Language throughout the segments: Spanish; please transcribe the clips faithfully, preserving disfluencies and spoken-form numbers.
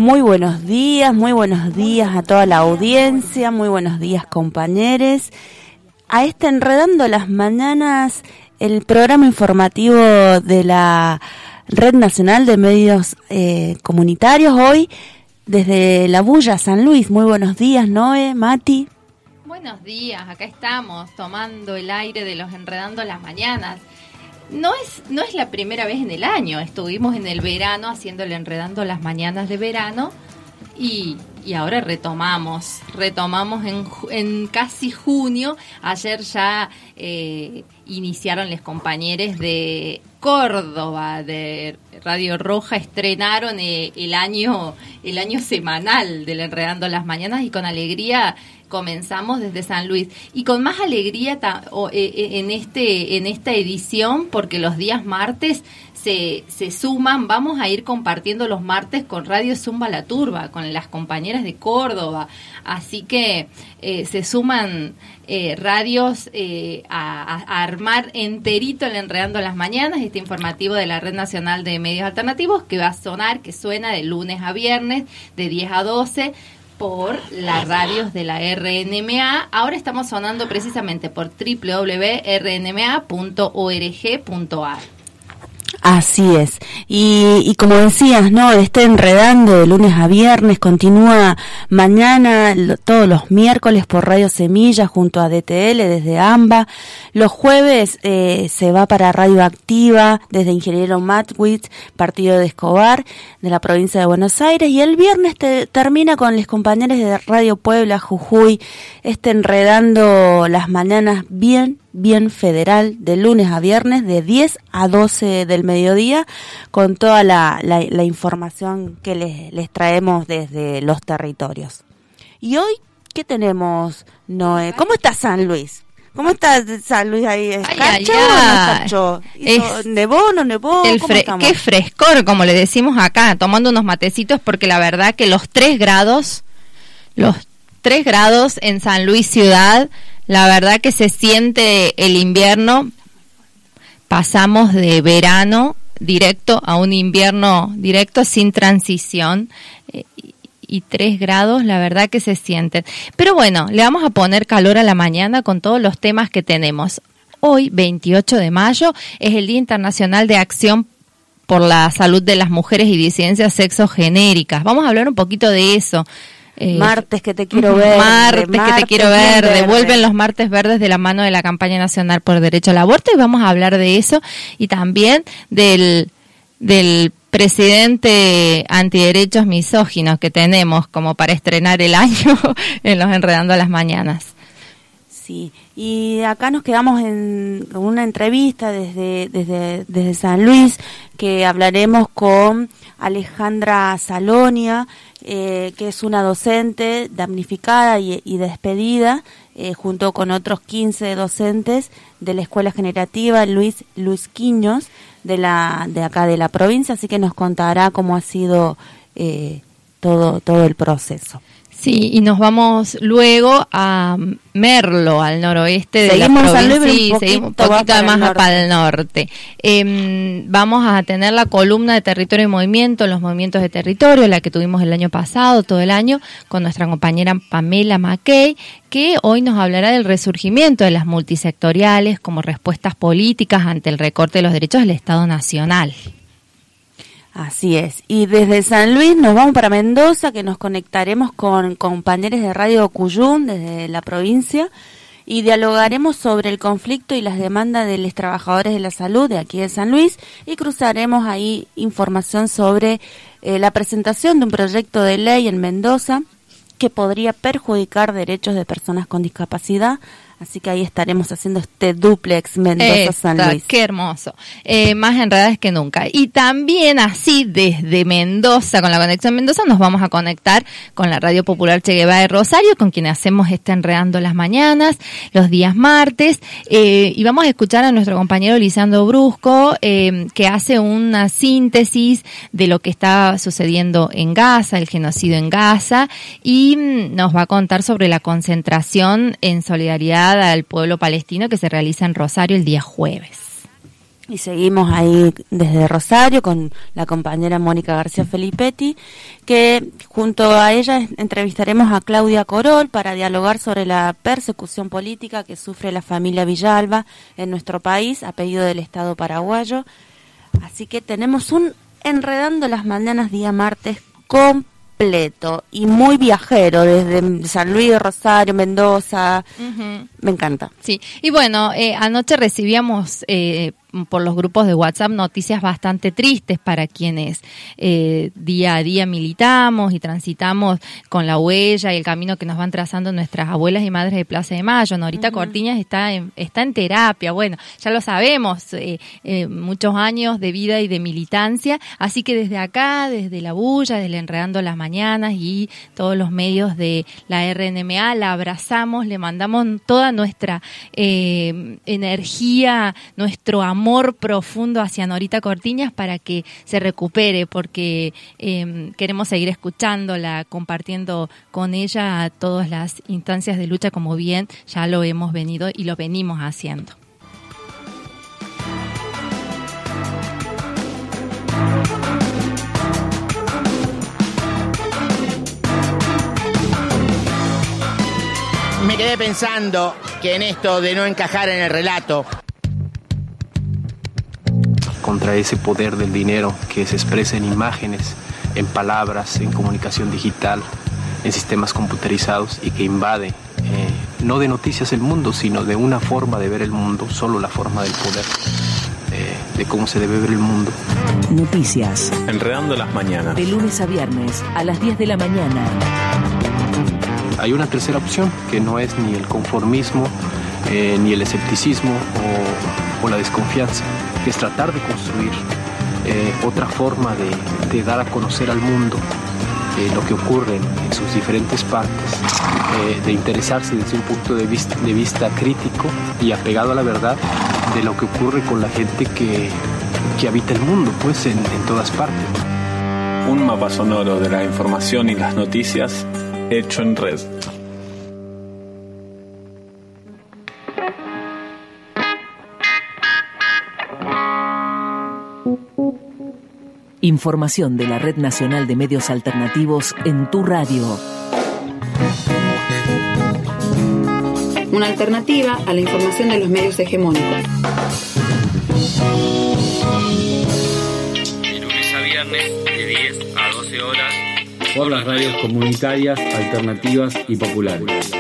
Muy buenos días, muy buenos días a toda la audiencia, muy buenos días compañeros. A este Enredando las Mañanas, el programa informativo de la Red Nacional de Medios eh, Comunitarios, hoy desde La Bulla, San Luis. Muy buenos días, Noé, Mati. Buenos días, acá estamos tomando el aire de los Enredando las Mañanas. No es no es la primera vez en el año, estuvimos en el verano haciéndole Enredando las Mañanas de verano y, y ahora retomamos, retomamos en, en casi junio. Ayer ya eh, iniciaron los compañeros de Córdoba, de Radio Roja, estrenaron eh, el año el año semanal del Enredando las Mañanas y con alegría comenzamos desde San Luis y con más alegría ta, o, eh, en este en esta edición porque los días martes se, se suman, vamos a ir compartiendo los martes con Radio Zumba La Turba, con las compañeras de Córdoba, así que eh, se suman eh, radios eh, a, a, a armar enterito el Enredando las Mañanas, este informativo de la Red Nacional de Medios Alternativos que va a sonar, que suena de lunes a viernes de diez a doce por las radios de la R N M A. Ahora estamos sonando precisamente por doble u doble u doble u punto r n m a punto org punto a r. Así es, y, y como decías, ¿no? Este Enredando de lunes a viernes continúa mañana, lo, todos los miércoles por Radio Semilla junto a D T L desde AMBA. Los jueves eh, se va para Radio Activa desde Ingeniero Matwitz, partido de Escobar, de la provincia de Buenos Aires, y el viernes te, termina con los compañeros de Radio Puebla, Jujuy, este Enredando las Mañanas bien bien federal, de lunes a viernes, de diez a doce del mediodía, con toda la, la, la información que les, les traemos desde los territorios. Y hoy, ¿qué tenemos, Noé? ¿Cómo está San Luis? ¿Cómo está San Luis ahí? ¿Escarcho o no escarcho? ¿Nevó, no nevó? El fre- qué frescor, como le decimos acá, tomando unos matecitos, porque la verdad que los tres grados, los tres grados en San Luis ciudad, la verdad que se siente el invierno. Pasamos de verano directo a un invierno directo sin transición eh, y, y tres grados, la verdad que se sienten. Pero bueno, le vamos a poner calor a la mañana con todos los temas que tenemos. Hoy, veintiocho de mayo, es el Día Internacional de Acción por la Salud de las Mujeres y Disidencias Sexogenéricas. Vamos a hablar un poquito de eso. Eh, martes que te quiero ver. Martes que martes te quiero ver. Verde. Vuelven los martes verdes de la mano de la campaña nacional por derecho al aborto y vamos a hablar de eso y también del del presidente antiderechos misóginos que tenemos como para estrenar el año en los Enredando las Mañanas. Sí, y acá nos quedamos en una entrevista desde desde desde San Luis que hablaremos con Alejandra Salonia, eh, que es una docente damnificada y, y despedida, eh, junto con otros quince docentes de la Escuela Generativa Luis Luis Quiños de la de acá de la provincia, así que nos contará cómo ha sido eh, todo todo el proceso. Sí, y nos vamos luego a Merlo, al noroeste de seguimos la provincia. Luis, Sí, un seguimos un poquito más para el norte. Eh, vamos a tener la columna de Territorio y Movimiento, los movimientos de territorio, la que tuvimos el año pasado, todo el año, con nuestra compañera Pamela Mackey, que hoy nos hablará del resurgimiento de las multisectoriales como respuestas políticas ante el recorte de los derechos del Estado Nacional. Así es, y desde San Luis nos vamos para Mendoza, que nos conectaremos con compañeros de Radio Cuyún desde la provincia y dialogaremos sobre el conflicto y las demandas de los trabajadores de la salud de aquí de San Luis y cruzaremos ahí información sobre eh, la presentación de un proyecto de ley en Mendoza que podría perjudicar derechos de personas con discapacidad. Así que ahí estaremos haciendo este duplex Mendoza-San Luis. Qué hermoso. Eh, más enredadas que nunca. Y también así desde Mendoza, con la conexión Mendoza, nos vamos a conectar con la Radio Popular Che Guevara de Rosario, con quien hacemos este Enredando las Mañanas, los días martes. Eh, y vamos a escuchar a nuestro compañero Lisandro Brusco, eh, que hace una síntesis de lo que está sucediendo en Gaza, el genocidio en Gaza, y mm, nos va a contar sobre la concentración en solidaridad al pueblo palestino que se realiza en Rosario el día jueves. Y seguimos ahí desde Rosario con la compañera Mónica García Felipetti, que junto a ella entrevistaremos a Claudia Corol para dialogar sobre la persecución política que sufre la familia Villalba en nuestro país, a pedido del Estado paraguayo. Así que tenemos un Enredando las Mañanas día martes completo y muy viajero, desde San Luis, Rosario, Mendoza. Uh-huh. Me encanta. Sí, y bueno, eh, anoche recibíamos eh, por los grupos de WhatsApp noticias bastante tristes para quienes eh, día a día militamos y transitamos con la huella y el camino que nos van trazando nuestras abuelas y madres de Plaza de Mayo. Norita uh-huh. Cortiñas está en, está en terapia, bueno, ya lo sabemos, eh, eh, muchos años de vida y de militancia, así que desde acá, desde la bulla, desde Enredando las Mañanas y todos los medios de la R N M A, la abrazamos, le mandamos toda nuestra eh, energía, nuestro amor amor profundo hacia Norita Cortiñas para que se recupere, porque eh, queremos seguir escuchándola, compartiendo con ella todas las instancias de lucha, como bien ya lo hemos venido y lo venimos haciendo. Me quedé pensando que en esto de no encajar en el relato, contra ese poder del dinero que se expresa en imágenes, en palabras, en comunicación digital, en sistemas computarizados y que invade, eh, no de noticias el mundo, sino de una forma de ver el mundo, solo la forma del poder, eh, de cómo se debe ver el mundo. Noticias. Enredando las Mañanas. De lunes a viernes a las diez de la mañana. Hay una tercera opción, que no es ni el conformismo, eh, ni el escepticismo o, o la desconfianza, que es tratar de construir eh, otra forma de, de dar a conocer al mundo eh, lo que ocurre en sus diferentes partes, eh, de interesarse desde un punto de vista, de vista crítico y apegado a la verdad de lo que ocurre con la gente que, que habita el mundo, pues en, en todas partes. Un mapa sonoro de la información y las noticias hecho en red. Información de la Red Nacional de Medios Alternativos en tu radio. Una alternativa a la información de los medios hegemónicos. De lunes a viernes, de diez a doce horas, por las radios comunitarias, alternativas y populares.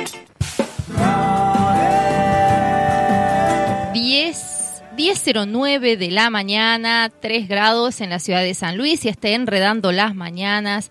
diez cero nueve de la mañana, tres grados en la ciudad de San Luis, y está Enredando las Mañanas.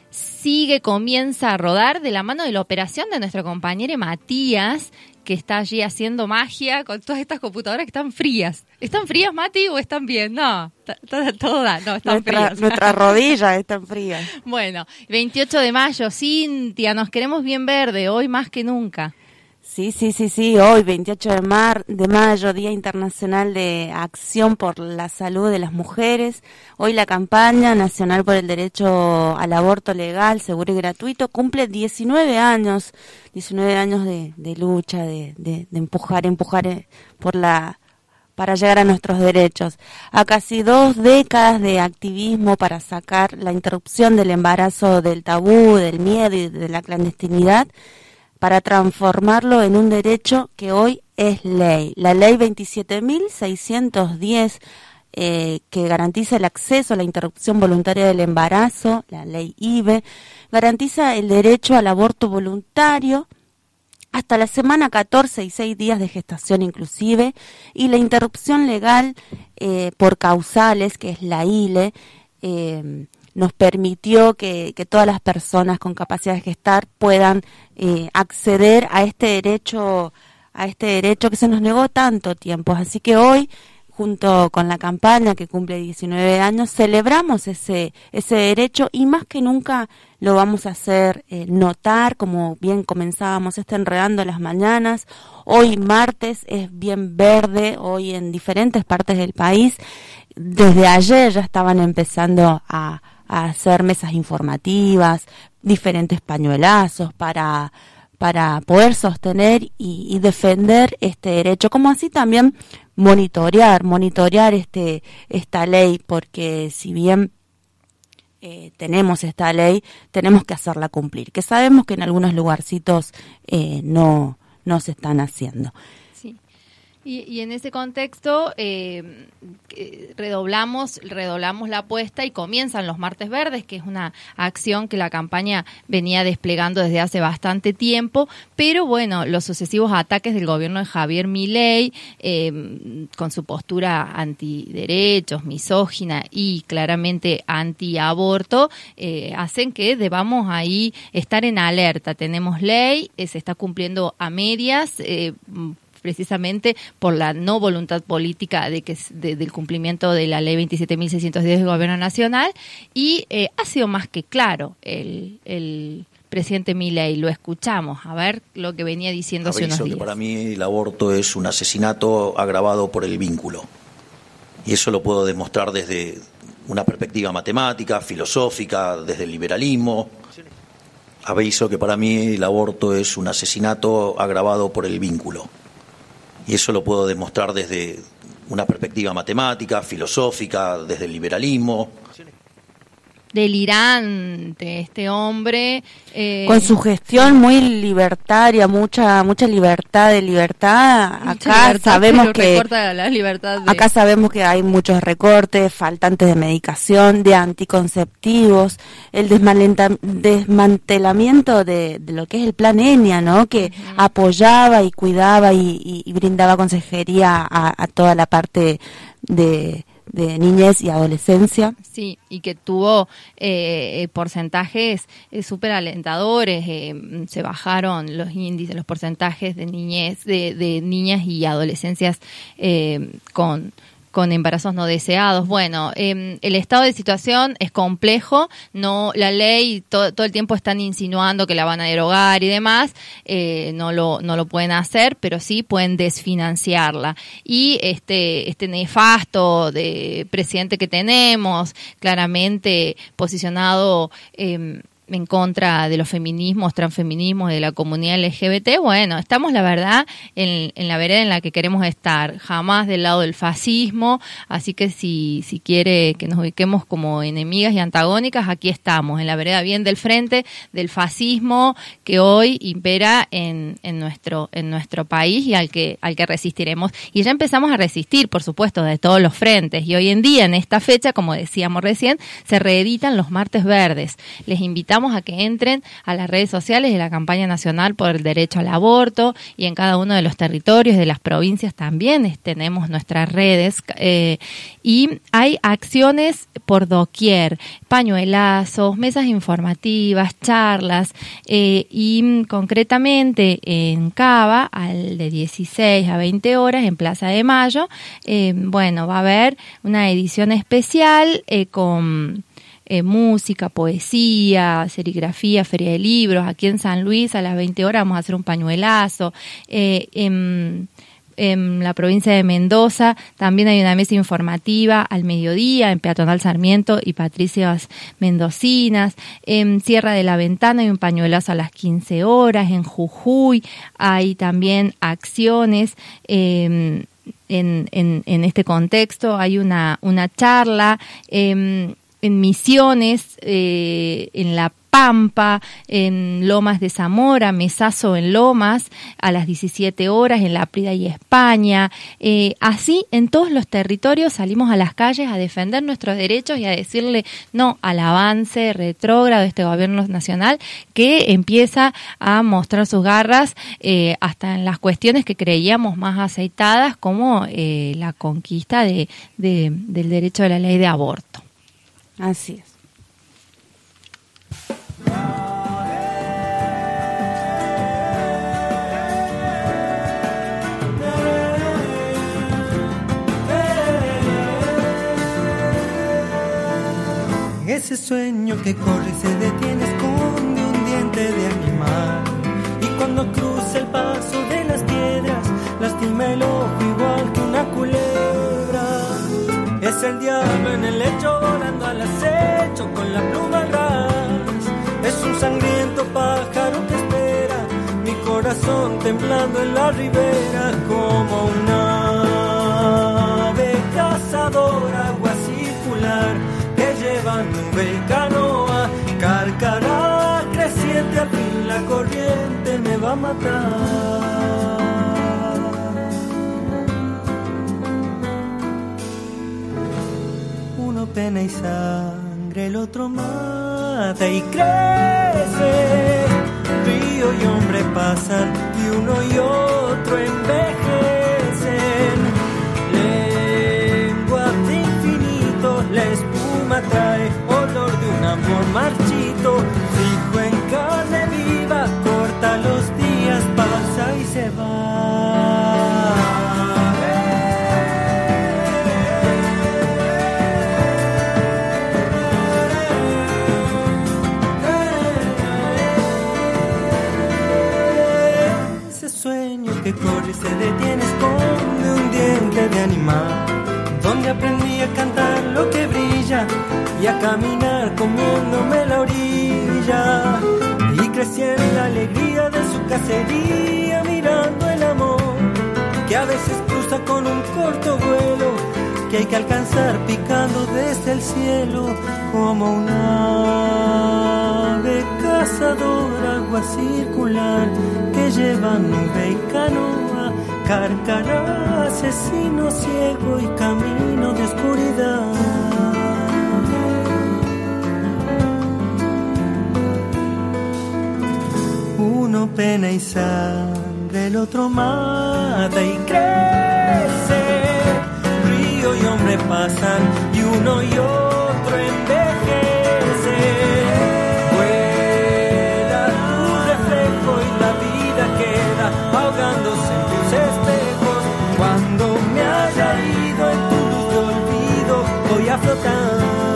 Sigue, comienza a rodar de la mano de la operación de nuestro compañero Matías, que está allí haciendo magia con todas estas computadoras que están frías. ¿Están frías, Mati, o están bien? No, todo da, no, están Nuestra, frías. Nuestras rodillas están frías. Bueno, veintiocho de mayo, Cintia, nos queremos bien verde, hoy más que nunca. Sí, sí, sí, sí, hoy veintiocho de, mar, de mayo, Día Internacional de Acción por la Salud de las Mujeres. Hoy la campaña nacional por el derecho al aborto legal, seguro y gratuito cumple diecinueve años, diecinueve años de, de lucha, de, de, de empujar, empujar por la, para llegar a nuestros derechos. A casi dos décadas de activismo para sacar la interrupción del embarazo del tabú, del miedo y de la clandestinidad, para transformarlo en un derecho que hoy es ley. La ley veintisiete mil seiscientos diez, eh, que garantiza el acceso a la interrupción voluntaria del embarazo, la ley I V E, garantiza el derecho al aborto voluntario hasta la semana catorce y seis días de gestación inclusive, y la interrupción legal eh, por causales, que es la I L E, eh, nos permitió que, que todas las personas con capacidad de gestar puedan eh, acceder a este derecho, a este derecho que se nos negó tanto tiempo. Así que hoy, junto con la campaña que cumple diecinueve años, celebramos ese, ese derecho, y más que nunca lo vamos a hacer eh, notar, como bien comenzábamos este Enredando las Mañanas. Hoy martes es bien verde, hoy en diferentes partes del país. Desde ayer ya estaban empezando a a hacer mesas informativas, diferentes pañuelazos para, para poder sostener y, y defender este derecho, como así también monitorear, monitorear este esta ley, porque si bien eh, tenemos esta ley, tenemos que hacerla cumplir, que sabemos que en algunos lugarcitos eh, no, no se están haciendo. Y, y en ese contexto eh, redoblamos, redoblamos la apuesta y comienzan los Martes Verdes, que es una acción que la campaña venía desplegando desde hace bastante tiempo, pero bueno, los sucesivos ataques del gobierno de Javier Milei, eh, con su postura antiderechos, misógina y claramente antiaborto, eh, hacen que debamos ahí estar en alerta. Tenemos ley, eh, se está cumpliendo a medias, eh, precisamente por la no voluntad política de que de, del cumplimiento de la ley veintisiete mil seiscientos diez del Gobierno Nacional, y eh, ha sido más que claro el, el presidente Milei, lo escuchamos, a ver lo que venía diciendo hace unos días. Que para mí el aborto es un asesinato agravado por el vínculo, y eso lo puedo demostrar desde una perspectiva matemática, filosófica, desde el liberalismo. Aviso que para mí el aborto es un asesinato agravado por el vínculo. Y eso lo puedo demostrar desde una perspectiva matemática, filosófica, desde el liberalismo. Delirante este hombre. Eh, Con su gestión muy libertaria, mucha mucha libertad de libertad. Mucha acá libertad, sabemos pero que recorta la libertad de... acá sabemos que hay muchos recortes, faltantes de medicación, de anticonceptivos, el desmalenta- desmantelamiento de, de lo que es el plan Enia, ¿no? Que uh-huh. apoyaba y cuidaba y, y, y brindaba consejería a, a toda la parte de de niñez y adolescencia. Sí, y que tuvo eh, porcentajes eh, súper alentadores, eh, se bajaron los índices, los porcentajes de niñez, de, de niñas y adolescencias eh, con con embarazos no deseados. Bueno, eh, el estado de situación es complejo, no la ley to, todo el tiempo están insinuando que la van a derogar y demás, eh, no lo no lo pueden hacer, pero sí pueden desfinanciarla. Y este este nefasto de presidente que tenemos, claramente posicionado eh, en contra de los feminismos, transfeminismos, de la comunidad L G B T, bueno, estamos la verdad en, en la vereda en la que queremos estar, jamás del lado del fascismo, así que si, si quiere que nos ubiquemos como enemigas y antagónicas, aquí estamos, en la vereda bien del frente del fascismo que hoy impera en, en nuestro, en nuestro país y al que, al que resistiremos. Y ya empezamos a resistir, por supuesto, de todos los frentes, y hoy en día, en esta fecha, como decíamos recién, se reeditan los Martes Verdes. Les invitamos a que entren a las redes sociales de la campaña nacional por el derecho al aborto, y en cada uno de los territorios de las provincias también tenemos nuestras redes, eh, y hay acciones por doquier, pañuelazos, mesas informativas, charlas, eh, y concretamente en Cava, al de dieciséis a veinte horas, en Plaza de Mayo, eh, bueno, va a haber una edición especial eh, con Eh, música, poesía, serigrafía, feria de libros. Aquí en San Luis a las veinte horas vamos a hacer un pañuelazo. Eh, en, en la provincia de Mendoza también hay una mesa informativa al mediodía en Peatonal Sarmiento y Patricias Mendocinas. En Sierra de la Ventana hay un pañuelazo a las quince horas. En Jujuy hay también acciones. Eh, en, en, en este contexto hay una, una charla eh, en Misiones, eh, en La Pampa, en Lomas de Zamora, Mesazo en Lomas, a las diecisiete horas, en La Prida y España. Eh, así, en todos los territorios salimos a las calles a defender nuestros derechos y a decirle no al avance retrógrado de este gobierno nacional que empieza a mostrar sus garras eh, hasta en las cuestiones que creíamos más aceitadas, como eh, la conquista de, de, del derecho de la ley de aborto. Así es. Ese sueño que corre y se detiene esconde un diente de animal, y cuando cruza el paso de las piedras lastima el ojo igual que una culebra. Es el diablo en el lecho volando al acecho con la pluma al ras. Es un sangriento pájaro que espera, mi corazón temblando en la ribera como un va a matar. Uno pena y sangre, el otro mata y crece. Río y hombre pasan y uno y otro envejecen. Lengua de infinito, la espuma trae olor de un amor marchito. Fijo en carne viva, corta los días, pasa y se va. Que corre y se detiene, esconde un diente de animal, donde aprendí a cantar lo que brilla y a caminar comiéndome la orilla. Y crecí en la alegría de su cacería, mirando el amor que a veces cruza con un corto vuelo, que hay que alcanzar picando desde el cielo, como una ave cazadora, agua circular que lleva nube y canoa, cárcara, asesino ciego y camino de oscuridad. Uno pena y sangre, el otro mata y crece. Río y hombre pasan y uno y otro envejece. Vuela tu reflejo y la vida queda ahogándose en tus espejos. Cuando me haya ido en tu luz de olvido, voy a flotar.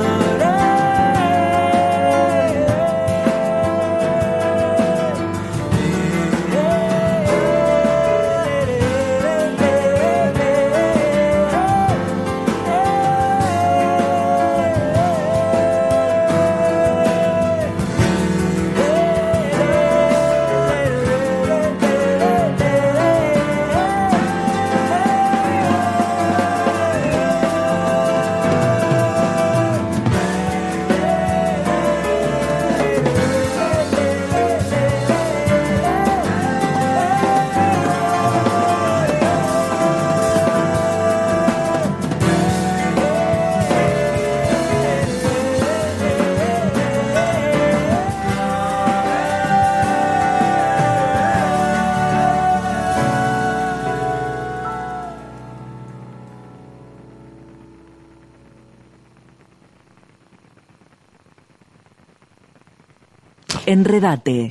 Enredate.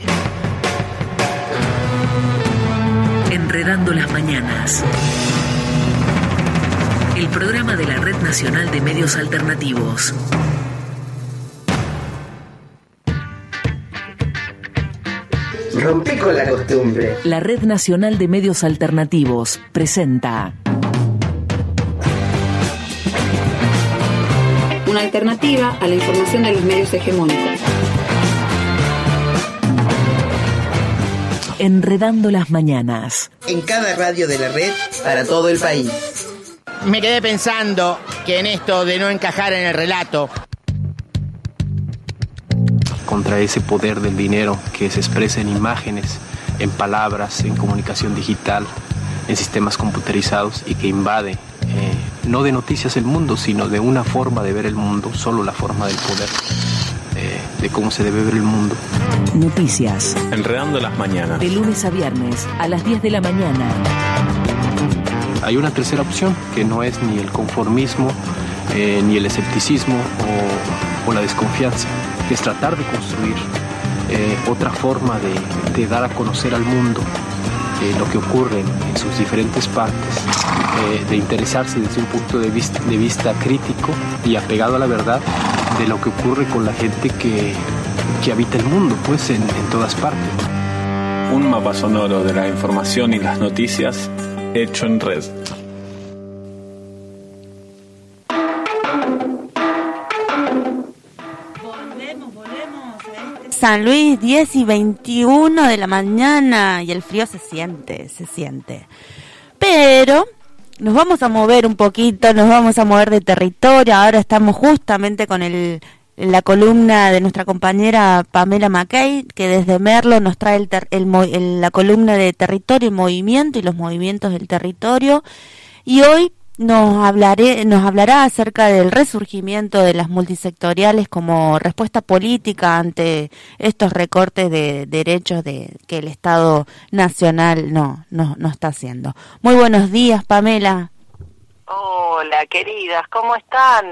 Enredando las mañanas. El programa de la Red Nacional de Medios Alternativos. Rompí con la costumbre. La Red Nacional de Medios Alternativos presenta una alternativa a la información de los medios hegemónicos. Enredando las mañanas. En cada radio de la red, para todo el país. Me quedé pensando que en esto de no encajar en el relato, contra ese poder del dinero que se expresa en imágenes, en palabras, en comunicación digital, en sistemas computerizados y que invade eh, no de noticias el mundo, sino de una forma de ver el mundo, solo la forma del poder, eh, de cómo se debe ver el mundo. Noticias. Enredando las mañanas. De lunes a viernes a las diez de la mañana. Hay una tercera opción que no es ni el conformismo, eh, ni el escepticismo o, o la desconfianza, que es tratar de construir eh, otra forma de, de dar a conocer al mundo eh, lo que ocurre en sus diferentes partes, eh, de interesarse desde un punto de vista, de vista crítico y apegado a la verdad de lo que ocurre con la gente que, que habita el mundo, pues en, en todas partes. Un mapa sonoro de la información y las noticias hecho en red. San Luis, diez y veintiuno de la mañana, y el frío se siente, se siente. Pero nos vamos a mover un poquito, nos vamos a mover de territorio. Ahora estamos justamente con el la columna de nuestra compañera Pamela Mackay, que desde Merlo nos trae el ter, el, el, la columna de territorio y movimiento y los movimientos del territorio. Y hoy nos, hablaré, nos hablará acerca del resurgimiento de las multisectoriales como respuesta política ante estos recortes de derechos de, que el Estado Nacional no, no, no está haciendo. Muy buenos días, Pamela. Hola, queridas, ¿cómo están?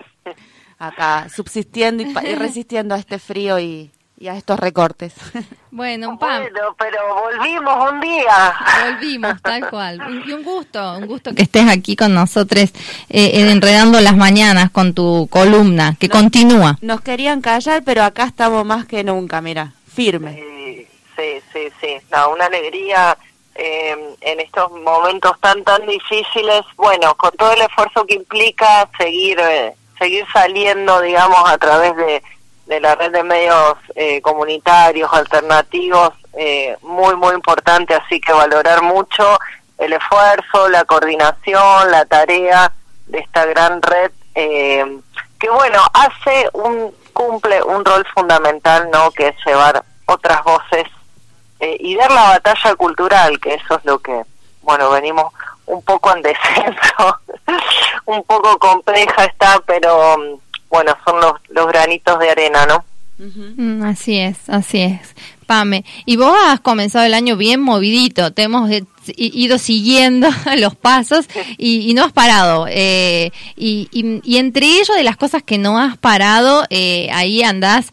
Acá, subsistiendo y, y resistiendo a este frío y, y a estos recortes. Bueno, Pam. Bueno, pero volvimos un día. Volvimos, tal cual. Y un gusto, un gusto que estés aquí con nosotros, eh, enredando las mañanas con tu columna, que nos, continúa. Nos querían callar, pero acá estamos más que nunca, mira, firme. Sí, sí, sí, sí. No, una alegría eh, en estos momentos tan, tan difíciles. Bueno, con todo el esfuerzo que implica seguir, eh, seguir saliendo, digamos, a través de de la red de medios eh, comunitarios, alternativos, eh, muy, muy importante, así que valorar mucho el esfuerzo, la coordinación, la tarea de esta gran red, eh, que bueno, hace un, cumple un rol fundamental, ¿no?, que es llevar otras voces eh, y dar la batalla cultural, que eso es lo que, bueno, venimos un poco en descenso, un poco compleja está, pero bueno, son los, los granitos de arena, ¿no? Uh-huh. Así es, así es. Pame, y vos has comenzado el año bien movidito, te hemos eh, ido siguiendo los pasos y, y no has parado. Eh, y, y, y entre ello de las cosas que no has parado, eh, ahí andás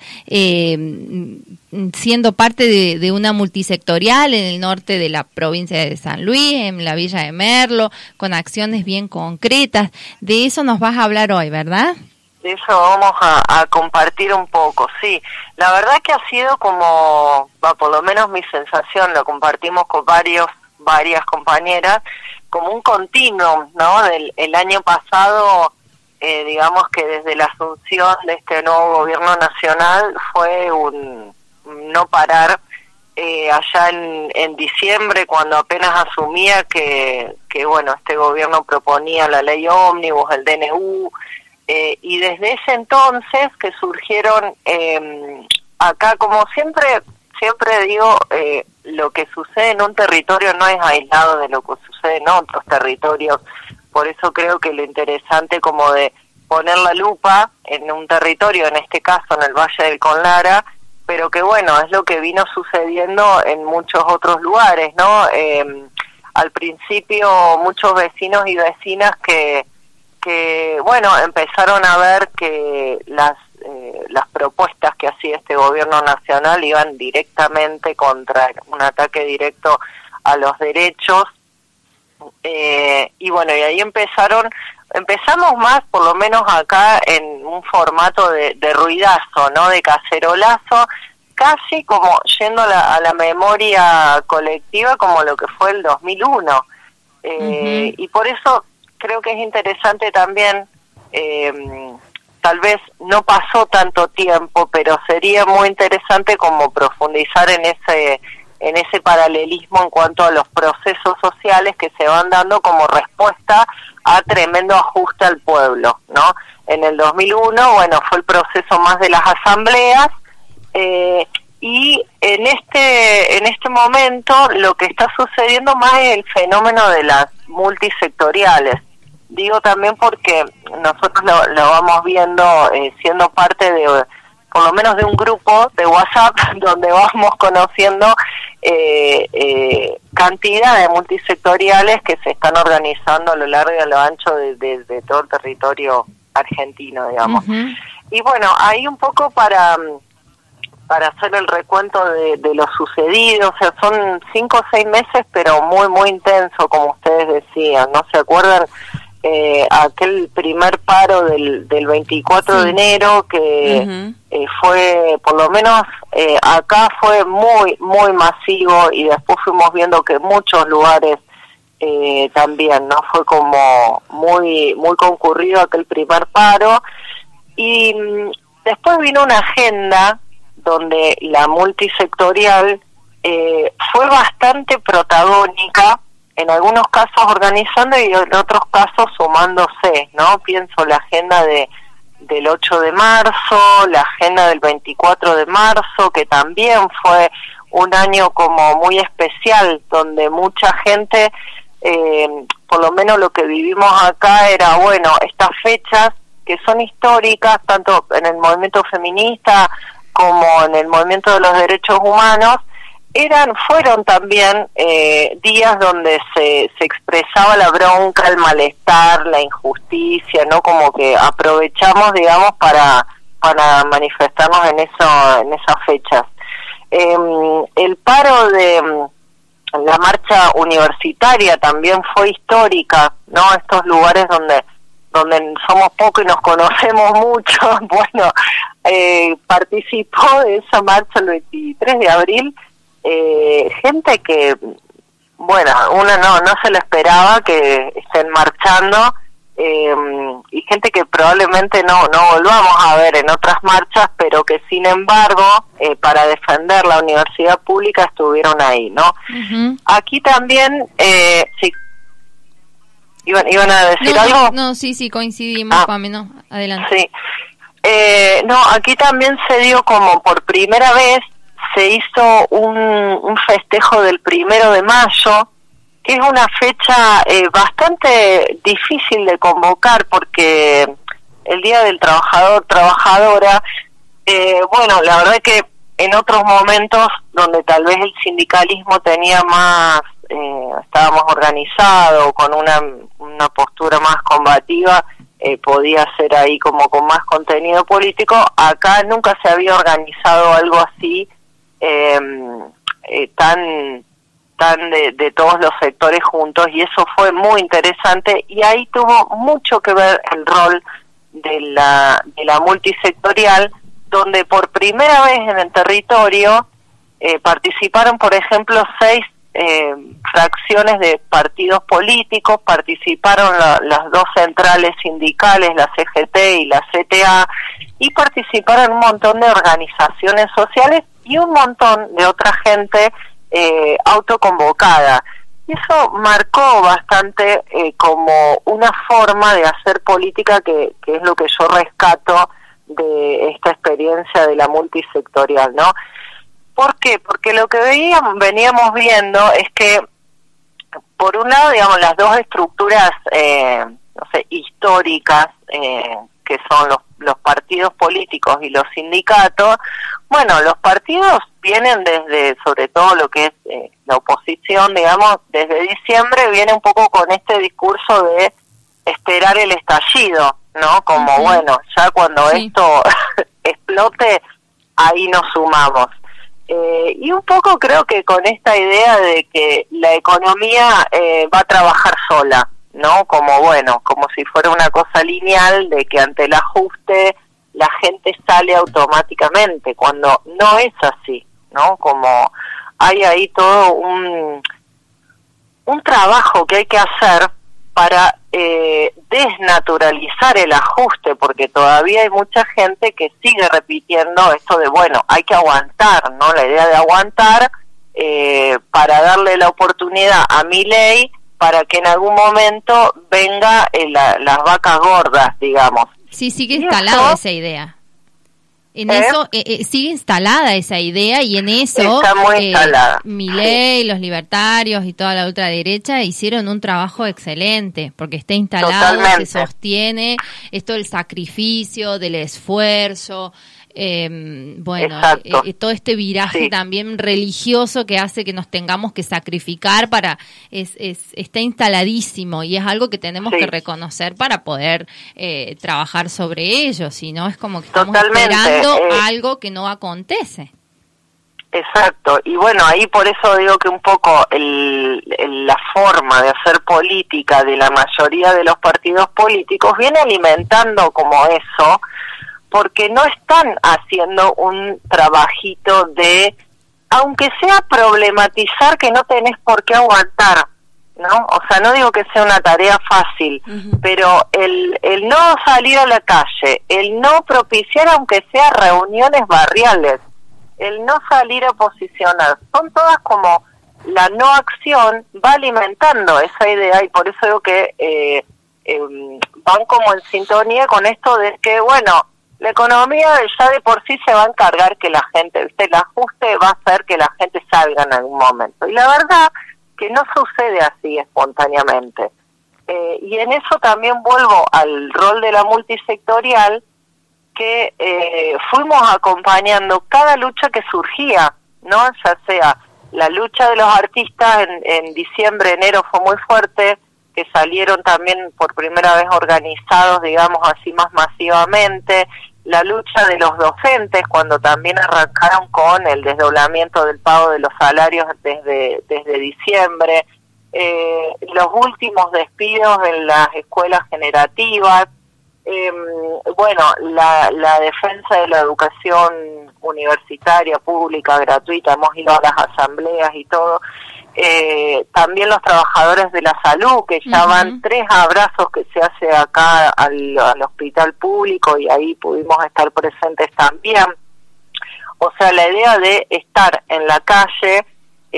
eh, siendo parte de, de una multisectorial en el norte de la provincia de San Luis, en la villa de Merlo, con acciones bien concretas. De eso nos vas a hablar hoy, ¿verdad? De eso vamos a, a compartir un poco, sí. La verdad que ha sido como, va, por lo menos mi sensación, lo compartimos con varios, varias compañeras, como un continuum, ¿no? Del el año pasado, eh, digamos que desde la asunción de este nuevo gobierno nacional fue un no parar. Eh, allá en, en diciembre, cuando apenas asumía que, que, bueno, este gobierno proponía la ley ómnibus, el D N U, Eh, y desde ese entonces que surgieron eh, acá, como siempre siempre digo, eh, lo que sucede en un territorio no es aislado de lo que sucede en otros territorios, por eso creo que lo interesante como de poner la lupa en un territorio, en este caso en el Valle del Conlara, pero que bueno, es lo que vino sucediendo en muchos otros lugares, ¿no? Eh, al principio muchos vecinos y vecinas que que, bueno, empezaron a ver que las eh, las propuestas que hacía este gobierno nacional iban directamente contra un ataque directo a los derechos, eh, y bueno, y ahí empezaron, empezamos más, por lo menos acá, en un formato de, de ruidazo, ¿no?, de cacerolazo, casi como yendo a la, a la memoria colectiva como lo que fue el dos mil uno, eh, uh-huh. Y por eso creo que es interesante también, eh, tal vez no pasó tanto tiempo, pero sería muy interesante como profundizar en ese en ese paralelismo en cuanto a los procesos sociales que se van dando como respuesta a tremendo ajuste al pueblo, ¿no? En el dos mil uno, bueno, fue el proceso más de las asambleas, eh, y en este en este momento lo que está sucediendo más es el fenómeno de las multisectoriales. Digo también porque nosotros lo, lo vamos viendo eh, siendo parte de, por lo menos de un grupo de WhatsApp donde vamos conociendo eh, eh, cantidad de multisectoriales que se están organizando a lo largo y a lo ancho de, de, de todo el territorio argentino, digamos. Uh-huh. Y bueno, ahí un poco para para hacer el recuento de, de lo sucedido, o sea, son cinco o seis meses, pero muy, muy intenso, como ustedes decían, ¿no? ¿Se acuerdan? Eh, aquel primer paro del, del veinticuatro sí. de enero que uh-huh. eh, fue, por lo menos eh, acá fue muy, muy masivo, y después fuimos viendo que en muchos lugares eh, también, ¿no? Fue como muy, muy concurrido aquel primer paro, y mm, después vino una agenda donde la multisectorial eh, fue bastante protagónica, en algunos casos organizando y en otros casos sumándose, ¿no? Pienso la agenda de, del ocho de marzo, la agenda del veinticuatro de marzo, que también fue un año como muy especial, donde mucha gente, eh, por lo menos lo que vivimos acá era, bueno, estas fechas que son históricas, tanto en el movimiento feminista como en el movimiento de los derechos humanos, eran fueron también eh, días donde se, se expresaba la bronca, el malestar, la injusticia, ¿no? Como que aprovechamos, digamos, para para manifestarnos en eso en esas fechas. Eh, el paro de la marcha universitaria también fue histórica, ¿no? Estos lugares donde donde somos pocos y nos conocemos mucho, bueno, eh, participó de esa marcha el veintitrés de abril, eh, gente que, bueno, uno no, no se lo esperaba que estén marchando, eh, y gente que probablemente no, no volvamos a ver en otras marchas, pero que sin embargo, eh, para defender la universidad pública estuvieron ahí, ¿no? Uh-huh. Aquí también, eh, sí, ¿Iban, ¿Iban a decir no, algo? No, no, sí, sí, coincidimos, ah, Pame, no, adelante. Sí, eh, no, aquí también se dio como por primera vez, se hizo un, un festejo del primero de mayo, que es una fecha eh, bastante difícil de convocar, porque el Día del Trabajador, Trabajadora, eh, bueno, la verdad que en otros momentos donde tal vez el sindicalismo tenía más, eh, estábamos organizados, con una, una postura más combativa, eh, podía ser ahí como con más contenido político. Acá nunca se había organizado algo así, eh, eh, tan tan de, de todos los sectores juntos, y eso fue muy interesante, y ahí tuvo mucho que ver el rol de la, de la multisectorial, donde por primera vez en el territorio eh, participaron, por ejemplo, seis eh, fracciones de partidos políticos, participaron la, las dos centrales sindicales, la C G T y la C T A, y participaron un montón de organizaciones sociales y un montón de otra gente eh, autoconvocada. Y eso marcó bastante eh, como una forma de hacer política que, que es lo que yo rescato de esta experiencia de la multisectorial, ¿no? ¿Por qué? Porque lo que veíamos, veníamos viendo es que, por un lado, digamos, las dos estructuras, eh, no sé, históricas, eh, que son los, los partidos políticos y los sindicatos, bueno, los partidos vienen desde, sobre todo lo que es eh, la oposición, digamos, desde diciembre viene un poco con este discurso de esperar el estallido, ¿no? Como, uh-huh. bueno, ya cuando sí. esto explote, ahí nos sumamos. Eh, y un poco creo que con esta idea de que la economía eh, va a trabajar sola, ¿no? Como, bueno, como si fuera una cosa lineal de que ante el ajuste la gente sale automáticamente, cuando no es así, ¿no? Como hay ahí todo un, un trabajo que hay que hacer para eh, desnaturalizar el ajuste, porque todavía hay mucha gente que sigue repitiendo esto de, bueno, hay que aguantar, ¿no? La idea de aguantar eh, para darle la oportunidad a Milei para que en algún momento venga eh, la, las vacas gordas, digamos. Sí, sigue instalada esa idea. En ¿Eh? eso eh, eh, sigue instalada esa idea, y en eso está muy eh, instalada. Milei, sí. los libertarios y toda la ultraderecha hicieron un trabajo excelente, porque está instalado, Totalmente. se sostiene esto del sacrificio, del esfuerzo, eh, bueno, eh, eh, todo este viraje sí. también religioso que hace que nos tengamos que sacrificar para es, es está instaladísimo, y es algo que tenemos sí. que reconocer para poder eh, trabajar sobre ello, si no es como que estamos Totalmente. esperando eh, algo que no acontece. Exacto, y bueno, ahí por eso digo que un poco el, el, la forma de hacer política de la mayoría de los partidos políticos viene alimentando como eso, porque no están haciendo un trabajito de, aunque sea problematizar que no tenés por qué aguantar, ¿no? O sea, no digo que sea una tarea fácil, uh-huh. pero el, el no salir a la calle, el no propiciar aunque sea reuniones barriales, el no salir a posicionar, son todas como la no acción va alimentando esa idea, y por eso digo que eh, eh, van como en sintonía con esto de que, bueno, la economía ya de por sí se va a encargar que la gente, el ajuste va a hacer que la gente salga en algún momento. Y la verdad que no sucede así espontáneamente. Eh, y en eso también vuelvo al rol de la multisectorial, que eh, fuimos acompañando cada lucha que surgía, ¿no? Ya sea la lucha de los artistas en, en diciembre, enero fue muy fuerte, que salieron también por primera vez organizados, digamos así, más masivamente, la lucha de los docentes, cuando también arrancaron con el desdoblamiento del pago de los salarios desde, desde diciembre, eh, los últimos despidos en las escuelas generativas, eh, bueno, la, la defensa de la educación universitaria, pública, gratuita, hemos ido a las asambleas y todo. Eh, también los trabajadores de la salud, que ya uh-huh. van tres abrazos que se hace acá al, al hospital público, y ahí pudimos estar presentes también. O sea, la idea de estar en la calle,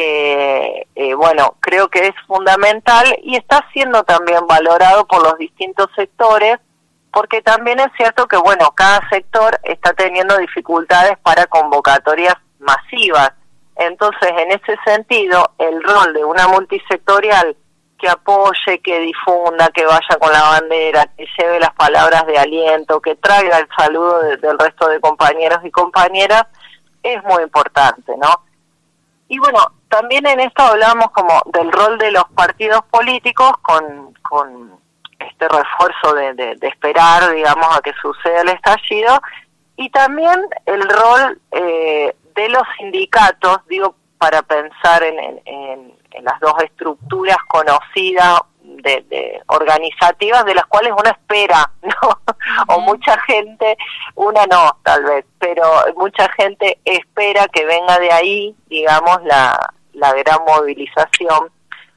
eh, eh, bueno, creo que es fundamental y está siendo también valorado por los distintos sectores, porque también es cierto que, bueno, cada sector está teniendo dificultades para convocatorias masivas. Entonces, en ese sentido, el rol de una multisectorial que apoye, que difunda, que vaya con la bandera, que lleve las palabras de aliento, que traiga el saludo de, del resto de compañeros y compañeras, es muy importante, ¿no? Y bueno, también en esto hablamos como del rol de los partidos políticos con, con este refuerzo de, de, de esperar, digamos, a que suceda el estallido, y también el rol eh, de los sindicatos, digo, para pensar en, en, en, en las dos estructuras conocidas de, de organizativas, de las cuales uno espera, ¿no? Uh-huh. O mucha gente, una no, tal vez, pero mucha gente espera que venga de ahí, digamos, la, la gran movilización.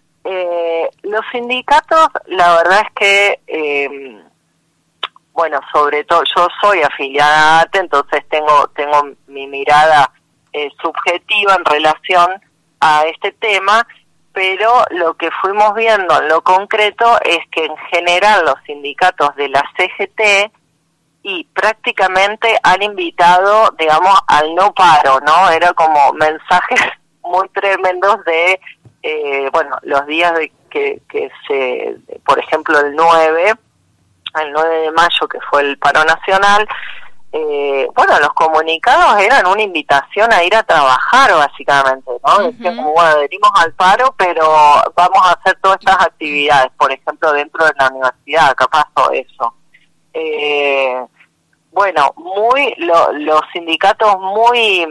Eh, los sindicatos, la verdad es que, eh, bueno, sobre todo, yo soy afiliada a A T E, entonces tengo, tengo mi mirada Eh, subjetiva en relación a este tema, pero lo que fuimos viendo en lo concreto es que en general los sindicatos de la C G T y prácticamente han invitado, digamos, al no paro, ¿no? Era como mensajes muy tremendos de, eh, bueno, los días de que, que se, por ejemplo, el nueve, el nueve de mayo, que fue el paro nacional. Eh, bueno, los comunicados eran una invitación a ir a trabajar, básicamente, ¿no? Uh-huh. Decían como, bueno, adherimos al paro, pero vamos a hacer todas estas actividades, por ejemplo, dentro de la universidad, acá pasó eso. Eh, bueno, muy lo, los sindicatos muy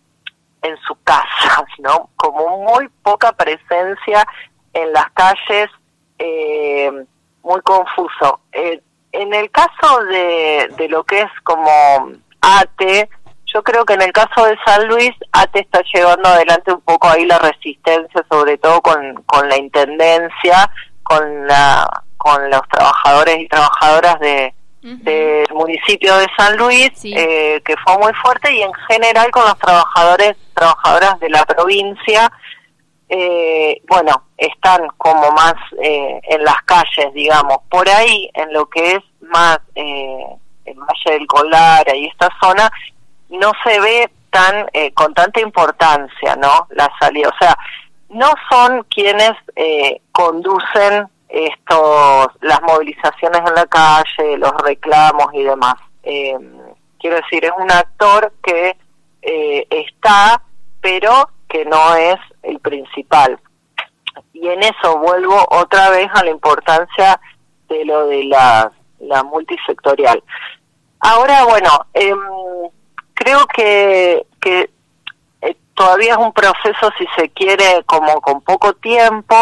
en sus casas, ¿no? Como muy poca presencia en las calles, eh, muy confuso. Eh, En el caso de, de lo que es como A T E, yo creo que en el caso de San Luis, A T E está llevando adelante un poco ahí la resistencia, sobre todo con, con la intendencia, con la con los trabajadores y trabajadoras de uh-huh. del municipio de San Luis, sí. eh, que fue muy fuerte, y en general con los trabajadores trabajadoras de la provincia. Eh, bueno, están como más eh, en las calles, digamos, por ahí, en lo que es más eh, el Valle del Colara y esta zona, no se ve tan eh, con tanta importancia, ¿no? La salida, o sea, no son quienes eh, conducen estos las movilizaciones en la calle, los reclamos y demás. Eh, quiero decir, es un actor que eh, está, pero que no es el principal. Y en eso vuelvo otra vez a la importancia de lo de la, la multisectorial. Ahora, bueno, eh, creo que, que eh, todavía es un proceso, si se quiere, como con poco tiempo,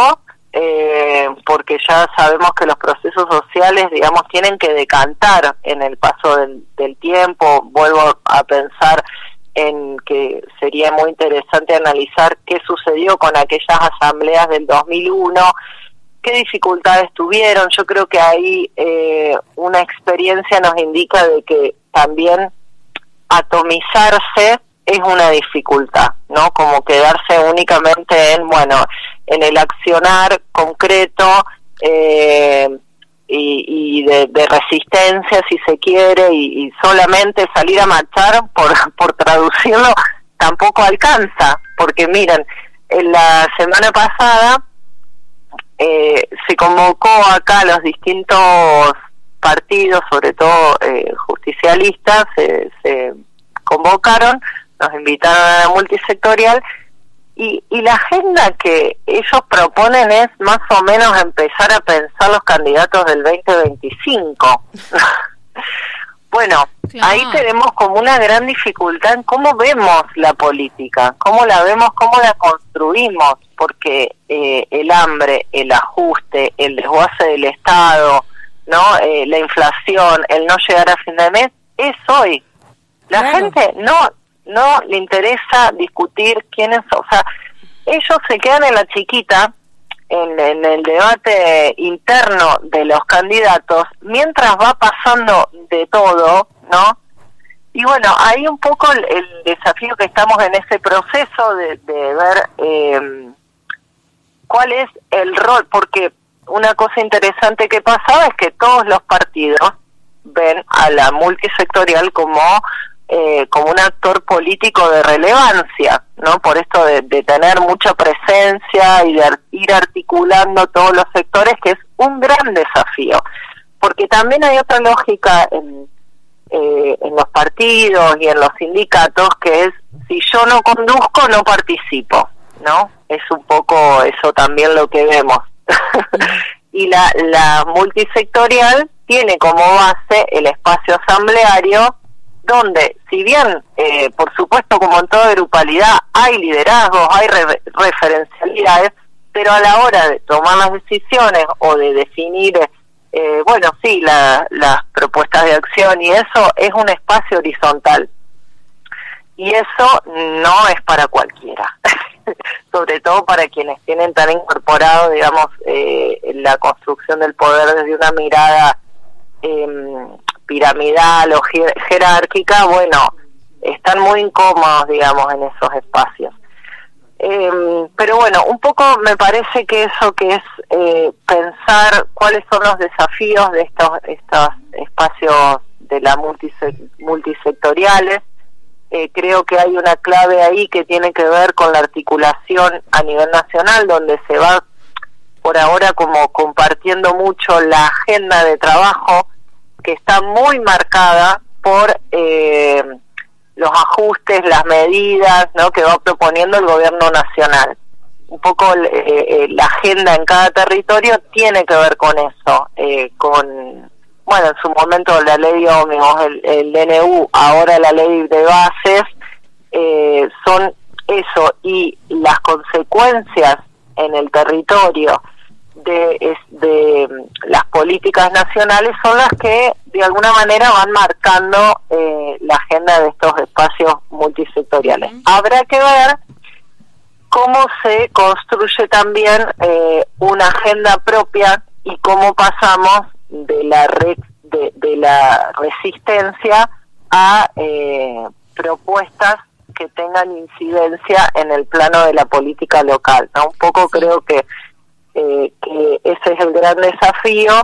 eh, porque ya sabemos que los procesos sociales, digamos, tienen que decantar en el paso del, del tiempo. Vuelvo a pensar en que sería muy interesante analizar qué sucedió con aquellas asambleas del dos mil uno, qué dificultades tuvieron. Yo creo que ahí eh, una experiencia nos indica de que también atomizarse es una dificultad, ¿no? Como quedarse únicamente en, bueno, en el accionar concreto, eh, y, y de, de resistencia, si se quiere, y, y solamente salir a marchar, por, por traducirlo, tampoco alcanza, porque miren, en la semana pasada eh, se convocó acá a los distintos partidos, sobre todo eh, justicialistas, se, se convocaron, nos invitaron a la multisectorial, y, y la agenda que ellos proponen es más o menos empezar a pensar los candidatos del veinte veinticinco. Bueno, claro. Ahí tenemos como una gran dificultad en cómo vemos la política, cómo la vemos, cómo la construimos, porque eh, el hambre, el ajuste, el desguace del Estado, no, eh, la inflación, el no llegar a fin de mes, es hoy. La claro. gente no no le interesa discutir quiénes, o sea, ellos se quedan en la chiquita, en, en el debate interno de los candidatos, mientras va pasando de todo, ¿no? Y bueno, hay un poco el, el desafío que estamos en ese proceso de, de ver eh, cuál es el rol, porque una cosa interesante que pasaba es que todos los partidos ven a la multisectorial como eh, como un actor político de relevancia, ¿no? Por esto de, de tener mucha presencia y de ar- ir articulando todos los sectores, que es un gran desafío, porque también hay otra lógica en, eh, en los partidos y en los sindicatos, que es, si yo no conduzco, no participo, ¿no? Es un poco eso también lo que vemos. Y la, la multisectorial tiene como base el espacio asambleario, donde, si bien, eh, por supuesto, como en toda grupalidad, hay liderazgos, hay re- referencialidades, pero a la hora de tomar las decisiones o de definir, eh, bueno, sí, la, las propuestas de acción y eso, es un espacio horizontal. Y eso no es para cualquiera, sobre todo para quienes tienen tan incorporado, digamos, eh, la construcción del poder desde una mirada eh, piramidal o jer- jerárquica. Bueno, están muy incómodos, digamos, en esos espacios. Eh, pero bueno, un poco me parece que eso que es eh, pensar cuáles son los desafíos de estos, estos espacios de la multise- multisectoriales. Eh, creo que hay una clave ahí que tiene que ver con la articulación a nivel nacional, donde se va por ahora como compartiendo mucho la agenda de trabajo, que está muy marcada por eh, los ajustes, las medidas, ¿no?, que va proponiendo el gobierno nacional. Un poco eh, eh, la agenda en cada territorio tiene que ver con eso, eh, con... Bueno, en su momento la ley de ómnibus, el, el D N U, ahora la ley de bases, eh, son eso, y las consecuencias en el territorio de, es, de las políticas nacionales son las que de alguna manera van marcando eh, la agenda de estos espacios multisectoriales. Uh-huh. Habrá que ver cómo se construye también eh, una agenda propia y cómo pasamos de la re, de, de la resistencia a eh, propuestas que tengan incidencia en el plano de la política local, ¿no? Un poco creo que, eh, que ese es el gran desafío,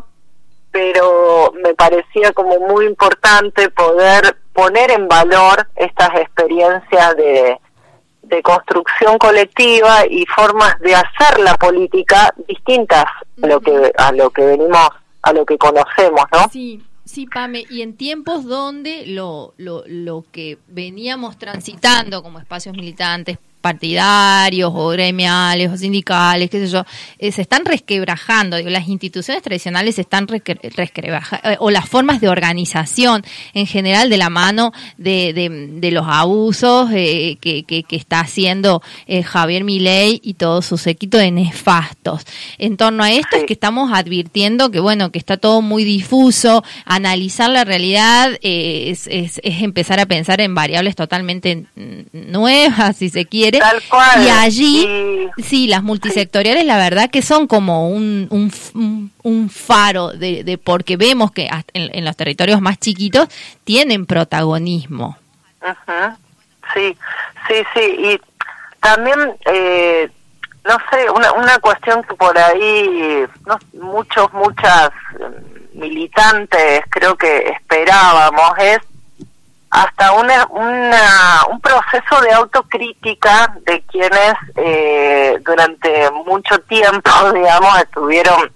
pero me parecía como muy importante poder poner en valor estas experiencias de de construcción colectiva y formas de hacer la política distintas a lo que a lo que venimos a lo que conocemos, ¿no? Sí, sí, Pame, y en tiempos donde lo, lo, lo que veníamos transitando como espacios militantes, partidarios o gremiales o sindicales, qué sé yo, eh, se están resquebrajando, digo, las instituciones tradicionales se están resquebrajando, eh, o las formas de organización en general de la mano de, de, de los abusos eh, que, que, que está haciendo eh, Javier Milei y todo su séquito de nefastos. En torno a esto es que estamos advirtiendo que, bueno, que está todo muy difuso, analizar la realidad eh, es, es, es empezar a pensar en variables totalmente nuevas, si se quiere. Tal cual. Y allí, y... sí, las multisectoriales, la verdad que son como un, un, un faro de, de porque vemos que en, en los territorios más chiquitos tienen protagonismo. Uh-huh. Sí, sí, sí. Y también, eh, no sé, una, una cuestión que por ahí, no, muchos, muchas militantes creo que esperábamos es hasta una, una un proceso de autocrítica de quienes eh, durante mucho tiempo, digamos, estuvieron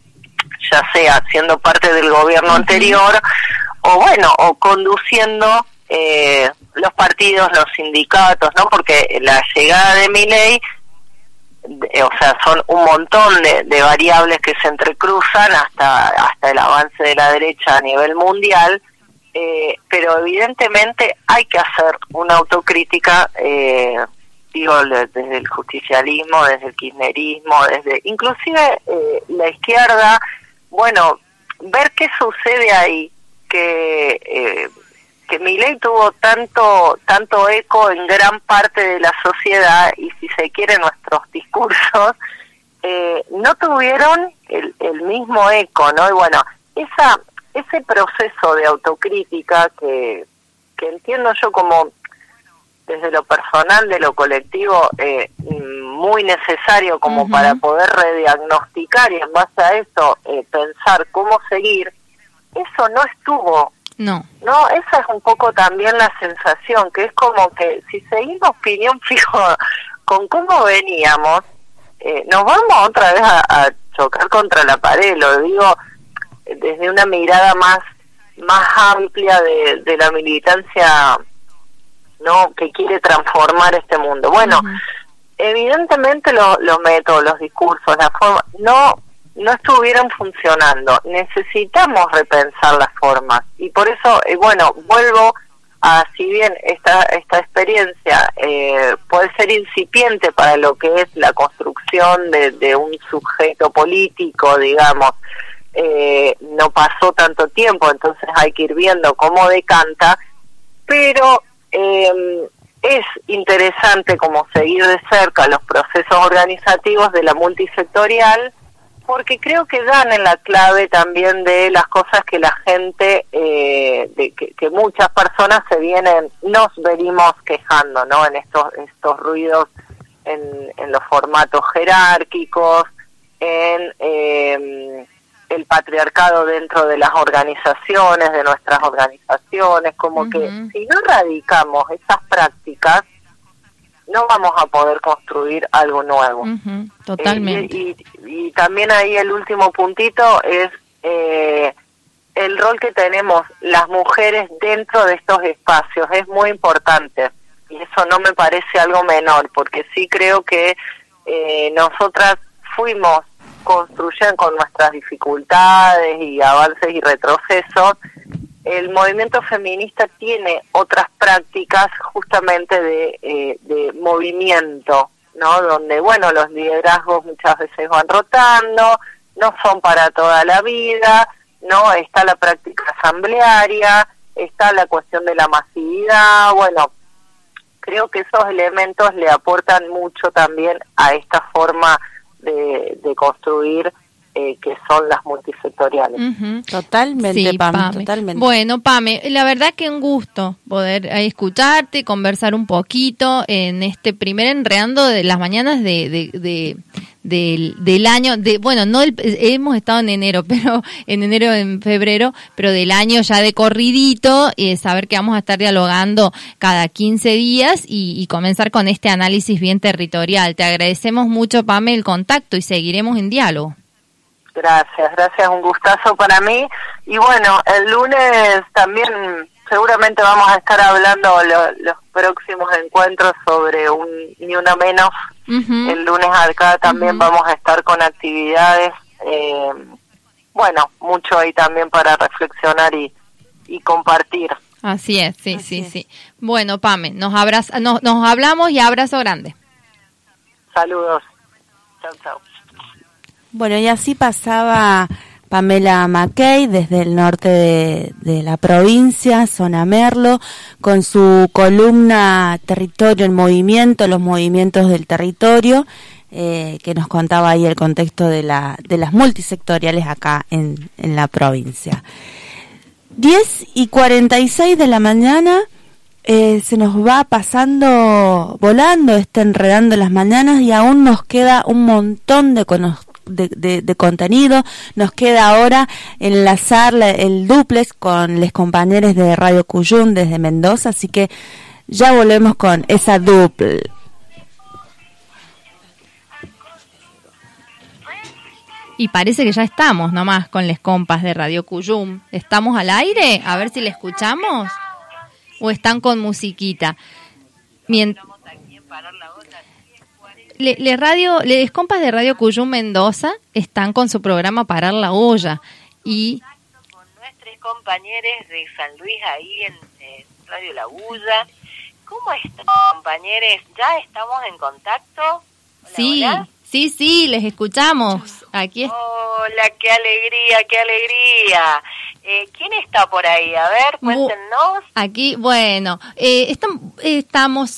ya sea siendo parte del gobierno anterior o bueno, o conduciendo eh, los partidos, los sindicatos, ¿no? Porque la llegada de Milei, eh, o sea, son un montón de, de variables que se entrecruzan hasta hasta el avance de la derecha a nivel mundial, eh, pero evidentemente hay que hacer una autocrítica, eh, digo, desde el justicialismo, desde el kirchnerismo, desde inclusive eh, la izquierda, bueno, ver qué sucede ahí, que eh, que Milei tuvo tanto tanto eco en gran parte de la sociedad y si se quiere nuestros discursos eh, no tuvieron el, el mismo eco, ¿no? Y bueno, esa ese proceso de autocrítica que que entiendo yo como desde lo personal, de lo colectivo, eh, muy necesario como uh-huh. para poder rediagnosticar y en base a eso eh, pensar cómo seguir, eso no estuvo. No. No, esa es un poco también la sensación, que es como que si seguimos piñón fijo con cómo veníamos, eh, nos vamos otra vez a, a chocar contra la pared, lo digo desde una mirada más más amplia de, de la militancia, ¿no? Que quiere transformar este mundo. Bueno, uh-huh. evidentemente lo, los métodos, los discursos, la forma, no no estuvieron funcionando. Necesitamos repensar las formas y por eso, eh, bueno, vuelvo a, si bien esta esta experiencia eh, puede ser incipiente para lo que es la construcción de, de un sujeto político, digamos, eh, no pasó tanto tiempo, entonces hay que ir viendo cómo decanta, pero eh, es interesante como seguir de cerca los procesos organizativos de la multisectorial, porque creo que dan en la clave también de las cosas que la gente, eh, de que, que muchas personas se vienen, nos venimos quejando, ¿no? En estos estos ruidos, en, en los formatos jerárquicos, en eh, el patriarcado dentro de las organizaciones, de nuestras organizaciones, como uh-huh. que si no radicamos esas prácticas, no vamos a poder construir algo nuevo. Uh-huh, totalmente. Eh, y, y, y también ahí el último puntito es eh, el rol que tenemos las mujeres dentro de estos espacios. Es muy importante y eso no me parece algo menor, porque sí creo que eh, nosotras fuimos construyendo con nuestras dificultades y avances y retrocesos. El movimiento feminista tiene otras prácticas justamente de, eh, de movimiento, ¿no? Donde, bueno, los liderazgos muchas veces van rotando, no son para toda la vida, ¿no? Está la práctica asamblearia, está la cuestión de la masividad, bueno, creo que esos elementos le aportan mucho también a esta forma de, de construir Eh, que son las multisectoriales. Uh-huh. Totalmente, sí, Pame, Pame, totalmente. Bueno, Pame, la verdad que un gusto poder eh, escucharte, conversar un poquito en este primer Enredando de las mañanas de, de, de del, del año, de bueno, no el, hemos estado en enero, pero en enero, en febrero, pero del año ya de corridito, eh, saber que vamos a estar dialogando cada quince días y, y comenzar con este análisis bien territorial. Te agradecemos mucho, Pame, el contacto y seguiremos en diálogo. Gracias, gracias, un gustazo para mí. Y bueno, el lunes también seguramente vamos a estar hablando lo, los próximos encuentros sobre un Ni Una Menos. Uh-huh. El lunes acá también uh-huh. vamos a estar con actividades, eh, bueno, mucho ahí también para reflexionar y, y compartir. Así es, sí, Así sí, es. sí. Bueno, Pame, nos, abraza, nos, nos hablamos y abrazo grande. Saludos. Chau, chau. Bueno, y así pasaba Pamela Mackey desde el norte de, de la provincia, zona Merlo, con su columna Territorio en Movimiento, los movimientos del territorio, eh, que nos contaba ahí el contexto de la de las multisectoriales acá en, en la provincia. diez y cuarenta y seis de la mañana, eh, se nos va pasando, volando, este Enredando las Mañanas, y aún nos queda un montón de conocimientos de, de, de contenido. Nos queda ahora enlazar la, el duplex con los compañeros de Radio Cuyum desde Mendoza, así que ya volvemos con esa dupla. Y parece que ya estamos nomás con les compas de Radio Cuyum. ¿Estamos al aire? A ver si le escuchamos. ¿O están con musiquita? Mient- le, le radio, les compas de Radio Cuyum Mendoza están con su programa Parar la Olla. Y con nuestros compañeros de San Luis ahí en, en Radio La Bulla. ¿Cómo están, compañeros? ¿Ya estamos en contacto? Hola, sí. Hola. Sí, sí, les escuchamos. Aquí es... Hola, qué alegría, qué alegría. Eh, ¿Quién está por ahí? A ver, cuéntenos. Aquí, bueno, eh, estamos, estamos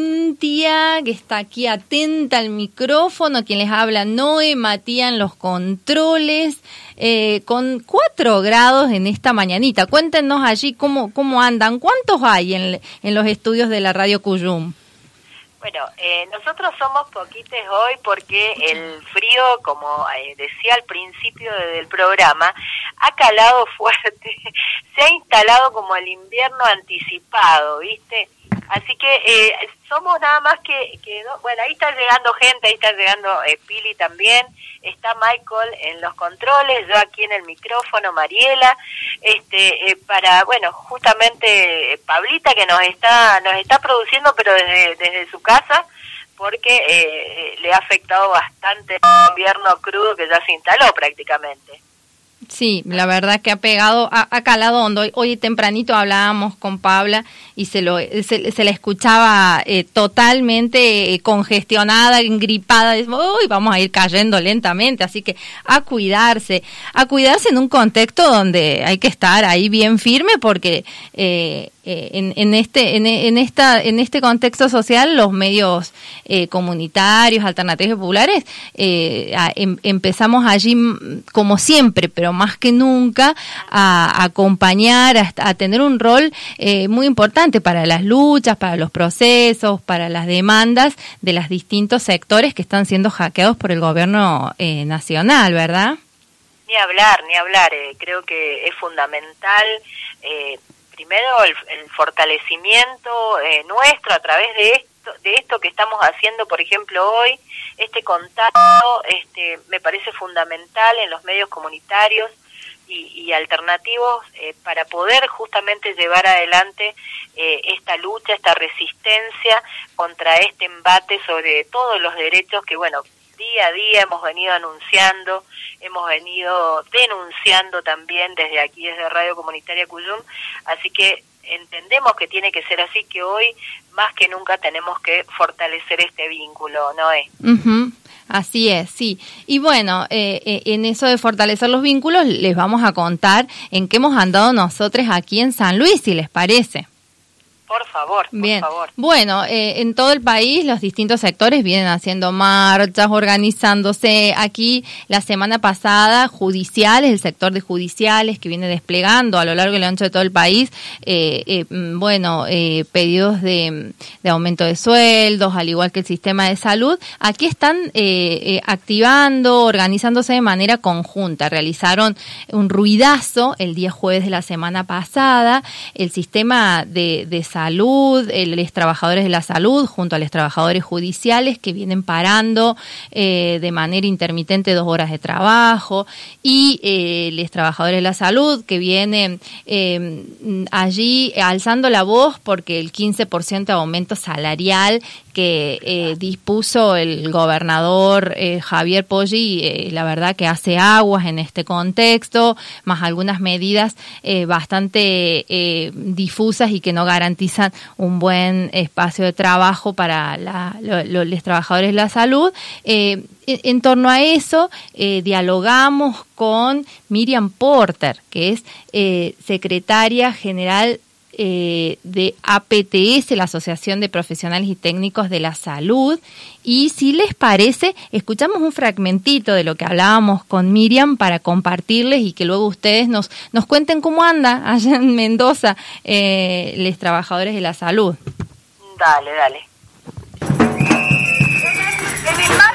Cintia, que está aquí atenta al micrófono, quien les habla Noé, Matías en los controles, eh, con cuatro grados en esta mañanita. Cuéntenos allí cómo, cómo andan, cuántos hay en, en los estudios de la Radio Cuyum. Bueno, eh, nosotros somos poquitos hoy porque el frío, como eh, decía al principio del programa, ha calado fuerte, se ha instalado como el invierno anticipado, ¿viste? Así que eh, somos nada más que, que do- bueno, ahí está llegando gente, ahí está llegando eh, Pili también, está Michael en los controles, yo aquí en el micrófono, Mariela, este, eh, para, bueno, justamente eh, Pablita que nos está, nos está produciendo, pero desde, desde su casa, porque eh, le ha afectado bastante el invierno crudo que ya se instaló prácticamente. Sí, la verdad que ha pegado, ha, ha calado hondo. Hoy, hoy tempranito hablábamos con Paula y se lo se, se la escuchaba eh, totalmente eh, congestionada, engripada. Uy, vamos a ir cayendo lentamente, así que a cuidarse, a cuidarse en un contexto donde hay que estar ahí bien firme porque eh, eh, en, en este en, en esta en este contexto social los medios eh, comunitarios, alternativos y populares eh, a, em, empezamos allí como siempre, pero más que nunca a, a acompañar, a, a tener un rol eh, muy importante para las luchas, para los procesos, para las demandas de los distintos sectores que están siendo hackeados por el gobierno eh, nacional, ¿verdad? Ni hablar, ni hablar. Eh, creo que es fundamental, eh, primero, el, el fortalecimiento eh, nuestro a través de esto, de esto que estamos haciendo, por ejemplo, hoy, este contacto este, me parece fundamental en los medios comunitarios y, y alternativos eh, para poder justamente llevar adelante eh, esta lucha, esta resistencia contra este embate sobre todos los derechos que, bueno, día a día hemos venido anunciando, hemos venido denunciando también desde aquí, desde Radio Comunitaria Cuyum, así que entendemos que tiene que ser así, que hoy más que nunca tenemos que fortalecer este vínculo, ¿no es? Uh-huh. Así es, sí. Y bueno, eh, eh, en eso de fortalecer los vínculos les vamos a contar en qué hemos andado nosotros aquí en San Luis, si les parece. Por favor, por Bien. favor. Bueno, eh, en todo el país los distintos sectores vienen haciendo marchas, organizándose. Aquí la semana pasada, judiciales, el sector de judiciales que viene desplegando a lo largo y lo ancho de todo el país, eh, eh, bueno, eh, pedidos de, de aumento de sueldos, al igual que el sistema de salud. Aquí están eh, eh, activando, organizándose de manera conjunta. Realizaron un ruidazo el día jueves de la semana pasada. El sistema de, de salud, eh, los trabajadores de la salud junto a los trabajadores judiciales que vienen parando eh, de manera intermitente dos horas de trabajo y eh, los trabajadores de la salud que vienen eh, allí alzando la voz porque el quince por ciento de aumento salarial que eh, dispuso el gobernador eh, Javier Poggi, eh, la verdad que hace aguas en este contexto, más algunas medidas eh, bastante eh, difusas y que no garantizan un buen espacio de trabajo para la, lo, lo, los trabajadores de la salud. Eh, en, en torno a eso, eh, dialogamos con Miriam Porter, que es eh, secretaria general Eh, de A P T S, la Asociación de Profesionales y Técnicos de la Salud, y si les parece, escuchamos un fragmentito de lo que hablábamos con Miriam para compartirles y que luego ustedes nos, nos cuenten cómo anda allá en Mendoza eh, los trabajadores de la salud. Dale, dale. En el marco de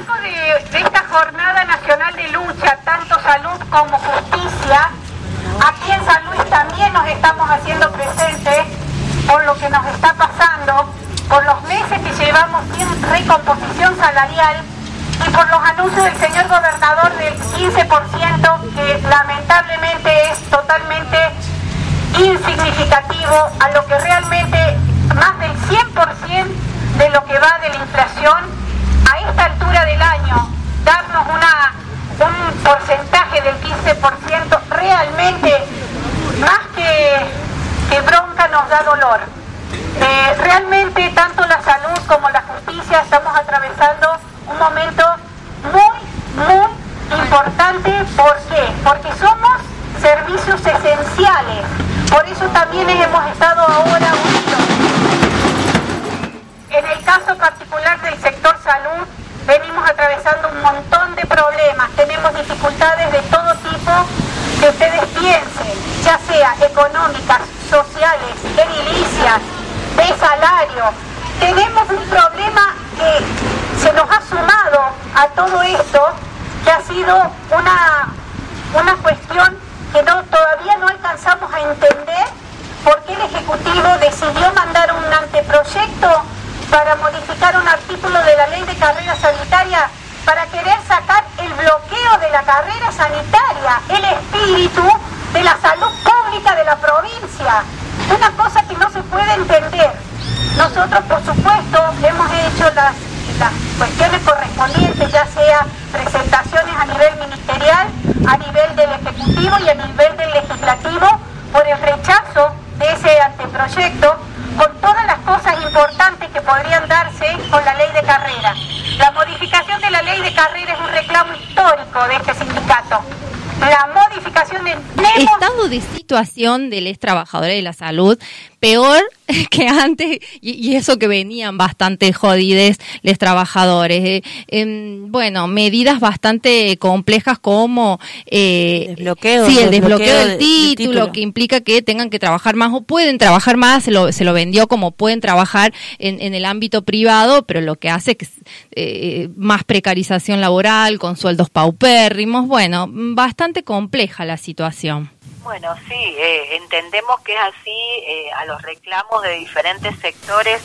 de, de esta jornada nacional de lucha, tanto salud como justicia, aquí en San Luis también nos estamos haciendo presentes por lo que nos está pasando, por los meses que llevamos sin recomposición salarial y por los anuncios del señor gobernador del quince por ciento, que lamentablemente es totalmente insignificativo a lo que realmente más del cien por ciento de lo que va de la inflación a esta altura del año. Darnos una un porcentaje del quince por ciento realmente más que, que bronca nos da dolor. Eh, realmente tanto la salud como la justicia estamos atravesando un momento muy, muy importante. ¿Por qué? Porque somos servicios esenciales. Por eso también hemos estado ahora unidos. En el caso particular del sector salud, venimos atravesando un montón de problemas. Tenemos dificultades de todo tipo que ustedes piensen, ya sea económicas, sociales, edilicias, de salario. Tenemos un problema que se nos ha sumado a todo esto, que ha sido una, una cuestión que no, todavía no alcanzamos a entender por qué el Ejecutivo decidió mandar un anteproyecto para modificar un artículo de la Ley de Carrera Sanitaria para querer sacar el bloqueo de la carrera sanitaria, el espíritu de la salud pública de la provincia. Una cosa que no se puede entender. Nosotros, por supuesto, hemos hecho las, las cuestiones correspondientes, ya sea presentaciones a nivel ministerial, a nivel del Ejecutivo y a nivel del Legislativo, por el rechazo de ese anteproyecto, con todas las cosas importantes que podrían darse con la ley de carrera. La modificación de la ley de carrera es un reclamo histórico de este sindicato. La modificación del estado de situación de los trabajadores de la salud peor que antes, y, y eso que venían bastante jodides los trabajadores. Eh, eh, bueno, medidas bastante complejas como eh, desbloqueo, sí, el desbloqueo, desbloqueo del del título, título, que implica que tengan que trabajar más o pueden trabajar más, se lo, se lo vendió como pueden trabajar en, en el ámbito privado, pero lo que hace que eh, más precarización laboral, con sueldos paupérrimos. Bueno, bastante compleja la situación. Bueno, sí, eh, entendemos que es así, eh, a los reclamos de diferentes sectores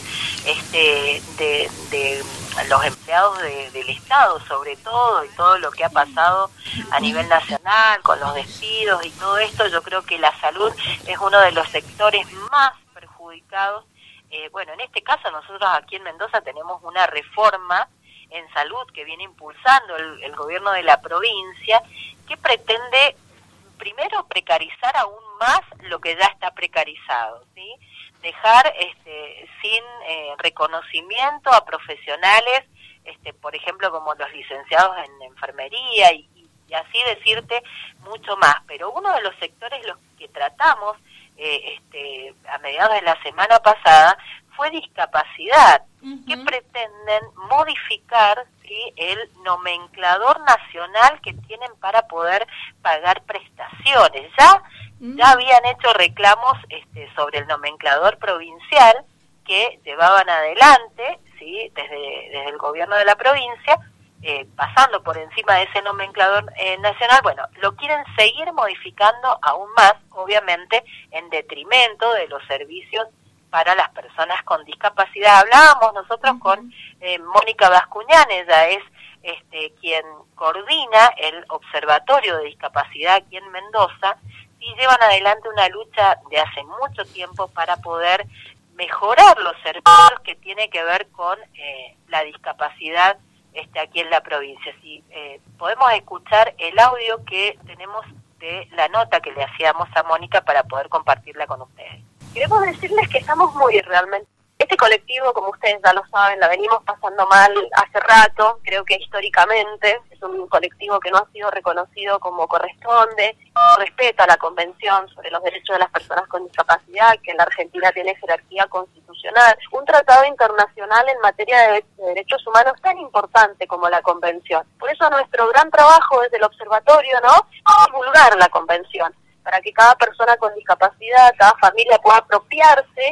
este, de, de los empleados de, del Estado, sobre todo, y todo lo que ha pasado a nivel nacional, con los despidos y todo esto. Yo creo que la salud es uno de los sectores más perjudicados. Eh, bueno, en este caso nosotros aquí en Mendoza tenemos una reforma en salud que viene impulsando el, el gobierno de la provincia, que pretende primero precarizar aún más lo que ya está precarizado, ¿sí? Dejar este, sin eh, reconocimiento a profesionales, este, por ejemplo, como los licenciados en enfermería y, y así decirte mucho más. Pero uno de los sectores los que tratamos eh, este, a mediados de la semana pasada fue discapacidad, uh-huh. que pretenden modificar, ¿sí?, el nomenclador nacional que tienen para poder pagar prestaciones. Ya, uh-huh. ya habían hecho reclamos este, sobre el nomenclador provincial que llevaban adelante, ¿sí?, desde, desde el gobierno de la provincia, eh, pasando por encima de ese nomenclador eh, nacional. Bueno, lo quieren seguir modificando aún más, obviamente, en detrimento de los servicios para las personas con discapacidad. Hablábamos nosotros uh-huh. con eh, Mónica Bascuñán, ella es este, quien coordina el Observatorio de Discapacidad aquí en Mendoza, y llevan adelante una lucha de hace mucho tiempo para poder mejorar los servicios que tiene que ver con eh, la discapacidad este, aquí en la provincia. Si eh, podemos escuchar el audio que tenemos de la nota que le hacíamos a Mónica para poder compartirla con ustedes. Queremos decirles que estamos muy realmente... Este colectivo, como ustedes ya lo saben, la venimos pasando mal hace rato. Creo que históricamente es un colectivo que no ha sido reconocido como corresponde. Respeta la Convención sobre los Derechos de las Personas con Discapacidad, que en la Argentina tiene jerarquía constitucional. Un tratado internacional en materia de, de derechos humanos tan importante como la Convención. Por eso nuestro gran trabajo desde el observatorio, ¿no?, es divulgar la Convención, para que cada persona con discapacidad, cada familia pueda apropiarse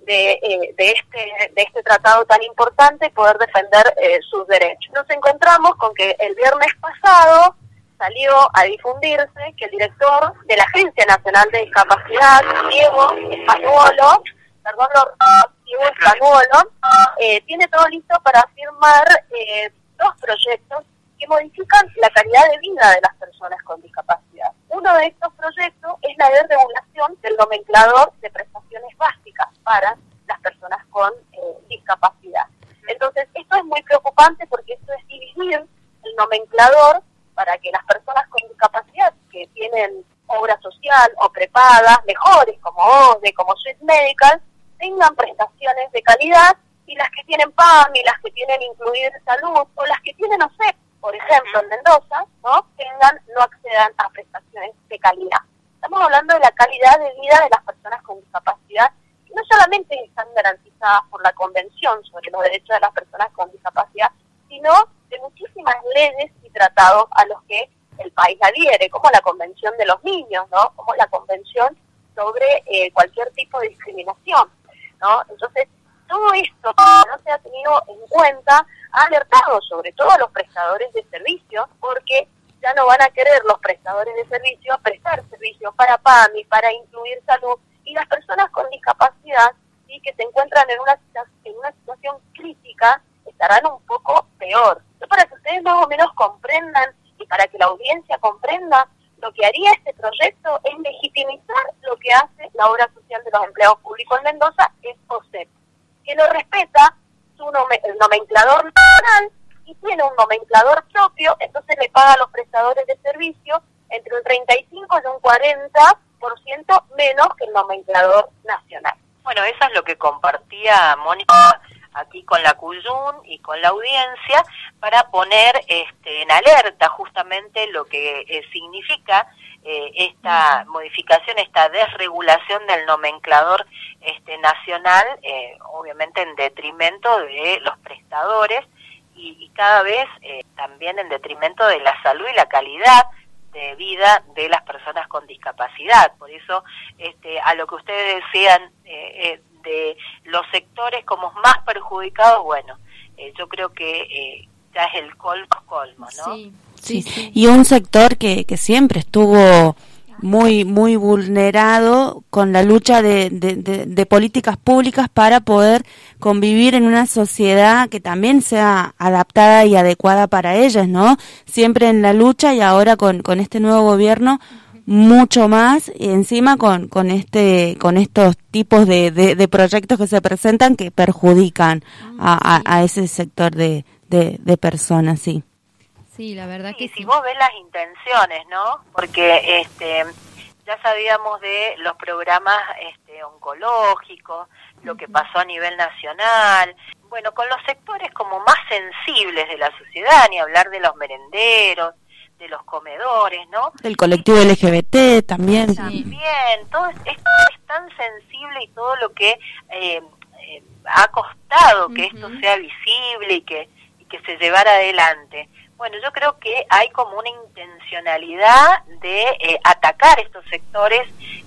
de, eh, de, este, de este tratado tan importante, poder defender eh, sus derechos. Nos encontramos con que el viernes pasado salió a difundirse que el director de la Agencia Nacional de Discapacidad, Diego Espanuolo, perdón, Diego Espanuolo, eh, tiene todo listo para firmar eh, dos proyectos que modifican la calidad de vida de las personas con discapacidad. Uno de estos proyectos es la desregulación del nomenclador de prestaciones básicas para las personas con eh, discapacidad. Entonces, esto es muy preocupante porque esto es dividir el nomenclador para que las personas con discapacidad que tienen obra social o prepagas mejores como O S D E, como Suite Medical, tengan prestaciones de calidad, y las que tienen P A M y las que tienen incluir salud o las que tienen O S E P, por ejemplo, en Mendoza, ¿no? tengan, no accedan a prestaciones de calidad. Estamos hablando de la calidad de vida de las personas con discapacidad, que no solamente están garantizadas por la Convención sobre los Derechos de las Personas con Discapacidad, sino de muchísimas leyes y tratados a los que el país adhiere, como la Convención de los Niños, ¿no? como la Convención sobre eh, cualquier tipo de discriminación, ¿no? Entonces, todo esto que no se ha tenido en cuenta ha alertado sobre todo a los prestadores de servicios, porque ya no van a querer los prestadores de servicios prestar servicios para P A M y para incluir salud, y las personas con discapacidad, sí, que se encuentran en una, en una situación crítica, estarán un poco peor. Entonces, para que ustedes más o menos comprendan y para que la audiencia comprenda, lo que haría este proyecto es legitimizar lo que hace la obra social de los empleados públicos en Mendoza, es O S E P, que no respeta su nome el nomenclador nacional y tiene un nomenclador propio, entonces le paga a los prestadores de servicio entre un treinta y cinco y un cuarenta por ciento menos que el nomenclador nacional. Bueno, eso es lo que compartía Mónica aquí con la Cuyún y con la audiencia, para poner este, en alerta justamente lo que eh, significa eh, esta modificación, esta desregulación del nomenclador este, nacional, eh, obviamente en detrimento de los prestadores y, y cada vez eh, también en detrimento de la salud y la calidad de vida de las personas con discapacidad. Por eso, este, a lo que ustedes decían eh, eh, de los sectores como más perjudicados, bueno, eh, yo creo que eh, ya es el colmo colmo, ¿no? Sí, sí, sí. Y un sector que, que siempre estuvo muy muy vulnerado con la lucha de, de, de, de políticas públicas para poder convivir en una sociedad que también sea adaptada y adecuada para ellas, ¿no? Siempre en la lucha, y ahora con, con este nuevo gobierno mucho más, y encima con con este con estos tipos de, de, de proyectos que se presentan que perjudican a, a, a ese sector de, de, de personas, sí. Sí, la verdad que sí. Si sí. vos ves las intenciones, ¿no? Porque este ya sabíamos de los programas este oncológicos, lo que pasó a nivel nacional, bueno, con los sectores como más sensibles de la sociedad, ni hablar de los merenderos, de los comedores, ¿no? Del colectivo L G B T también. También, todo es, es, es tan sensible, y todo lo que eh, eh, ha costado que uh-huh. esto sea visible y que, y que se llevara adelante. Bueno, yo creo que hay como una intencionalidad de eh, atacar estos sectores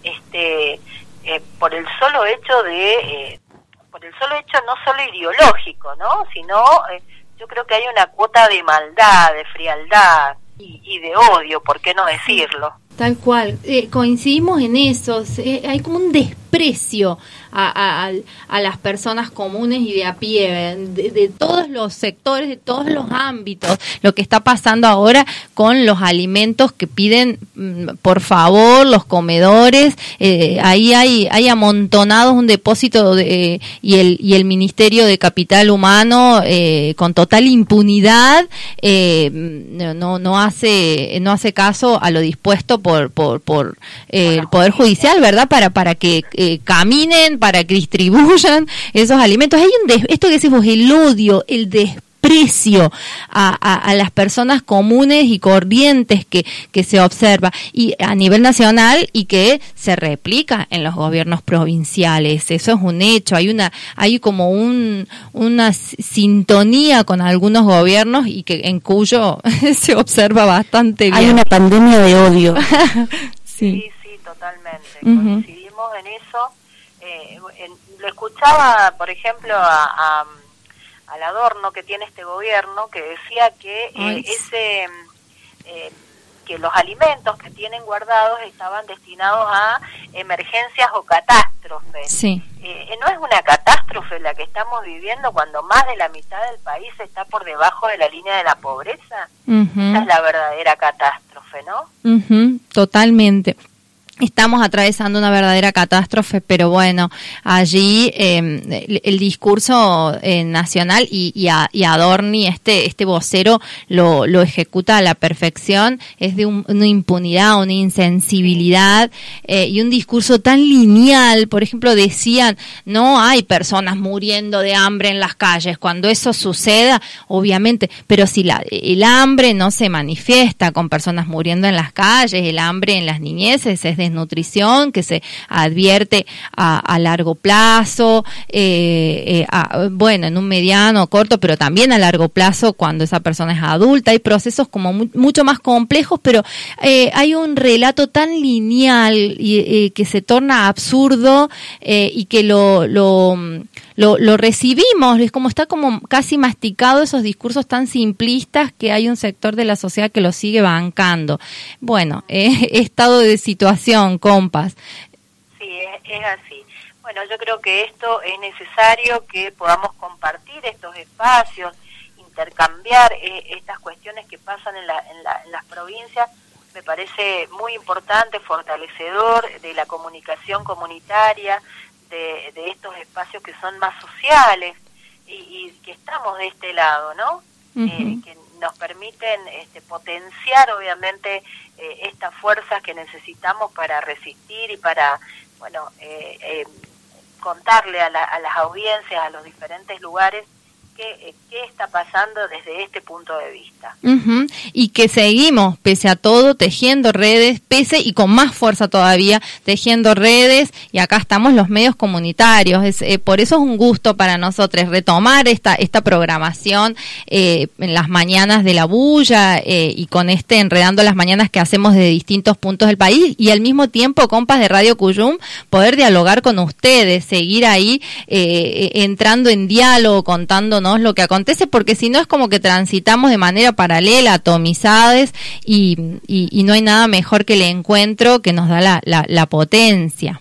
este eh, por el solo hecho de, eh, por el solo hecho no solo ideológico, ¿no? Sino eh, yo creo que hay una cuota de maldad, de frialdad y, y de odio, ¿por qué no decirlo? Tal cual, eh, coincidimos en eso, eh, hay como un desprecio a, a, a las personas comunes y de a pie, de, de todos los sectores, de todos los ámbitos, lo que está pasando ahora con los alimentos que piden, por favor, los comedores, eh, ahí hay hay amontonados un depósito de, y el y el Ministerio de Capital Humano eh, con total impunidad eh, no no hace no hace caso a lo dispuesto por por por eh, el Poder Judicial, ¿verdad? Para para que eh, caminen, para que distribuyan esos alimentos. Hay un des- esto que decimos, el odio, el desprecio a, a, a las personas comunes y corrientes que, que se observa y a nivel nacional, y que se replica en los gobiernos provinciales. Eso es un hecho. Hay una hay como un una sintonía con algunos gobiernos, y que en cuyo se observa bastante bien. Hay una pandemia de odio. Sí, sí, sí, totalmente. Uh-huh. Coincidimos en eso. eh, en, lo escuchaba, por ejemplo, a, a, al adorno que tiene este gobierno, que decía que eh, ese eh, que los alimentos que tienen guardados estaban destinados a emergencias o catástrofes. Sí. Eh, ¿No es una catástrofe la que estamos viviendo cuando más de la mitad del país está por debajo de la línea de la pobreza? Uh-huh. Esa es la verdadera catástrofe, ¿no? Uh-huh. Totalmente. Estamos atravesando una verdadera catástrofe, pero bueno, allí eh, el, el discurso eh, nacional y, y, a, y Adorni, este este vocero, lo, lo ejecuta a la perfección. Es de un, una impunidad, una insensibilidad eh, y un discurso tan lineal. Por ejemplo, decían, no hay personas muriendo de hambre en las calles. Cuando eso suceda, obviamente, pero si la, el hambre no se manifiesta con personas muriendo en las calles, el hambre en las niñeces es de desnutrición que se advierte a, a largo plazo, eh, eh, a, bueno, en un mediano, corto, pero también a largo plazo cuando esa persona es adulta. Hay procesos como mu- mucho más complejos, pero eh, hay un relato tan lineal y eh, que se torna absurdo eh, y que lo, lo Lo, lo recibimos, es como está como casi masticado esos discursos tan simplistas que hay un sector de la sociedad que lo sigue bancando. Bueno, eh, estado de situación, compas. Sí, es, es así. Bueno, yo creo que esto es necesario que podamos compartir estos espacios, intercambiar eh, estas cuestiones que pasan en, la, en, la, en las provincias. Me parece muy importante, fortalecedor de la comunicación comunitaria, De, de estos espacios que son más sociales y, y que estamos de este lado, ¿no? Uh-huh. Eh, que nos permiten este, potenciar, obviamente, eh, estas fuerzas que necesitamos para resistir y para, bueno, eh, eh, contarle a, la, a las audiencias, a los diferentes lugares, qué, qué está pasando desde este punto de vista. Uh-huh. Y que seguimos, pese a todo, tejiendo redes, pese y con más fuerza todavía, tejiendo redes, y acá estamos los medios comunitarios. Es, eh, por eso es un gusto para nosotros retomar esta esta programación eh, en las mañanas de la bulla eh, y con este Enredando las Mañanas que hacemos de distintos puntos del país, y al mismo tiempo, compas de Radio Cuyum, poder dialogar con ustedes, seguir ahí eh, entrando en diálogo, contándonos lo que acontece, porque si no es como que transitamos de manera paralela, atomizadas, y, y, y no hay nada mejor que el encuentro que nos da la, la, la potencia.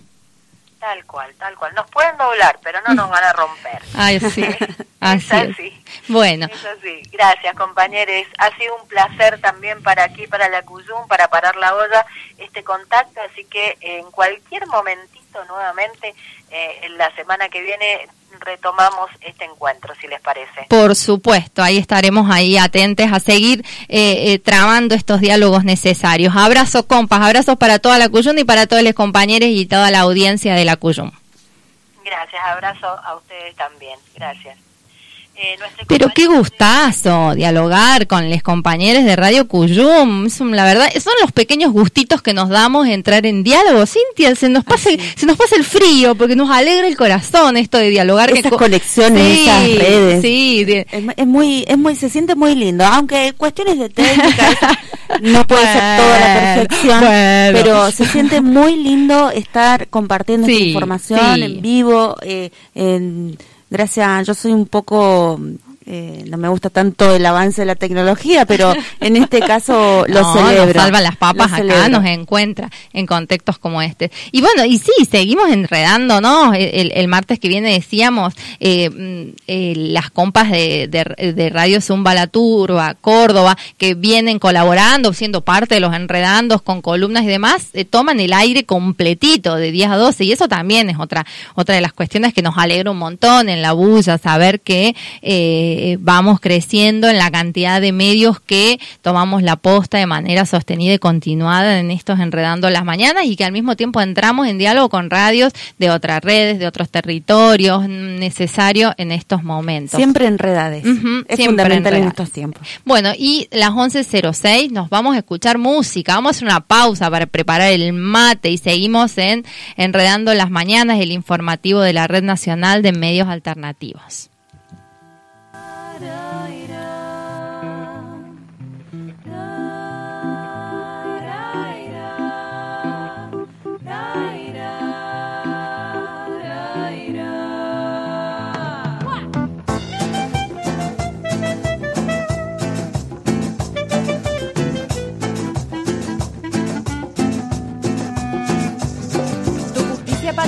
Tal cual, tal cual. Nos pueden doblar, pero no nos van a romper. Ay, sí. Así es. Así. Bueno. Es así. Gracias, compañeros. Ha sido un placer también para aquí, para la Cuyum, para parar la olla, este contacto. Así que en cualquier momentito, nuevamente, eh, en la semana que viene, retomamos este encuentro, si les parece. Por supuesto, ahí estaremos ahí atentos a seguir eh, eh, trabando estos diálogos necesarios. Abrazos, compas, abrazos para toda la Cuyum y para todos los compañeros y toda la audiencia de la Cuyum. Gracias, abrazo a ustedes también. Gracias. Eh, Pero qué gustazo dialogar con los compañeros de Radio Cuyum. Es un, la verdad, son los pequeños gustitos que nos damos entrar en diálogo. Cintia, se nos pasa, se nos pasa el frío porque nos alegra el corazón esto de dialogar. Esas que conexiones, sí, esas redes. Sí, de... es, es muy, es muy, se siente muy lindo. Aunque cuestiones de técnica no puede bueno, ser toda la perfección, bueno. Pero se siente muy lindo estar compartiendo sí, esta información sí. en vivo, eh, en Gracias, yo soy un poco, eh, no me gusta tanto el avance de la tecnología, pero en este caso lo no, celebro. Nos salva las papas acá, celebro. Nos encuentra en contextos como este. Y bueno, y sí, seguimos enredando, ¿no? El, el martes que viene decíamos, eh, eh, las compas de, de, de Radio Zumba La Turba, Córdoba, que vienen colaborando, siendo parte de los enredandos con columnas y demás, eh, toman el aire completito de diez a doce, y eso también es otra otra de las cuestiones que nos alegra un montón en la bulla, saber que eh, vamos creciendo en la cantidad de medios que tomamos la posta de manera sostenida y continuada en estos Enredando las Mañanas, y que al mismo tiempo entramos en diálogo con radios de otras redes, de otros territorios, necesario en estos momentos. Siempre enredades. Uh-huh, es siempre fundamental enredades. En estos tiempos. Bueno, y las once cero seis nos vamos a escuchar música. Vamos a hacer una pausa para preparar el mate y seguimos en Enredando las Mañanas, el informativo de la Red Nacional de Medios Alternativos.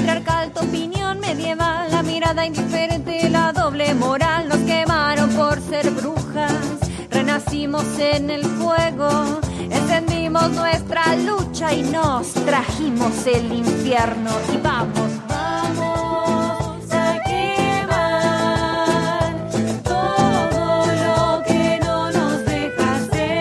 patriarcal, tu opinión medieval, la mirada indiferente, la doble moral. Nos quemaron por ser brujas, renacimos en el fuego, encendimos nuestra lucha y nos trajimos el infierno. Y vamos, vamos a quemar todo lo que no nos deja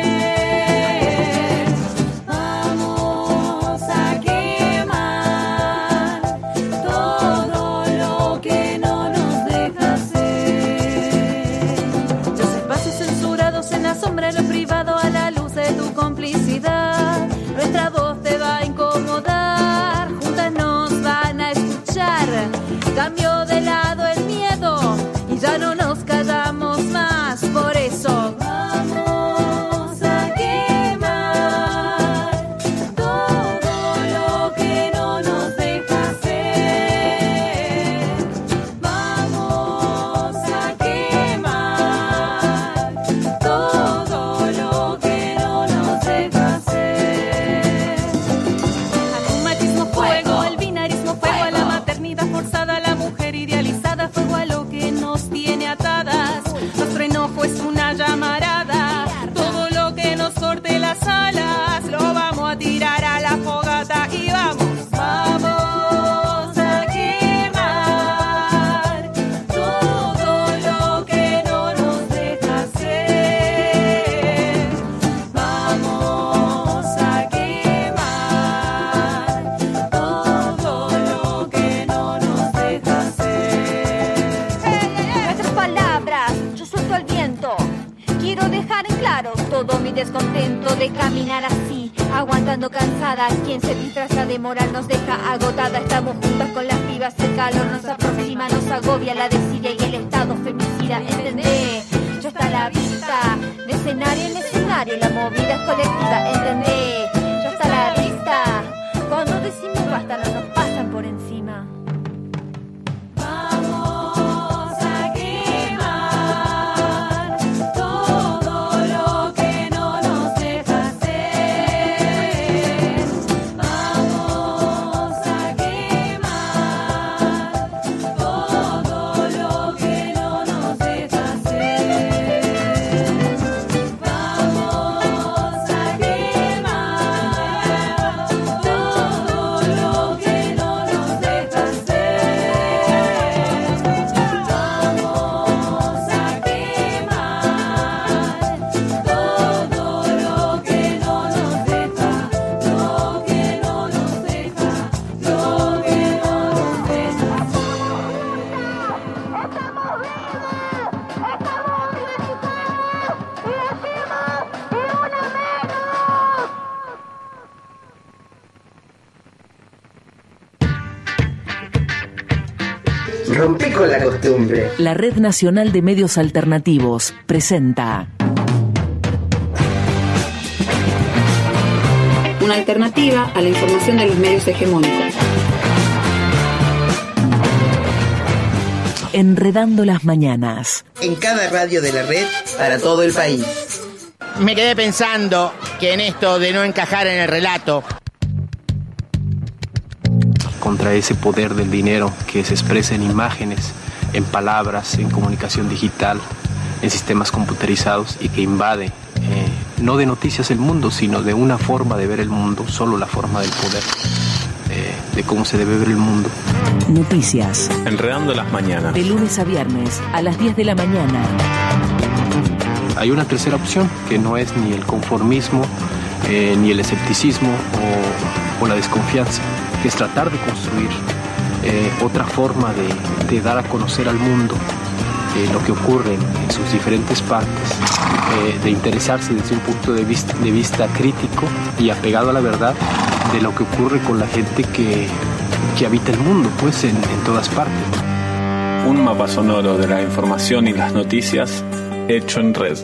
ser. Vamos a quemar todo lo que no nos deja ser. Los espacios censurados en la sombra, en lo privado, a la luz de tu complicidad. Nuestra voz te va a incomodar, juntas nos van a escuchar. Cambió de lado el miedo y ya no nos callamos más. Por eso vamos a quemar todo lo que no nos deja ser. Vamos a quemar todo lo que no nos deja ser. Al machismo fuego, el binarismo fuego, a la maternidad forzada, a la mujer idealizada, fuego a lo que nos tiene atadas. Nuestro enojo es una llamarada, todo lo que nos corte las alas lo vamos a tirar a la fogata. Y vamos, vamos a quemar todo lo que no nos deja ser. Vamos a quemar todo lo que no nos deja ser. Nuestras palabras, yo suelto al viento. Quiero dejar en claro todo mi descontento de caminar así, aguantando cansada. Quien se disfraza de moral nos deja agotada. Estamos juntas con las pibas, el calor nos aproxima, nos agobia la desidia y el estado femicida. ¿Entendé? Ya está a la vista, de escenario en escenario, la movida es colectiva. ¿Entendé? Ya está a la vista, cuando decimos basta no nos pasan por encima. Vamos a quemar todo lo que no nos deja ser. Vamos a quemar todo lo que no nos deja ser. Vamos a quemar todo lo que no nos deja ser. Vamos a quemar todo lo que no nos deja, lo que no nos deja, lo que no nos deja. Rompí con la costumbre. La Red Nacional de Medios Alternativos presenta Una alternativa a la información de los medios hegemónicos. Enredando las Mañanas. En cada radio de la red para todo el país. Me quedé pensando que en esto de no encajar en el relato, contra ese poder del dinero que se expresa en imágenes, en palabras, en comunicación digital, en sistemas computerizados y que invade, eh, no de noticias el mundo, sino de una forma de ver el mundo, solo la forma del poder, eh, de cómo se debe ver el mundo. Noticias. Enredando las Mañanas. De lunes a viernes a las diez de la mañana. Hay una tercera opción, que no es ni el conformismo, eh, ni el escepticismo o, o la desconfianza, que es tratar de construir eh, otra forma de, de dar a conocer al mundo eh, lo que ocurre en, en sus diferentes partes, eh, de interesarse desde un punto de vista, de vista crítico y apegado a la verdad de lo que ocurre con la gente que, que habita el mundo, pues en, en todas partes. Un mapa sonoro de la información y las noticias hecho en red.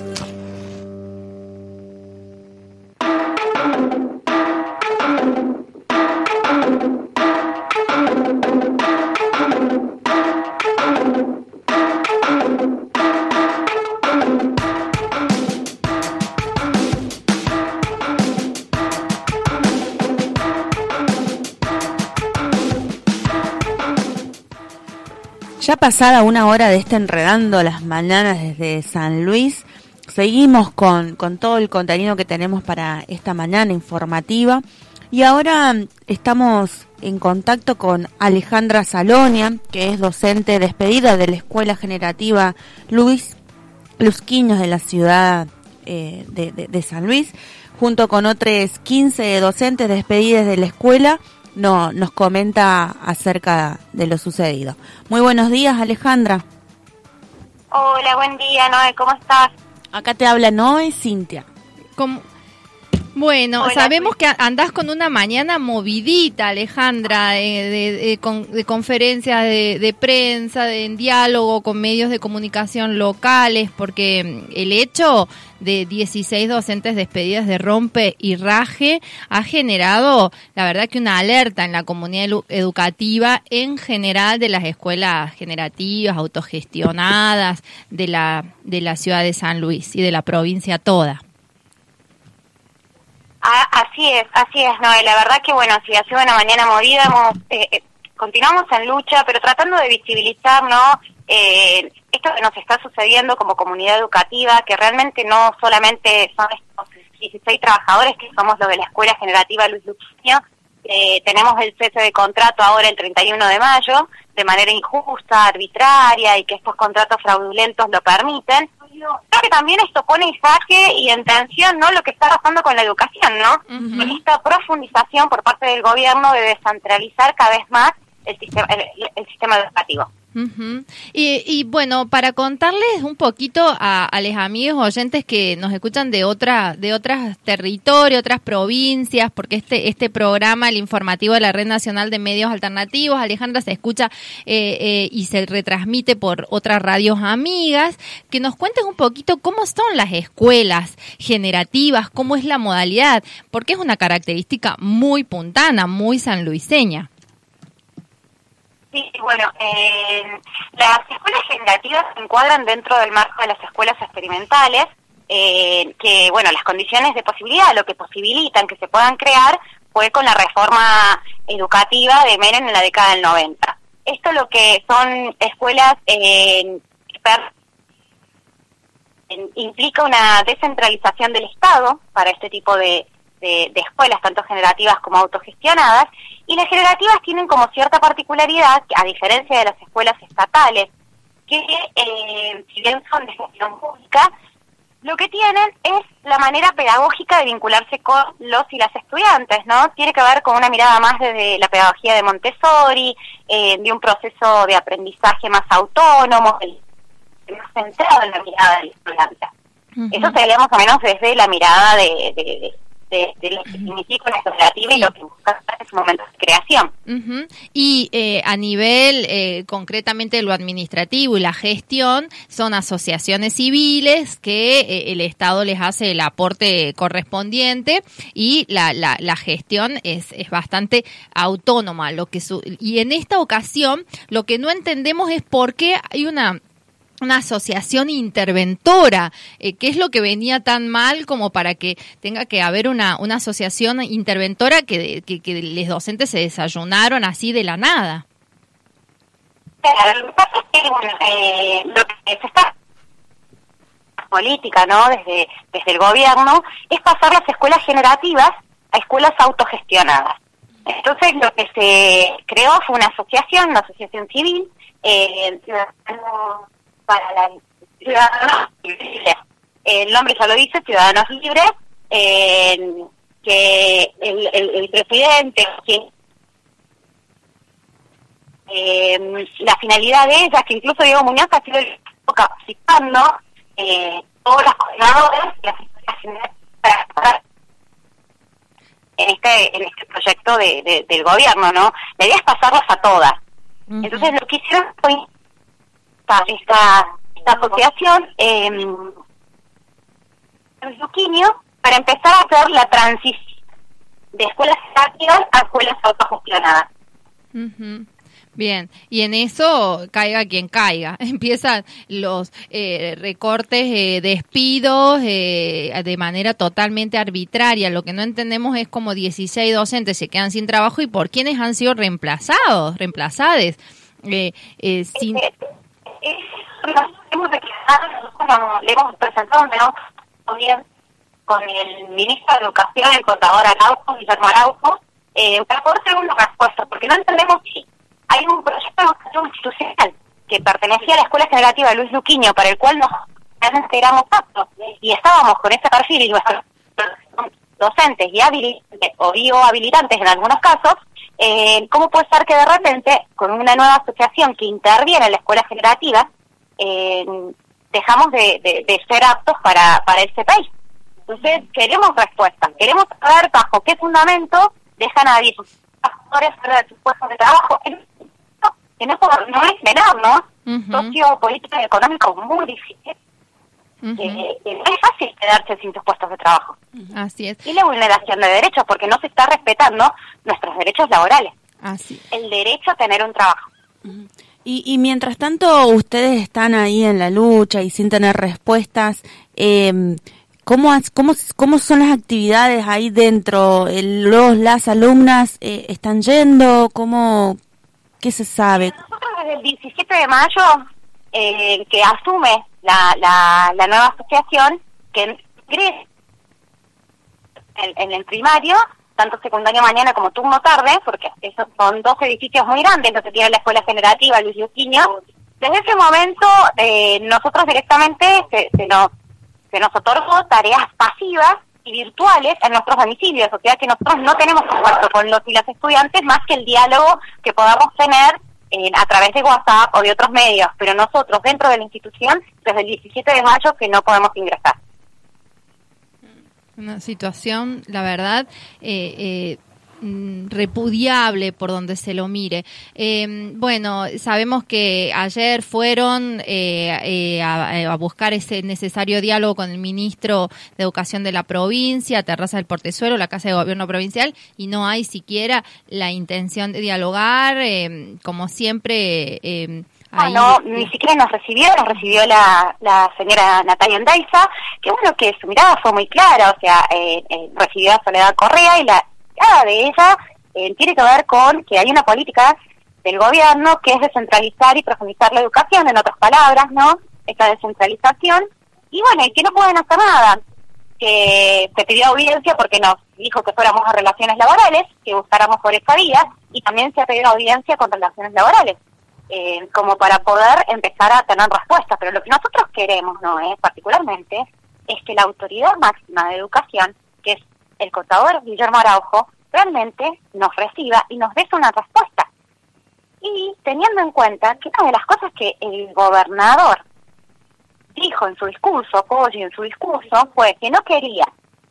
ya pasada una hora de este Enredando las Mañanas desde San Luis, seguimos con, con todo el contenido que tenemos para esta mañana informativa y ahora estamos en contacto con Alejandra Salonia, que es docente despedida de la Escuela Generativa Luis Lusquiños de la ciudad eh, de, de, de San Luis, junto con otros quince docentes despedidos de la escuela. No, nos comenta acerca de lo sucedido. Muy buenos días, Alejandra. Hola, buen día, Noé, ¿cómo estás? Acá te habla Noé, Cintia. ¿Cómo? Bueno, Hola, sabemos que andás con una mañana movidita, Alejandra, de, de, de, con, de conferencias de, de prensa, de, en diálogo con medios de comunicación locales, porque el hecho de dieciséis docentes despedidas de Rompe y Raje ha generado, la verdad, que una alerta en la comunidad edu- educativa en general de las escuelas generativas, autogestionadas de la, de la ciudad de San Luis y de la provincia toda. Ah, así es, así es, Noé. La verdad que, bueno, si ha sido una mañana movida, hemos, eh, eh, continuamos en lucha, pero tratando de visibilizar, ¿no?, eh, esto que nos está sucediendo como comunidad educativa, que realmente no solamente son estos dieciséis trabajadores que somos los de la Escuela Generativa Luis Lusquiños. Eh, tenemos el cese de contrato ahora el treinta y uno de mayo, de manera injusta, arbitraria, y que estos contratos fraudulentos lo permiten. Creo que también esto pone en jaque y en tensión, ¿no?, lo que está pasando con la educación, ¿no? Uh-huh. Esta profundización por parte del gobierno de descentralizar cada vez más el sistema, el, el sistema educativo. Uh-huh. Y, y bueno, para contarles un poquito a, a los amigos oyentes que nos escuchan de otra, de otros territorios, otras provincias, porque este este programa, el informativo de la Red Nacional de Medios Alternativos, Alejandra, se escucha eh, eh, y se retransmite por otras radios amigas, que nos cuenten un poquito cómo son las escuelas generativas, cómo es la modalidad, porque es una característica muy puntana, muy sanluiseña. Sí, bueno, eh, las escuelas generativas se encuadran dentro del marco de las escuelas experimentales, eh, que, bueno, las condiciones de posibilidad, lo que posibilitan que se puedan crear, fue con la reforma educativa de Menem en la década del noventa. Esto lo que son escuelas eh, implica una descentralización del Estado para este tipo de, de, de escuelas, tanto generativas como autogestionadas, y las generativas tienen como cierta particularidad, a diferencia de las escuelas estatales, que eh, si bien son de gestión pública, lo que tienen es la manera pedagógica de vincularse con los y las estudiantes, ¿no? Tiene que ver con una mirada más desde la pedagogía de Montessori, eh, de un proceso de aprendizaje más autónomo, más centrado en la mirada del estudiante. Uh-huh. Eso sería más o menos desde la mirada de... de, de De, de lo que significa una cooperativa y lo que busca en su momento de creación. Uh-huh. Y eh, a nivel eh, concretamente de lo administrativo y la gestión, son asociaciones civiles que eh, el Estado les hace el aporte correspondiente y la, la, la gestión es, es bastante autónoma. Lo que su- y en esta ocasión lo que no entendemos es por qué hay una... una asociación interventora, eh, ¿qué es lo que venía tan mal como para que tenga que haber una, una asociación interventora que, que, que los docentes se desayunaron así de la nada? Claro, lo que pasa es que, bueno, eh, lo que se está política, ¿no?, desde, desde el gobierno, es pasar las escuelas generativas a escuelas autogestionadas. Entonces, lo que se creó fue una asociación, una asociación civil, eh, ciudadanos para la ciudadanos libres. El nombre ya lo dice, Ciudadanos Libres, eh, que el, el, el presidente, quien, eh, la finalidad de ella, que incluso Diego Muñoz ha sido capacitando eh, todos los coordinadores de las escuelas para en este en este proyecto de, de, del gobierno, ¿no? La idea es pasarlas a todas. Uh-huh. Entonces lo que hicieron fue esta, esta asociación eh, Lusquiños para empezar a hacer la transición de escuelas educativas a escuelas autogestionadas. Uh-huh. Bien, y en eso caiga quien caiga. Empiezan los eh, recortes, eh, despidos eh, de manera totalmente arbitraria. Lo que no entendemos es cómo dieciséis docentes se quedan sin trabajo y por quiénes han sido reemplazados, reemplazadas. Eh, eh, sin... eh, eh, hemos declarado, nosotros le hemos presentado un bien con el ministro de Educación, el contador Araujo, Guillermo Araujo, eh, para poder tener una respuesta, porque no entendemos si hay un proyecto de educación institucional que pertenecía a la Escuela Generativa Luis Luquiño, para el cual nos éramos aptos, y estábamos con ese perfil, y nuestros docentes y habilitantes, o biohabilitantes en algunos casos, eh, ¿cómo puede ser que de repente, con una nueva asociación que interviene en la Escuela Generativa, eh, dejamos de, de, de ser aptos para, para ese país? Entonces, queremos respuestas, queremos saber bajo qué fundamento dejan a diez trabajadores fuera de sus puestos de trabajo, que no, no es menor, ¿no? Uh-huh. Sociopolítico y económico muy difícil. Uh-huh. eh, eh, no es fácil quedarse sin sus puestos de trabajo. Uh-huh. Así es. Y la vulneración de derechos, porque no se está respetando nuestros derechos laborales. Así. El derecho a tener un trabajo. Uh-huh. Y, y mientras tanto, ustedes están ahí en la lucha y sin tener respuestas, eh, ¿Cómo, cómo, ¿Cómo son las actividades ahí dentro? ¿Los, las alumnas eh, están yendo? ¿Cómo, qué se sabe? Nosotros desde el diecisiete de mayo, eh, que asume la, la, la nueva asociación, que ingresa en, en el primario, tanto secundario mañana como turno tarde, porque esos son dos edificios muy grandes, los que tiene la Escuela Generativa Luis Luquiño. Desde ese momento, eh, nosotros directamente se, se nos se nos otorgó tareas pasivas y virtuales en nuestros domicilios, o sea que nosotros no tenemos contacto con los y las estudiantes más que el diálogo que podamos tener eh, a través de WhatsApp o de otros medios, pero nosotros dentro de la institución desde el diecisiete de mayo que no podemos ingresar. Una situación, la verdad, eh, eh, repudiable por donde se lo mire. Eh, bueno, sabemos que ayer fueron eh, eh, a, a buscar ese necesario diálogo con el ministro de Educación de la provincia, Terraza del Portezuelo, la Casa de Gobierno Provincial, y no hay siquiera la intención de dialogar, eh, como siempre. Eh, Ahí, no, no, ni siquiera nos recibió, nos recibió la, la señora Natalia Andaiza, que bueno, que su mirada fue muy clara, o sea, eh, eh, recibió a Soledad Correa y la mirada de ella eh, tiene que ver con que hay una política del gobierno que es descentralizar y profundizar la educación, en otras palabras, ¿no? Esta descentralización, y bueno, y que no pueden hacer nada, que se pidió audiencia porque nos dijo que fuéramos a relaciones laborales, que buscáramos por esa vía, y también se ha pedido audiencia con relaciones laborales. Eh, como para poder empezar a tener respuestas, pero lo que nosotros queremos, no es particularmente, es que la autoridad máxima de educación, que es el contador Guillermo Araujo, realmente nos reciba y nos dé una respuesta. Y teniendo en cuenta que una de las cosas que el gobernador dijo en su discurso, Poggi en su discurso, fue que no quería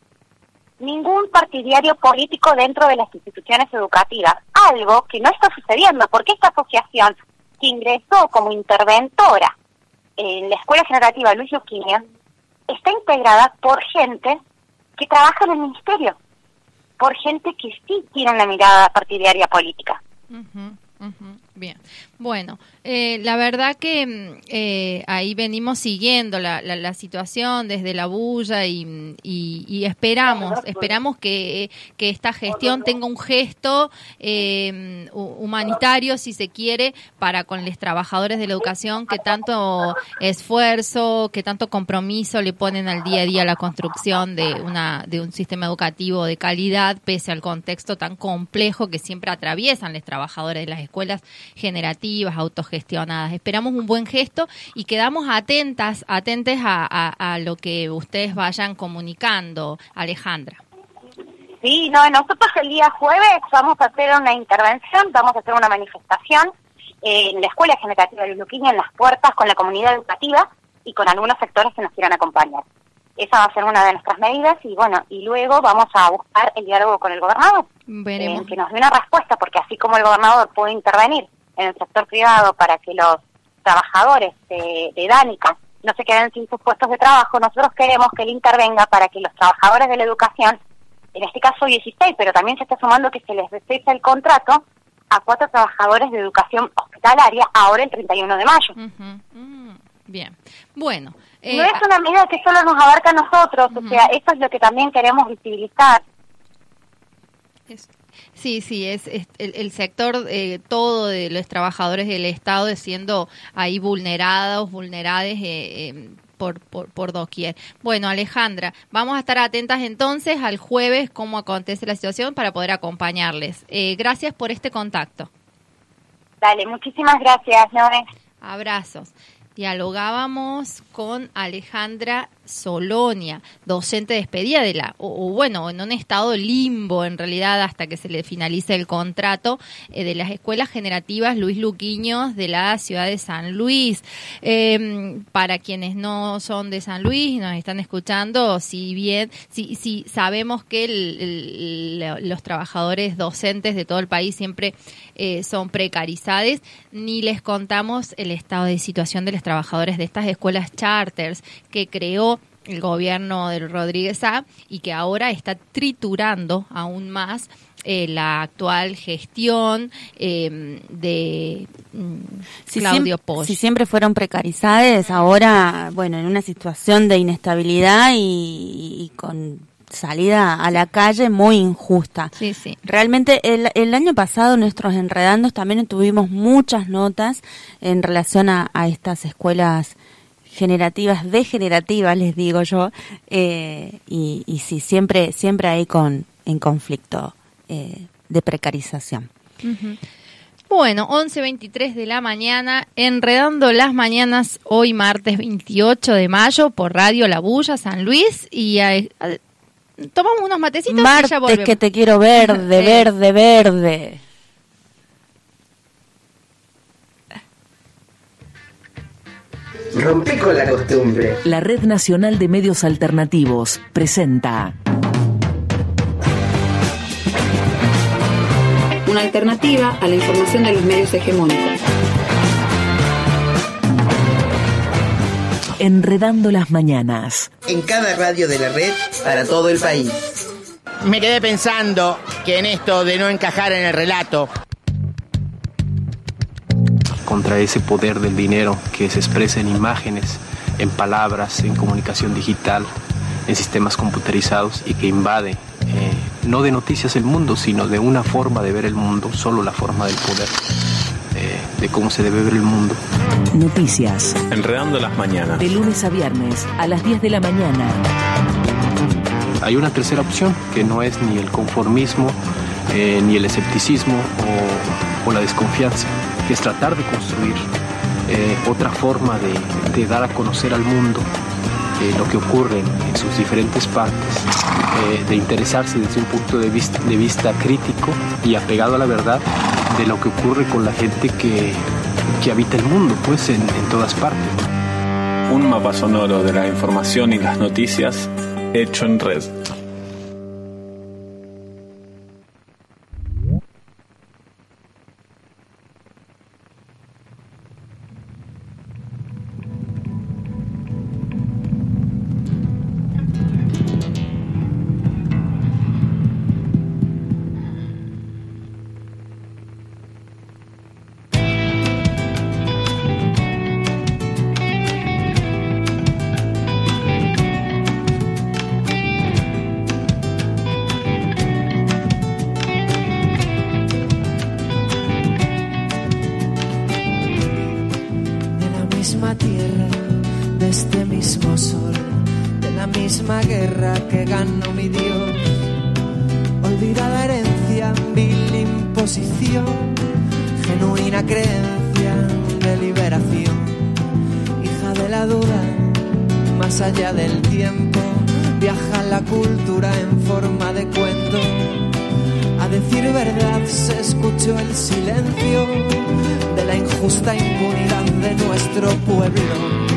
ningún partidario político dentro de las instituciones educativas, algo que no está sucediendo, porque esta asociación que ingresó como interventora en la Escuela Generativa Luis Luquiño está integrada por gente que trabaja en el ministerio, por gente que sí tiene una mirada partidaria política. Uh-huh, uh-huh. Bien, bueno, eh, la verdad que eh, ahí venimos siguiendo la, la, la situación desde la bulla y, y, y esperamos, esperamos que, que esta gestión tenga un gesto eh, humanitario, si se quiere, para con los trabajadores de la educación que tanto esfuerzo, que tanto compromiso le ponen al día a día a la construcción de una de un sistema educativo de calidad, pese al contexto tan complejo que siempre atraviesan los trabajadores de las escuelas generativas, autogestionadas. Esperamos un buen gesto y quedamos atentas, atentes a, a, a lo que ustedes vayan comunicando, Alejandra. Sí, no, nosotros el día jueves vamos a hacer una intervención, vamos a hacer una manifestación en la Escuela Generativa de Luquiño, en las puertas, con la comunidad educativa y con algunos sectores que nos quieran acompañar. Esa va a ser una de nuestras medidas y bueno, y luego vamos a buscar el diálogo con el gobernador, eh, que nos dé una respuesta, porque así como el gobernador puede intervenir en el sector privado para que los trabajadores de, de Dánica no se queden sin sus puestos de trabajo, nosotros queremos que él intervenga para que los trabajadores de la educación, en este caso dieciséis, pero también se está sumando que se les despecha el contrato a cuatro trabajadores de educación hospitalaria ahora el treinta y uno de mayo. Uh-huh. Mm, bien, bueno. Eh, no es una medida que solo nos abarca a nosotros, uh-huh. O sea, eso es lo que también queremos visibilizar. Es, Sí, sí, es, es el, el sector eh, todo de los trabajadores del Estado siendo ahí vulnerados, vulnerades eh, eh, por, por, por doquier. Bueno, Alejandra, vamos a estar atentas entonces al jueves cómo acontece la situación para poder acompañarles. Eh, gracias por este contacto. Dale, muchísimas gracias, Noé. Abrazos. Dialogábamos con Alejandra Solonia, docente despedida de la, o, o bueno, en un estado limbo en realidad hasta que se le finalice el contrato eh, de las escuelas generativas Luis Luquiños de la ciudad de San Luis. Eh, para quienes no son de San Luis y nos están escuchando, si bien, si, si sabemos que el, el, los trabajadores docentes de todo el país siempre eh, son precarizados, ni les contamos el estado de situación de los trabajadores de estas escuelas charters que creó el gobierno de Rodríguez A y que ahora está triturando aún más eh, la actual gestión eh, de mm, si Claudio siempre, Posch. Si siempre fueron precarizadas, ahora, bueno, en una situación de inestabilidad y, y con salida a la calle muy injusta. Sí, sí. Realmente el, el año pasado nuestros enredandos también tuvimos muchas notas en relación a, a estas escuelas generativas, degenerativas, les digo yo, eh, y, y sí, siempre, siempre hay con, en conflicto eh, de precarización. Uh-huh. Bueno, once veintitrés de la mañana, enredando las mañanas, hoy martes veintiocho de mayo, por Radio La Bulla, San Luis, y a, a, tomamos unos matecitos martes y ya volvemos. Que te quiero verde, verde, verde. Rompí con la costumbre. La Red Nacional de Medios Alternativos presenta una alternativa a la información de los medios hegemónicos. Enredando las mañanas. En cada radio de la red para todo el país. Me quedé pensando que en esto de no encajar en el relato, contra ese poder del dinero que se expresa en imágenes, en palabras, en comunicación digital, en sistemas computerizados y que invade, eh, no de noticias el mundo, sino de una forma de ver el mundo, solo la forma del poder, eh, de cómo se debe ver el mundo. Noticias. Enredando las mañanas. De lunes a viernes, a las diez de la mañana. Hay una tercera opción, que no es ni el conformismo, eh, ni el escepticismo o, o la desconfianza, que es tratar de construir eh, otra forma de, de dar a conocer al mundo eh, lo que ocurre en, en sus diferentes partes, eh, de interesarse desde un punto de vista, de vista crítico y apegado a la verdad de lo que ocurre con la gente que, que habita el mundo, pues en, en todas partes. Un mapa sonoro de la información y las noticias hecho en red. El silencio de la injusta impunidad de nuestro pueblo.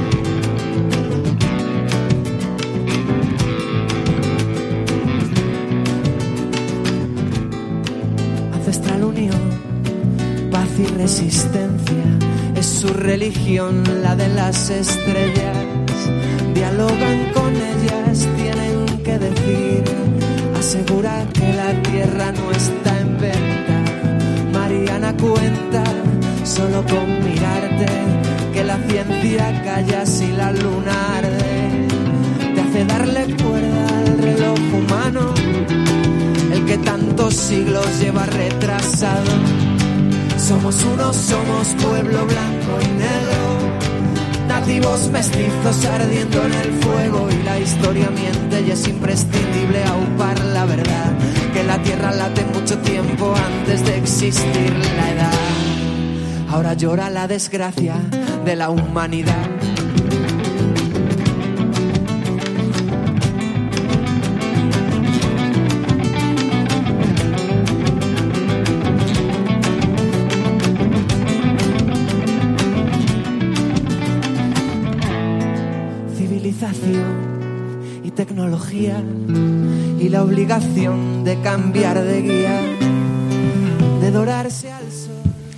Ancestral unión, paz y resistencia, es su religión, la de las estrellas. Dialogan con ellas, tienen que decir, asegura que la tierra no está en venta. Mariana cuenta, solo con mirarte, que la ciencia calla si la luna arde. Te hace darle cuerda al reloj humano, el que tanto unos siglos lleva retrasado. Somos uno, somos pueblo blanco y negro, nativos mestizos ardiendo en el fuego, y la historia miente y es imprescindible aupar la verdad, que la tierra late mucho tiempo antes de existir la edad. Ahora llora la desgracia de la humanidad. Civilización y tecnología, y la obligación de cambiar de guía, de dorarse al sol.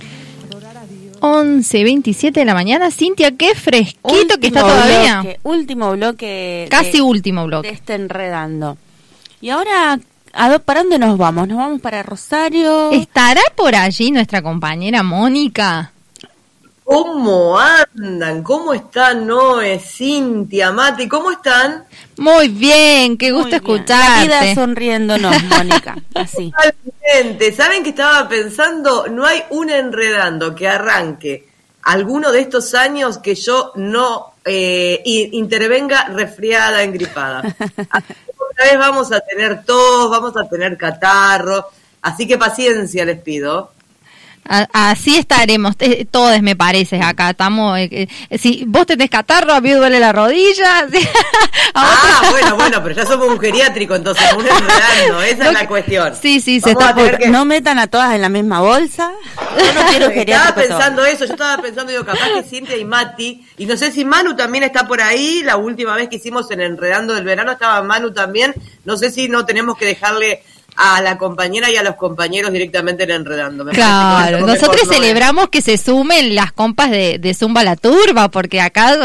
once veintisiete de la mañana. Cintia, qué fresquito último que está todavía. Bloque, último bloque. Casi de, último bloque. De este Enredando. Y ahora, ¿a para dónde nos vamos? ¿Nos vamos para Rosario? ¿Estará por allí nuestra compañera Mónica? ¿Cómo andan? ¿Cómo están Noé, Cintia, Mati? ¿Cómo están? Muy bien, qué gusto escucharte. La vida sonriéndonos, Mónica, así. Totalmente. ¿Saben que estaba pensando? No hay un Enredando que arranque alguno de estos años que yo no eh, intervenga resfriada, engripada. Otra vez vamos a tener tos, vamos a tener catarro, así que paciencia les pido. Así estaremos, eh, todos me parece, acá estamos, eh, eh, si vos tenés catarro, a mí me duele la rodilla. ¿Sí? Ah, bueno, bueno, pero ya somos un geriátrico, entonces, un enredando, esa no, es la cuestión. Sí, sí, se está por... que... no metan a todas en la misma bolsa. Yo no quiero geriátrico. Estaba pensando todo. eso, yo estaba pensando, digo, capaz que Cintia y Mati, y no sé si Manu también está por ahí, la última vez que hicimos el Enredando del verano estaba Manu también, no sé si no tenemos que dejarle a la compañera y a los compañeros directamente en Enredando. Me claro, no nosotros celebramos no que se sumen las compas de, de Zumba la Turba, porque acá...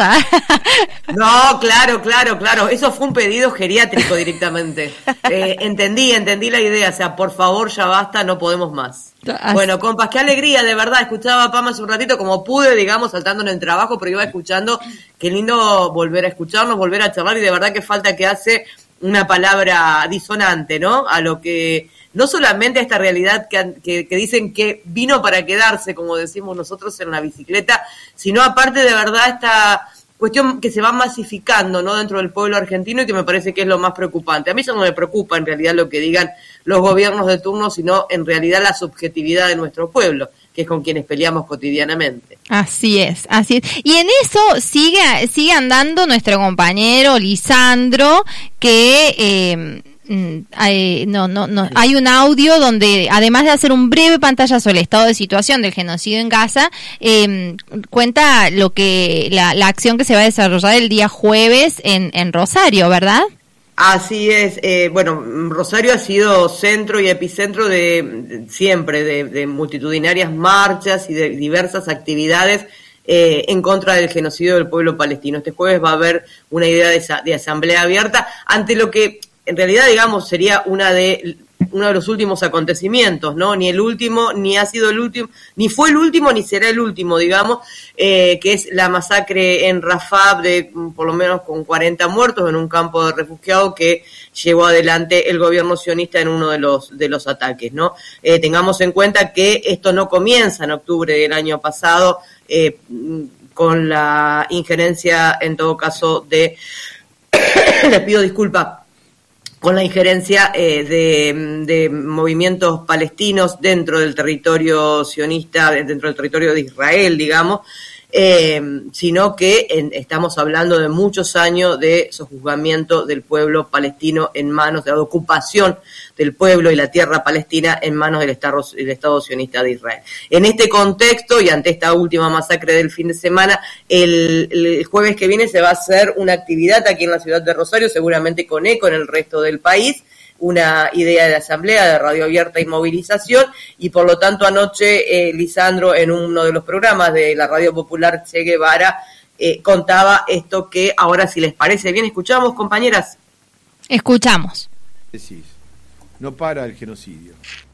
No, claro, claro, claro, eso fue un pedido geriátrico directamente. Eh, entendí, entendí la idea, o sea, por favor, ya basta, no podemos más. Así. Bueno, compas, qué alegría, de verdad, escuchaba a Pama hace un ratito, como pude, digamos, saltando en el trabajo, pero iba escuchando, qué lindo volver a escucharnos, volver a charlar, y de verdad que falta que hace una palabra disonante, ¿no? A lo que, no solamente a esta realidad que, que, que dicen que vino para quedarse, como decimos nosotros en la bicicleta, sino aparte de verdad esta cuestión que se va masificando, ¿no? Dentro del pueblo argentino, y que me parece que es lo más preocupante. A mí eso no me preocupa en realidad lo que digan los gobiernos de turno, sino en realidad la subjetividad de nuestro pueblo, que es con quienes peleamos cotidianamente. Así es, así es. Y en eso sigue sigue andando nuestro compañero Lisandro, que eh, hay, no, no, no, hay un audio donde, además de hacer un breve pantallazo del estado de situación del genocidio en Gaza, eh, cuenta lo que la, la acción que se va a desarrollar el día jueves en, en Rosario, ¿verdad? Así es, eh, bueno, Rosario ha sido centro y epicentro de, de siempre, de, de multitudinarias marchas y de diversas actividades eh, en contra del genocidio del pueblo palestino. Este jueves va a haber una idea de, de asamblea abierta ante lo que en realidad, digamos, sería una de uno de los últimos acontecimientos, ¿no? Ni el último, ni ha sido el último, ni fue el último, ni será el último, digamos, eh, que es la masacre en Rafah de por lo menos con cuarenta muertos en un campo de refugiados que llevó adelante el gobierno sionista en uno de los de los ataques, ¿no? Eh, tengamos en cuenta que esto no comienza en octubre del año pasado, eh, con la injerencia, en todo caso, de... les pido disculpas, con la injerencia eh, de, de movimientos palestinos dentro del territorio sionista, dentro del territorio de Israel, digamos, eh, sino que en, estamos hablando de muchos años de sojuzgamiento del pueblo palestino en manos de la ocupación del pueblo y la tierra palestina en manos del Estado, del Estado sionista de Israel. En este contexto y ante esta última masacre del fin de semana, el, el jueves que viene se va a hacer una actividad aquí en la ciudad de Rosario, seguramente con eco en el resto del país, una idea de asamblea, de radio abierta y movilización, y por lo tanto anoche eh, Lisandro en uno de los programas de la Radio Popular Che Guevara eh, contaba esto que ahora, si les parece bien, escuchamos, compañeras. Escuchamos. Decís, no para el genocidio.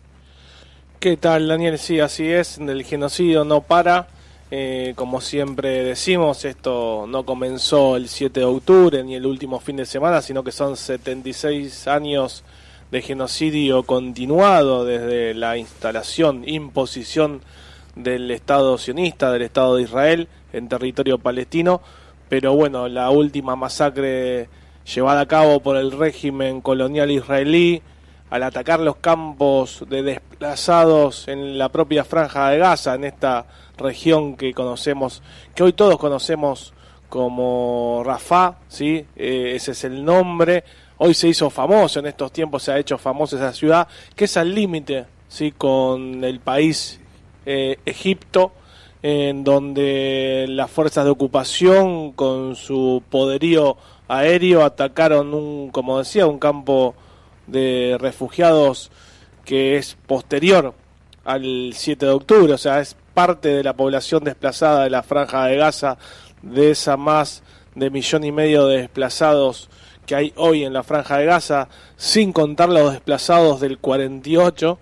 ¿Qué tal, Daniel? Sí, así es, el genocidio no para. Eh, como siempre decimos, esto no comenzó el siete de octubre ni el último fin de semana, sino que son setenta y seis años de genocidio continuado desde la instalación, imposición del Estado sionista, del Estado de Israel en territorio palestino, pero bueno, la última masacre llevada a cabo por el régimen colonial israelí al atacar los campos de desplazados en la propia Franja de Gaza, en esta región que conocemos, que hoy todos conocemos como Rafah, ¿sí? Eh, ese es el nombre. Hoy se hizo famoso, en estos tiempos se ha hecho famosa esa ciudad, que es al límite, ¿sí?, con el país eh, Egipto, en donde las fuerzas de ocupación, con su poderío aéreo, atacaron, un, como decía, un campo de refugiados que es posterior al siete de octubre, o sea, es parte de la población desplazada de la Franja de Gaza, de esa más de millón y medio de desplazados que hay hoy en la Franja de Gaza, sin contar los desplazados del cuarenta y ocho.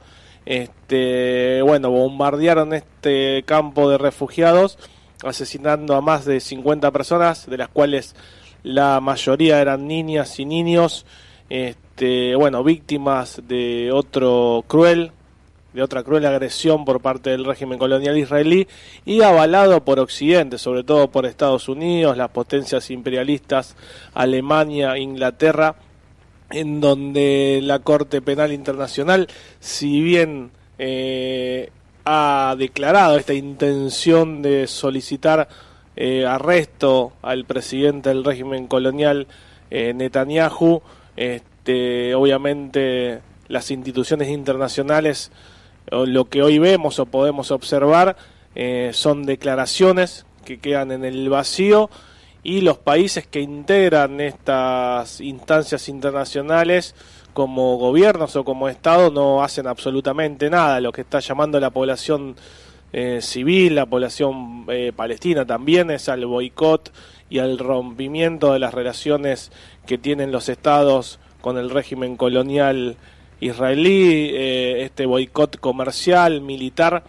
Este, bueno, bombardearon este campo de refugiados, asesinando a más de cincuenta personas, de las cuales la mayoría eran niñas y niños, este, bueno, víctimas de otro cruel, de otra cruel agresión por parte del régimen colonial israelí, y avalado por Occidente, sobre todo por Estados Unidos, las potencias imperialistas, Alemania, Inglaterra, en donde la Corte Penal Internacional, si bien eh, ha declarado esta intención de solicitar eh, arresto al presidente del régimen colonial, eh, Netanyahu, este, obviamente las instituciones internacionales, lo que hoy vemos o podemos observar eh, son declaraciones que quedan en el vacío, y los países que integran estas instancias internacionales como gobiernos o como Estado no hacen absolutamente nada. Lo que está llamando la población eh, civil, la población eh, palestina también, es al boicot y al rompimiento de las relaciones que tienen los estados con el régimen colonial israelí, eh, este boicot comercial, militar,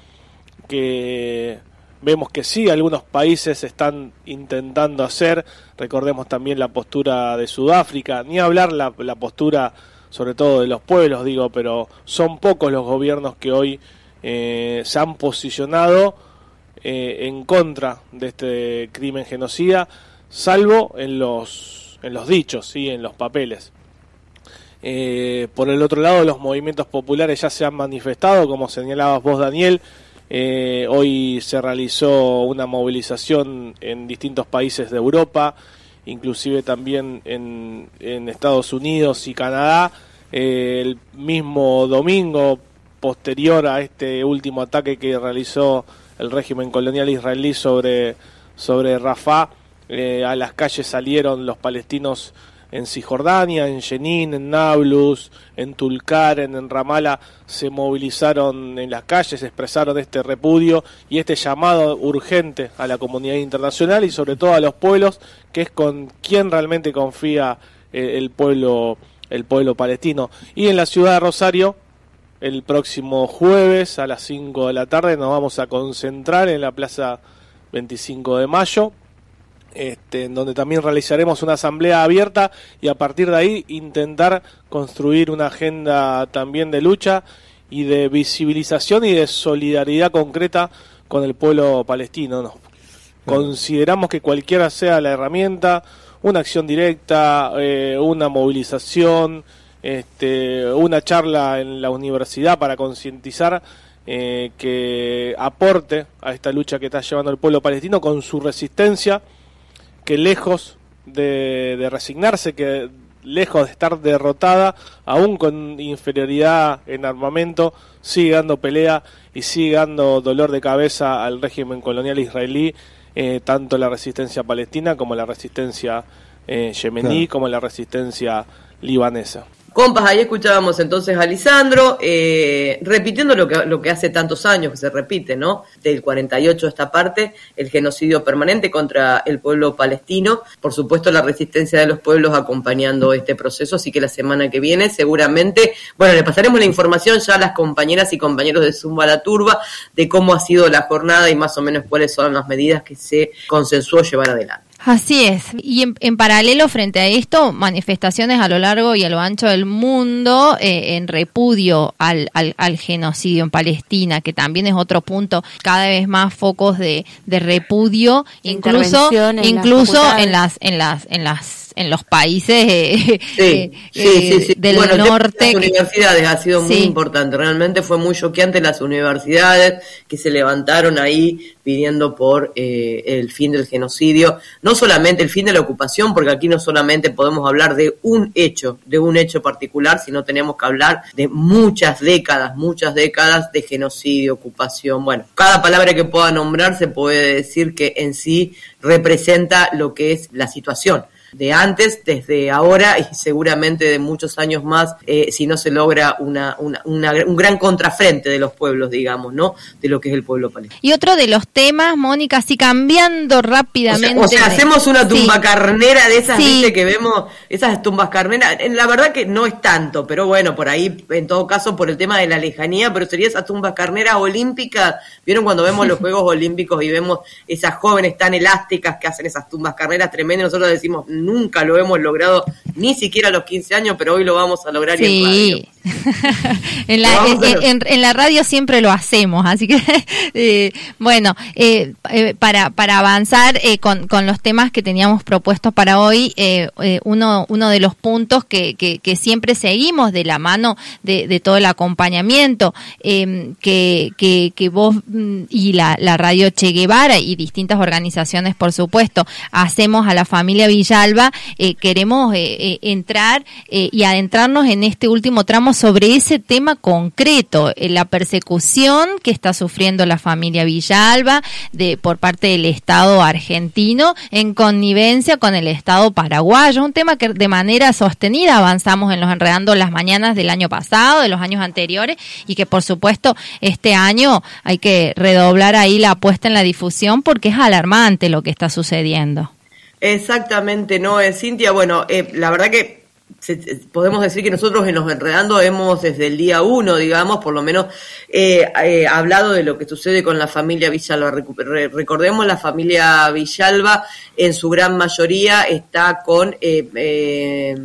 que vemos que sí, algunos países están intentando hacer. Recordemos también la postura de Sudáfrica, ni hablar la, la postura sobre todo de los pueblos, digo, pero son pocos los gobiernos que hoy eh, se han posicionado eh, en contra de este crimen genocida, salvo en los, en los dichos, ¿sí?, en los papeles. Eh, por el otro lado, los movimientos populares ya se han manifestado, como señalabas vos, Daniel. Eh, hoy se realizó una movilización en distintos países de Europa, inclusive también en, en Estados Unidos y Canadá. Eh, el mismo domingo, posterior a este último ataque que realizó el régimen colonial israelí sobre, sobre Rafah, eh, a las calles salieron los palestinos en Cisjordania, en Jenin, en Nablus, en Tulkarem, en Ramallah, se movilizaron en las calles, expresaron este repudio y este llamado urgente a la comunidad internacional y sobre todo a los pueblos, que es con quien realmente confía eh, el pueblo, el pueblo palestino. Y en la ciudad de Rosario, el próximo jueves a las cinco de la tarde nos vamos a concentrar en la Plaza veinticinco de mayo, Este, en donde también realizaremos una asamblea abierta y a partir de ahí intentar construir una agenda también de lucha y de visibilización y de solidaridad concreta con el pueblo palestino, ¿no? Consideramos que cualquiera sea la herramienta, una acción directa, eh, una movilización, este, una charla en la universidad para concientizar, eh, que aporte a esta lucha que está llevando el pueblo palestino con su resistencia, que lejos de, de resignarse, que lejos de estar derrotada, aún con inferioridad en armamento, sigue dando pelea y sigue dando dolor de cabeza al régimen colonial israelí, eh, tanto la resistencia palestina como la resistencia eh, yemení, claro, como la resistencia libanesa. Compas, ahí escuchábamos entonces a Lisandro, eh, repitiendo lo que, lo que hace tantos años que se repite, ¿no? Del cuarenta y ocho esta parte, el genocidio permanente contra el pueblo palestino, por supuesto la resistencia de los pueblos acompañando este proceso, así que la semana que viene seguramente, bueno, le pasaremos la información ya a las compañeras y compañeros de Zumba la Turba de cómo ha sido la jornada y más o menos cuáles son las medidas que se consensuó llevar adelante. Así es. Y en, en paralelo frente a esto, manifestaciones a lo largo y a lo ancho del mundo eh, en repudio al, al, al genocidio en Palestina, que también es otro punto, cada vez más focos de, de repudio, incluso incluso en las en las en las en los países eh, sí, eh, sí, sí, sí. del bueno, norte. Las universidades ha sido muy sí. importante, realmente fue muy choqueante las universidades que se levantaron ahí pidiendo por eh, el fin del genocidio, no solamente el fin de la ocupación, porque aquí no solamente podemos hablar de un hecho, de un hecho particular, sino tenemos que hablar de muchas décadas, muchas décadas de genocidio, ocupación. Bueno, cada palabra que pueda nombrarse puede decir que en sí representa lo que es la situación de antes, desde ahora y seguramente de muchos años más, eh, si no se logra una, una, una, un gran contrafrente de los pueblos, digamos, ¿no? De lo que es el pueblo palestino. Y otro de los temas, Mónica, así cambiando rápidamente. O sea, o sea hacemos una tumba sí. carnera de esas, sí. viste, que vemos, esas tumbas carneras. La verdad que no es tanto, pero bueno, por ahí, en todo caso, por el tema de la lejanía, pero sería esas tumbas carneras olímpicas. ¿Vieron cuando vemos los Juegos Olímpicos y vemos esas jóvenes tan elásticas que hacen esas tumbas carneras tremendas? Nosotros decimos, nunca lo hemos logrado, ni siquiera a los quince años, pero hoy lo vamos a lograr. Sí. Y en radio. en, la, en, en, en la radio siempre lo hacemos, así que eh, bueno, eh, eh, para para avanzar eh, con, con los temas que teníamos propuestos para hoy, eh, eh, uno uno de los puntos que, que, que siempre seguimos de la mano de, de todo el acompañamiento eh, que, que, que vos y la, la radio Che Guevara y distintas organizaciones, por supuesto, hacemos a la familia Villalba, eh, queremos eh, eh, entrar eh, y adentrarnos en este último tramo sobre ese tema concreto, eh, la persecución que está sufriendo la familia Villalba de por parte del Estado argentino en connivencia con el Estado paraguayo, un tema que de manera sostenida avanzamos en los Enredando las Mañanas del año pasado, de los años anteriores, y que por supuesto este año hay que redoblar ahí la apuesta en la difusión porque es alarmante lo que está sucediendo. Exactamente, no, eh, Cintia, bueno, eh, la verdad que se, podemos decir que nosotros en Los Enredando hemos desde el día uno, digamos, por lo menos eh, eh, hablado de lo que sucede con la familia Villalba. Re, recordemos, la familia Villalba en su gran mayoría está con... Eh, eh,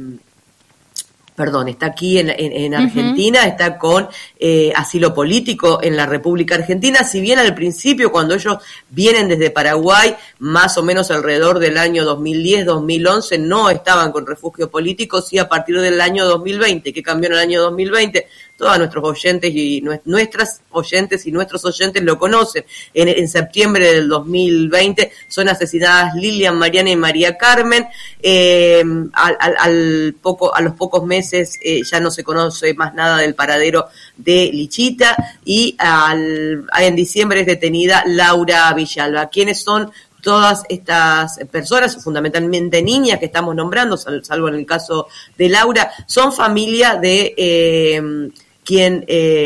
Perdón, está aquí en, en, en Argentina, uh-huh. está con eh, asilo político en la República Argentina, si bien al principio, cuando ellos vienen desde Paraguay, más o menos alrededor del año dos mil diez, dos mil once, no estaban con refugio político, sí a partir del año dos mil veinte, que cambió en el año dos mil veinte, todos nuestros oyentes y nuestras oyentes y nuestros oyentes lo conocen. En, en septiembre del dos mil veinte son asesinadas Lilian, Mariana y María Carmen, eh, al, al, al poco, a los pocos meses Eh, ya no se conoce más nada del paradero de Lichita y al, en diciembre es detenida Laura Villalba. ¿Quiénes son todas estas personas, fundamentalmente niñas que estamos nombrando, salvo en el caso de Laura? Son familia de eh, quien...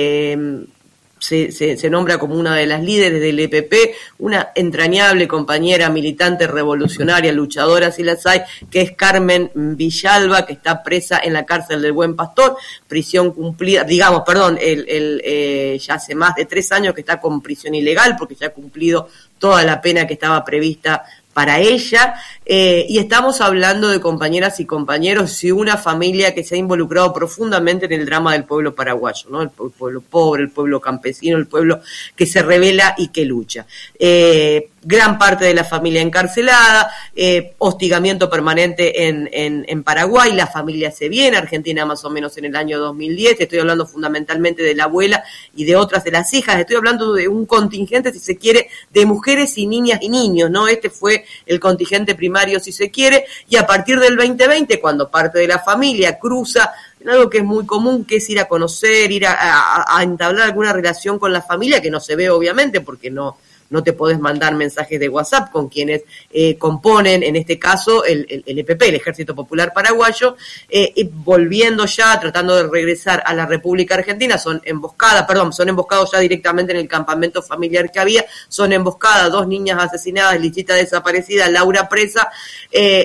Eh, Se, se, se nombra como una de las líderes del E P P, una entrañable compañera militante revolucionaria, luchadora, si las hay, que es Carmen Villalba, que está presa en la cárcel del Buen Pastor, prisión cumplida, digamos, perdón, el, el, eh, ya hace más de tres años que está con prisión ilegal, porque ya ha cumplido toda la pena que estaba prevista para ella, eh, y estamos hablando de compañeras y compañeros y una familia que se ha involucrado profundamente en el drama del pueblo paraguayo, ¿no? El pueblo pobre, el pueblo campesino, el pueblo que se rebela y que lucha. Eh, gran parte de la familia encarcelada, eh, hostigamiento permanente en, en, en Paraguay, la familia se viene, Argentina más o menos en el año dos mil diez, estoy hablando fundamentalmente de la abuela y de otras de las hijas, estoy hablando de un contingente, si se quiere, de mujeres y niñas y niños, ¿no? Este fue el contingente primario, si se quiere, y a partir del veinte veinte, cuando parte de la familia cruza en algo que es muy común, que es ir a conocer, ir a, a, a entablar alguna relación con la familia, que no se ve obviamente porque no no te podés mandar mensajes de WhatsApp con quienes eh, componen, en este caso, el, el, el E P P, el Ejército Popular Paraguayo, eh, y volviendo ya, tratando de regresar a la República Argentina, son emboscadas, perdón, son emboscados ya directamente en el campamento familiar que había, son emboscadas, dos niñas asesinadas, Lichita desaparecida, Laura presa, eh,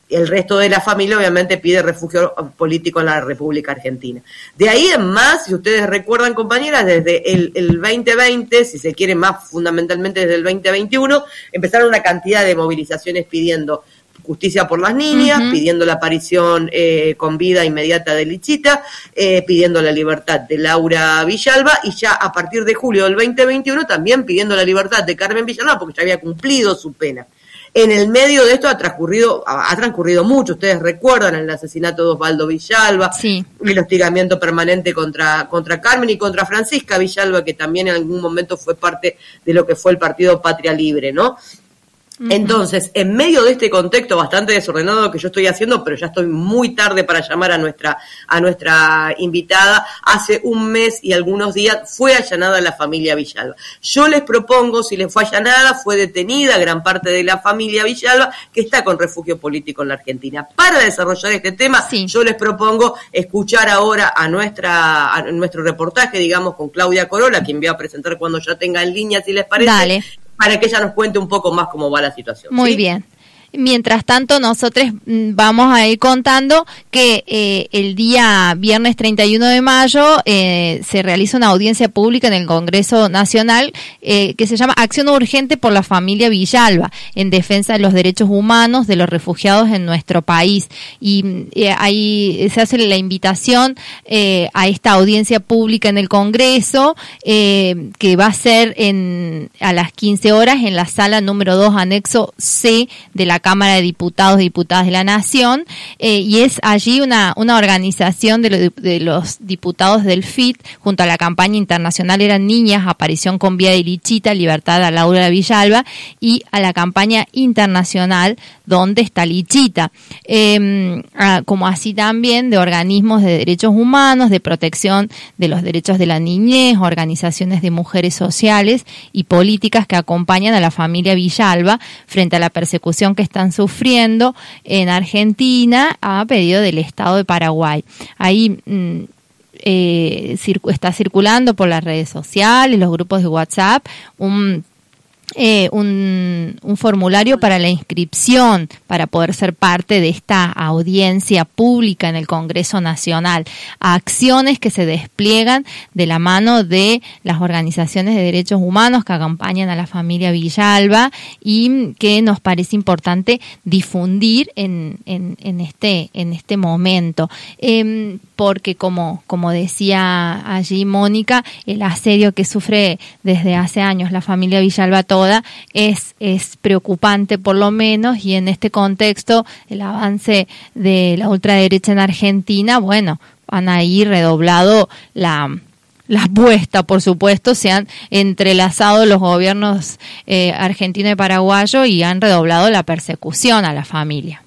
el resto de la familia obviamente pide refugio político en la República Argentina. De ahí en más, si ustedes recuerdan, compañeras, desde el, el veinte veinte, si se quiere más fundamentalmente desde el veinte veintiuno, empezaron una cantidad de movilizaciones pidiendo justicia por las niñas, uh-huh. pidiendo la aparición eh, con vida inmediata de Lichita, eh, pidiendo la libertad de Laura Villalba, y ya a partir de julio del veinte veintiuno también pidiendo la libertad de Carmen Villalba, porque ya había cumplido su pena. En el medio de esto ha transcurrido, ha transcurrido mucho, ustedes recuerdan el asesinato de Osvaldo Villalba, sí. el hostigamiento permanente contra, contra Carmen y contra Francisca Villalba, que también en algún momento fue parte de lo que fue el partido Patria Libre, ¿no? Entonces, en medio de este contexto bastante desordenado que yo estoy haciendo, pero ya estoy muy tarde para llamar a nuestra a nuestra invitada, hace un mes y algunos días fue allanada la familia Villalba. Yo les propongo, si le fue allanada, fue detenida gran parte de la familia Villalba, que está con refugio político en la Argentina. Para desarrollar este tema, sí. yo les propongo escuchar ahora a nuestra a nuestro reportaje, digamos, con Claudia Corola, quien voy a presentar cuando ya tenga en línea, si les parece. Dale. Para que ella nos cuente un poco más cómo va la situación. Muy ¿sí? bien. Mientras tanto, nosotros vamos a ir contando que eh, el día viernes treinta y uno de mayo eh, se realiza una audiencia pública en el Congreso Nacional eh, que se llama Acción Urgente por la Familia Villalba, en defensa de los derechos humanos de los refugiados en nuestro país. Y eh, ahí se hace la invitación eh, a esta audiencia pública en el Congreso, eh, que va a ser en a las quince horas en la sala número dos, anexo C de la Cámara de Diputados y Diputadas de la Nación, eh, y es allí una, una organización de, lo, de los diputados del F I T junto a la campaña internacional Eran Niñas, Aparición con Vida de Lichita, Libertad a Laura Villalba, y a la campaña internacional ¿Dónde está Lichita? Eh, como así también de organismos de derechos humanos, de protección de los derechos de la niñez, organizaciones de mujeres sociales y políticas que acompañan a la familia Villalba frente a la persecución que están sufriendo en Argentina a pedido del Estado de Paraguay. Ahí mm, eh, circu- está circulando por las redes sociales, los grupos de WhatsApp, un Eh, un, un formulario para la inscripción para poder ser parte de esta audiencia pública en el Congreso Nacional, acciones que se despliegan de la mano de las organizaciones de derechos humanos que acompañan a la familia Villalba y que nos parece importante difundir en, en, en este en este momento, eh, porque como, como decía allí Mónica, el asedio que sufre desde hace años la familia Villalba toda es, es preocupante por lo menos, y en este contexto el avance de la ultraderecha en Argentina, bueno, van a ir redoblado la... la apuesta, por supuesto, se han entrelazado los gobiernos eh, argentino y paraguayo y han redoblado la persecución a la familia.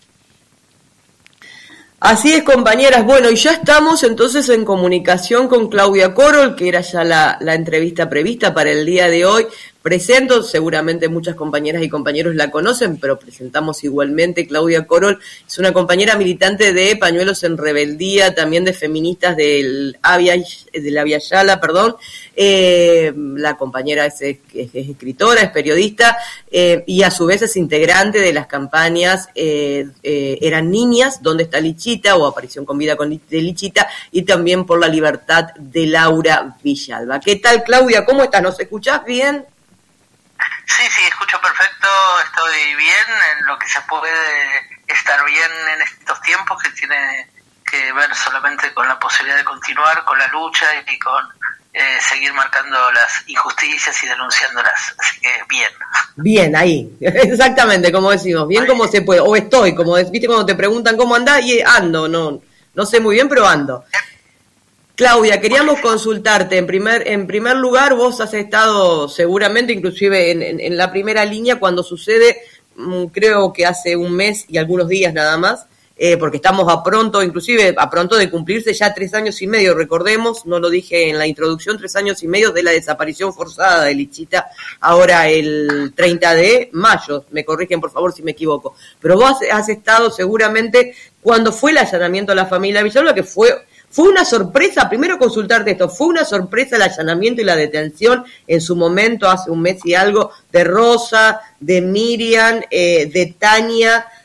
Así es, compañeras. Bueno, y ya estamos entonces en comunicación con Claudia Corol, que era ya la, la entrevista prevista para el día de hoy. Presento, seguramente muchas compañeras y compañeros la conocen, pero presentamos igualmente. Claudia Corol es una compañera militante de Pañuelos en Rebeldía, también de feministas del Avia, de la Via Yala, perdón. Eh, la compañera es, es, es escritora, es periodista, eh, y a su vez es integrante de las campañas eh, eh, Eran Niñas, ¿Dónde está Lichita? O Aparición con Vida con, de Lichita, y también por la libertad de Laura Villalba. ¿Qué tal, Claudia? ¿Cómo estás? ¿Nos escuchás bien? Sí, sí, escucho perfecto, estoy bien en lo que se puede estar bien en estos tiempos, que tiene que ver solamente con la posibilidad de continuar con la lucha y con eh, seguir marcando las injusticias y denunciándolas, así que bien. Bien, ahí, exactamente, como decimos, bien ahí. Como se puede, o estoy, como viste cuando te preguntan cómo andás, y ando, no, no sé muy bien, pero ando. Claudia, queríamos consultarte, en primer en primer lugar, vos has estado seguramente inclusive en, en, en la primera línea cuando sucede, mmm, creo que hace un mes y algunos días nada más, eh, porque estamos a pronto, inclusive a pronto de cumplirse ya tres años y medio, recordemos, no lo dije en la introducción, tres años y medio de la desaparición forzada de Lichita, ahora el treinta de mayo, me corrigen por favor si me equivoco, pero vos has, has estado seguramente cuando fue el allanamiento a la familia Villalba, que fue... Fue una sorpresa, primero consultarte esto, fue una sorpresa el allanamiento y la detención en su momento, hace un mes y algo, de Rosa, de Miriam, eh, de Tania,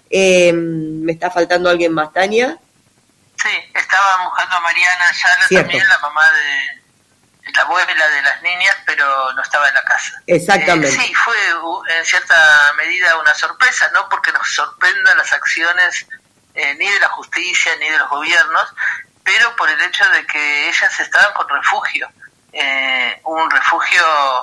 Eh, ¿Me está faltando alguien más, Tania? Sí, estaba buscando a Mariana Ayala, Cierto. también la mamá de la abuela de las niñas, pero no estaba en la casa. Exactamente. Eh, sí, fue en cierta medida una sorpresa, no porque nos sorprendan las acciones eh, ni de la justicia ni de los gobiernos, pero por el hecho de que ellas estaban con refugio, eh, un refugio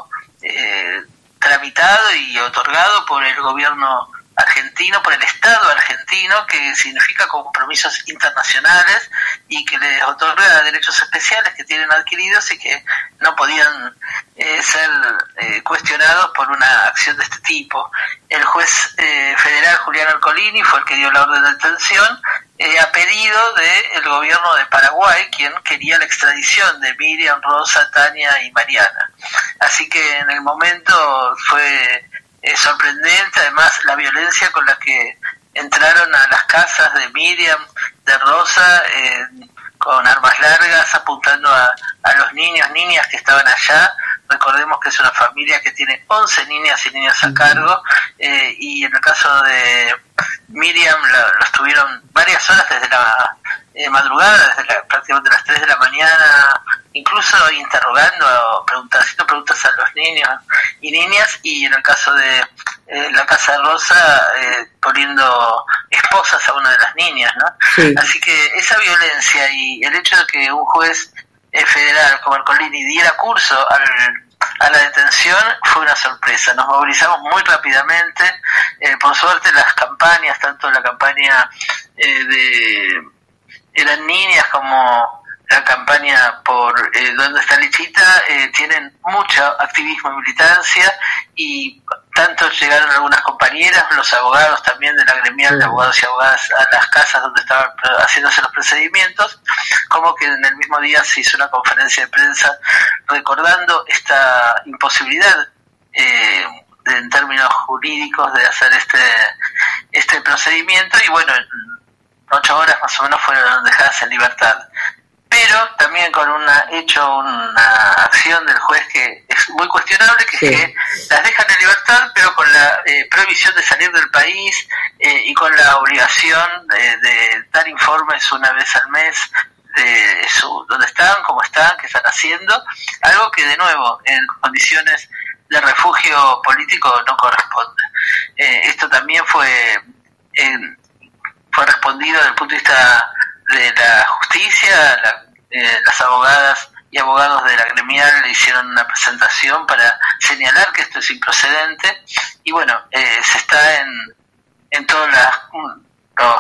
eh, tramitado y otorgado por el gobierno argentino, por el Estado argentino, que significa compromisos internacionales y que les otorga derechos especiales que tienen adquiridos y que no podían eh, ser eh, cuestionados por una acción de este tipo. El juez eh, federal Julián Ercolini fue el que dio la orden de detención eh, a pedido del gobierno de Paraguay, quien quería la extradición de Miriam, Rosa, Tania y Mariana. Así que en el momento fue Es sorprendente, además, la violencia con la que entraron a las casas de Miriam, de Rosa, eh, con armas largas, apuntando a, a los niños, niñas que estaban allá. Recordemos que es una familia que tiene once niñas y niños a cargo, eh, y en el caso de Miriam la, los tuvieron varias horas desde la eh, madrugada, desde la, prácticamente las tres de la mañana, incluso interrogando, preguntando, haciendo preguntas a los niños y niñas, y en el caso de eh, la Casa de Rosa, eh, poniendo esposas a una de las niñas, ¿no? Sí. Así que esa violencia y el hecho de que un juez eh, federal como Ercolini diera curso al, a la detención fue una sorpresa. Nos movilizamos muy rápidamente, eh, por suerte las campañas, tanto la campaña eh, de Eran Niñas como la campaña por eh, ¿Dónde está Lichita? Eh, tienen mucho activismo y militancia, y tanto llegaron algunas compañeras, los abogados también de la gremial de abogados y abogadas a las casas donde estaban haciéndose los procedimientos, como que en el mismo día se hizo una conferencia de prensa recordando esta imposibilidad eh, de, en términos jurídicos de hacer este este procedimiento, y bueno, en ocho horas más o menos fueron dejadas en libertad. Pero también con una hecho una acción del juez que es muy cuestionable, que sí. es que las dejan en libertad, pero con la eh, prohibición de salir del país eh, y con la obligación de, de dar informes una vez al mes de su, dónde están, cómo están, qué están haciendo, algo que de nuevo en condiciones de refugio político no corresponde. Eh, esto también fue eh, fue respondido desde el punto de vista de la justicia. La, eh, las abogadas y abogados de la gremial le hicieron una presentación para señalar que esto es improcedente, y bueno, eh, se está en, en todos las, los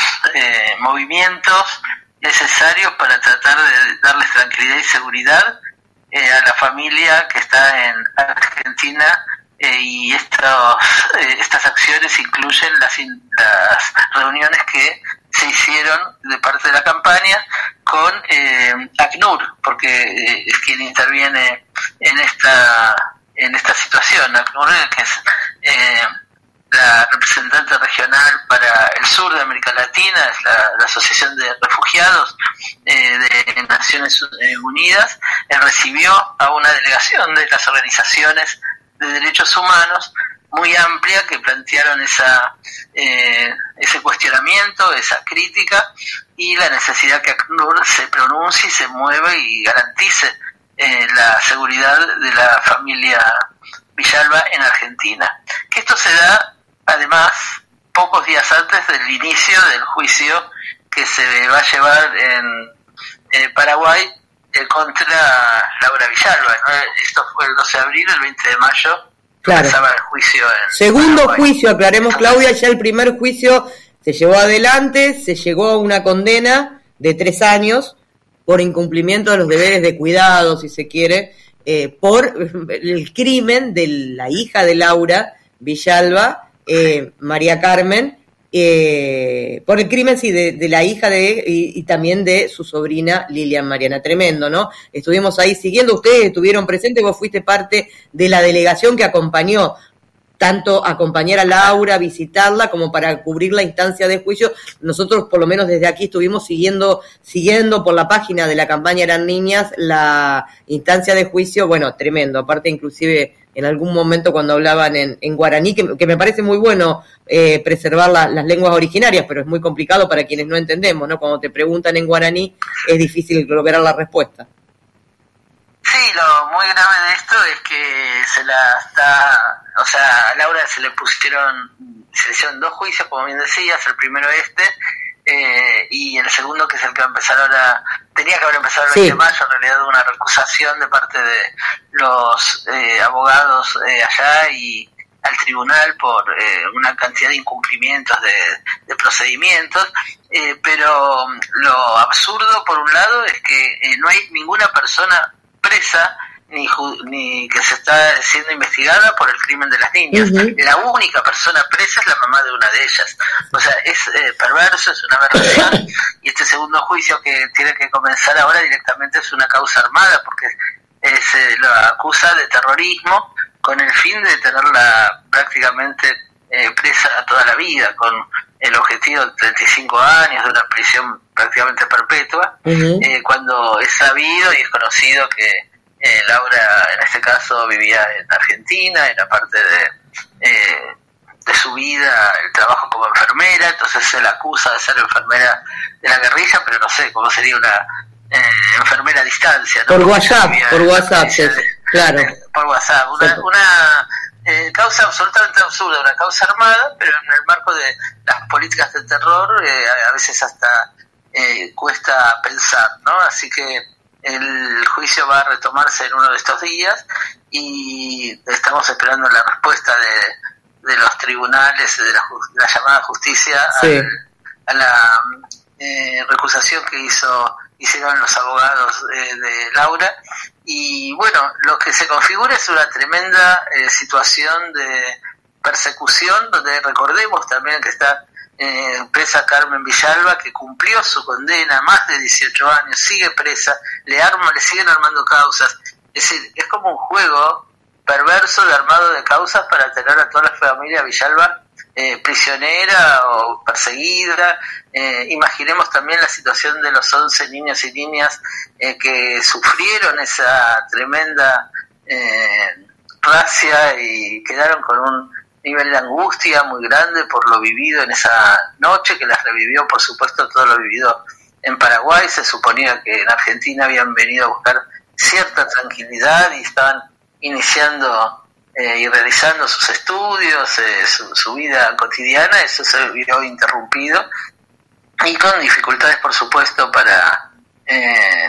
eh, movimientos necesarios para tratar de darles tranquilidad y seguridad eh, a la familia que está en Argentina, eh, y estos, eh, estas acciones incluyen las, las reuniones que se hicieron de parte de la campaña con eh, ACNUR, porque eh, es quien interviene en esta en esta situación. ACNUR, que es eh, la representante regional para el sur de América Latina, es la, la Asociación de Refugiados eh, de Naciones Unidas, eh, recibió a una delegación de las organizaciones de derechos humanos muy amplia, que plantearon esa eh, ese cuestionamiento, esa crítica, y la necesidad que ACNUR se pronuncie, se mueva y garantice eh, la seguridad de la familia Villalba en Argentina. Que esto se da, además, pocos días antes del inicio del juicio que se va a llevar en eh, Paraguay eh, contra Laura Villalba, ¿no? Esto fue el doce de abril, el veinte de mayo. Claro. El juicio en Segundo Paraguay. juicio, aclaremos, Claudia, ya el primer juicio se llevó adelante, se llegó a una condena de tres años por incumplimiento de los deberes de cuidado, si se quiere, eh, por el crimen de la hija de Laura Villalba, eh, María Carmen, eh, por el crimen, sí, de, de la hija de y, y también de su sobrina Lilian Mariana. Tremendo, ¿no? Estuvimos ahí siguiendo, ustedes estuvieron presentes, vos fuiste parte de la delegación que acompañó, tanto acompañar a Laura, visitarla, como para cubrir la instancia de juicio. Nosotros, por lo menos desde aquí, estuvimos siguiendo siguiendo por la página de la campaña Eran Niñas la instancia de juicio. Bueno, tremendo, aparte inclusive en algún momento cuando hablaban en, en guaraní, que, que me parece muy bueno eh, preservar la, las lenguas originarias, pero es muy complicado para quienes no entendemos, ¿no? Cuando te preguntan en guaraní es difícil lograr la respuesta. Sí, lo muy grave de esto es que se la está, o sea, a Laura se le pusieron, se le hicieron dos juicios, como bien decías, el primero este, eh, y el segundo que es el que va a empezar ahora, tenía que haber empezado el veinte de mayo, en realidad una recusación de parte de los eh, abogados eh, allá y al tribunal por eh, una cantidad de incumplimientos de, de procedimientos, eh, pero lo absurdo por un lado es que eh, no hay ninguna persona presa ni, ju- ni que se está siendo investigada por el crimen de las niñas. Uh-huh. La única persona presa es la mamá de una de ellas. O sea, es eh, perverso, es una aberración, y este segundo juicio que tiene que comenzar ahora directamente es una causa armada, porque eh, se lo acusa de terrorismo con el fin de tenerla prácticamente eh, presa toda la vida, con el objetivo de treinta y cinco años, de una prisión prácticamente perpetua, uh-huh. eh, cuando es sabido y es conocido que eh, Laura, en este caso, vivía en Argentina, en la parte de, eh, de su vida, el trabajo como enfermera, entonces se la acusa de ser enfermera de la guerrilla, pero no sé cómo sería una eh, enfermera a distancia, ¿no? Por WhatsApp, por WhatsApp, sí, claro. Eh, por WhatsApp, una... Sí. una Eh, causa absolutamente absurda, una causa armada, pero en el marco de las políticas de terror eh, a veces hasta eh, cuesta pensar, ¿no? Así que el juicio va a retomarse en uno de estos días y estamos esperando la respuesta de, de los tribunales, de la, de la llamada justicia, sí. al, a la eh, recusación que hizo hicieron los abogados eh, de Laura. Y bueno, lo que se configura es una tremenda eh, situación de persecución, donde recordemos también que está eh, presa Carmen Villalba, que cumplió su condena, más de dieciocho años, sigue presa, le arman, le siguen armando causas. Es decir, es como un juego perverso de armado de causas para tener a toda la familia Villalba eh, prisionera o perseguida. Eh, imaginemos también la situación de los once niños y niñas eh, que sufrieron esa tremenda eh, racia y quedaron con un nivel de angustia muy grande por lo vivido en esa noche, que las revivió, por supuesto, todo lo vivido en Paraguay. Se suponía que en Argentina habían venido a buscar cierta tranquilidad y estaban iniciando eh, y realizando sus estudios, eh, su, su vida cotidiana. Eso se vio interrumpido y con dificultades, por supuesto, para eh,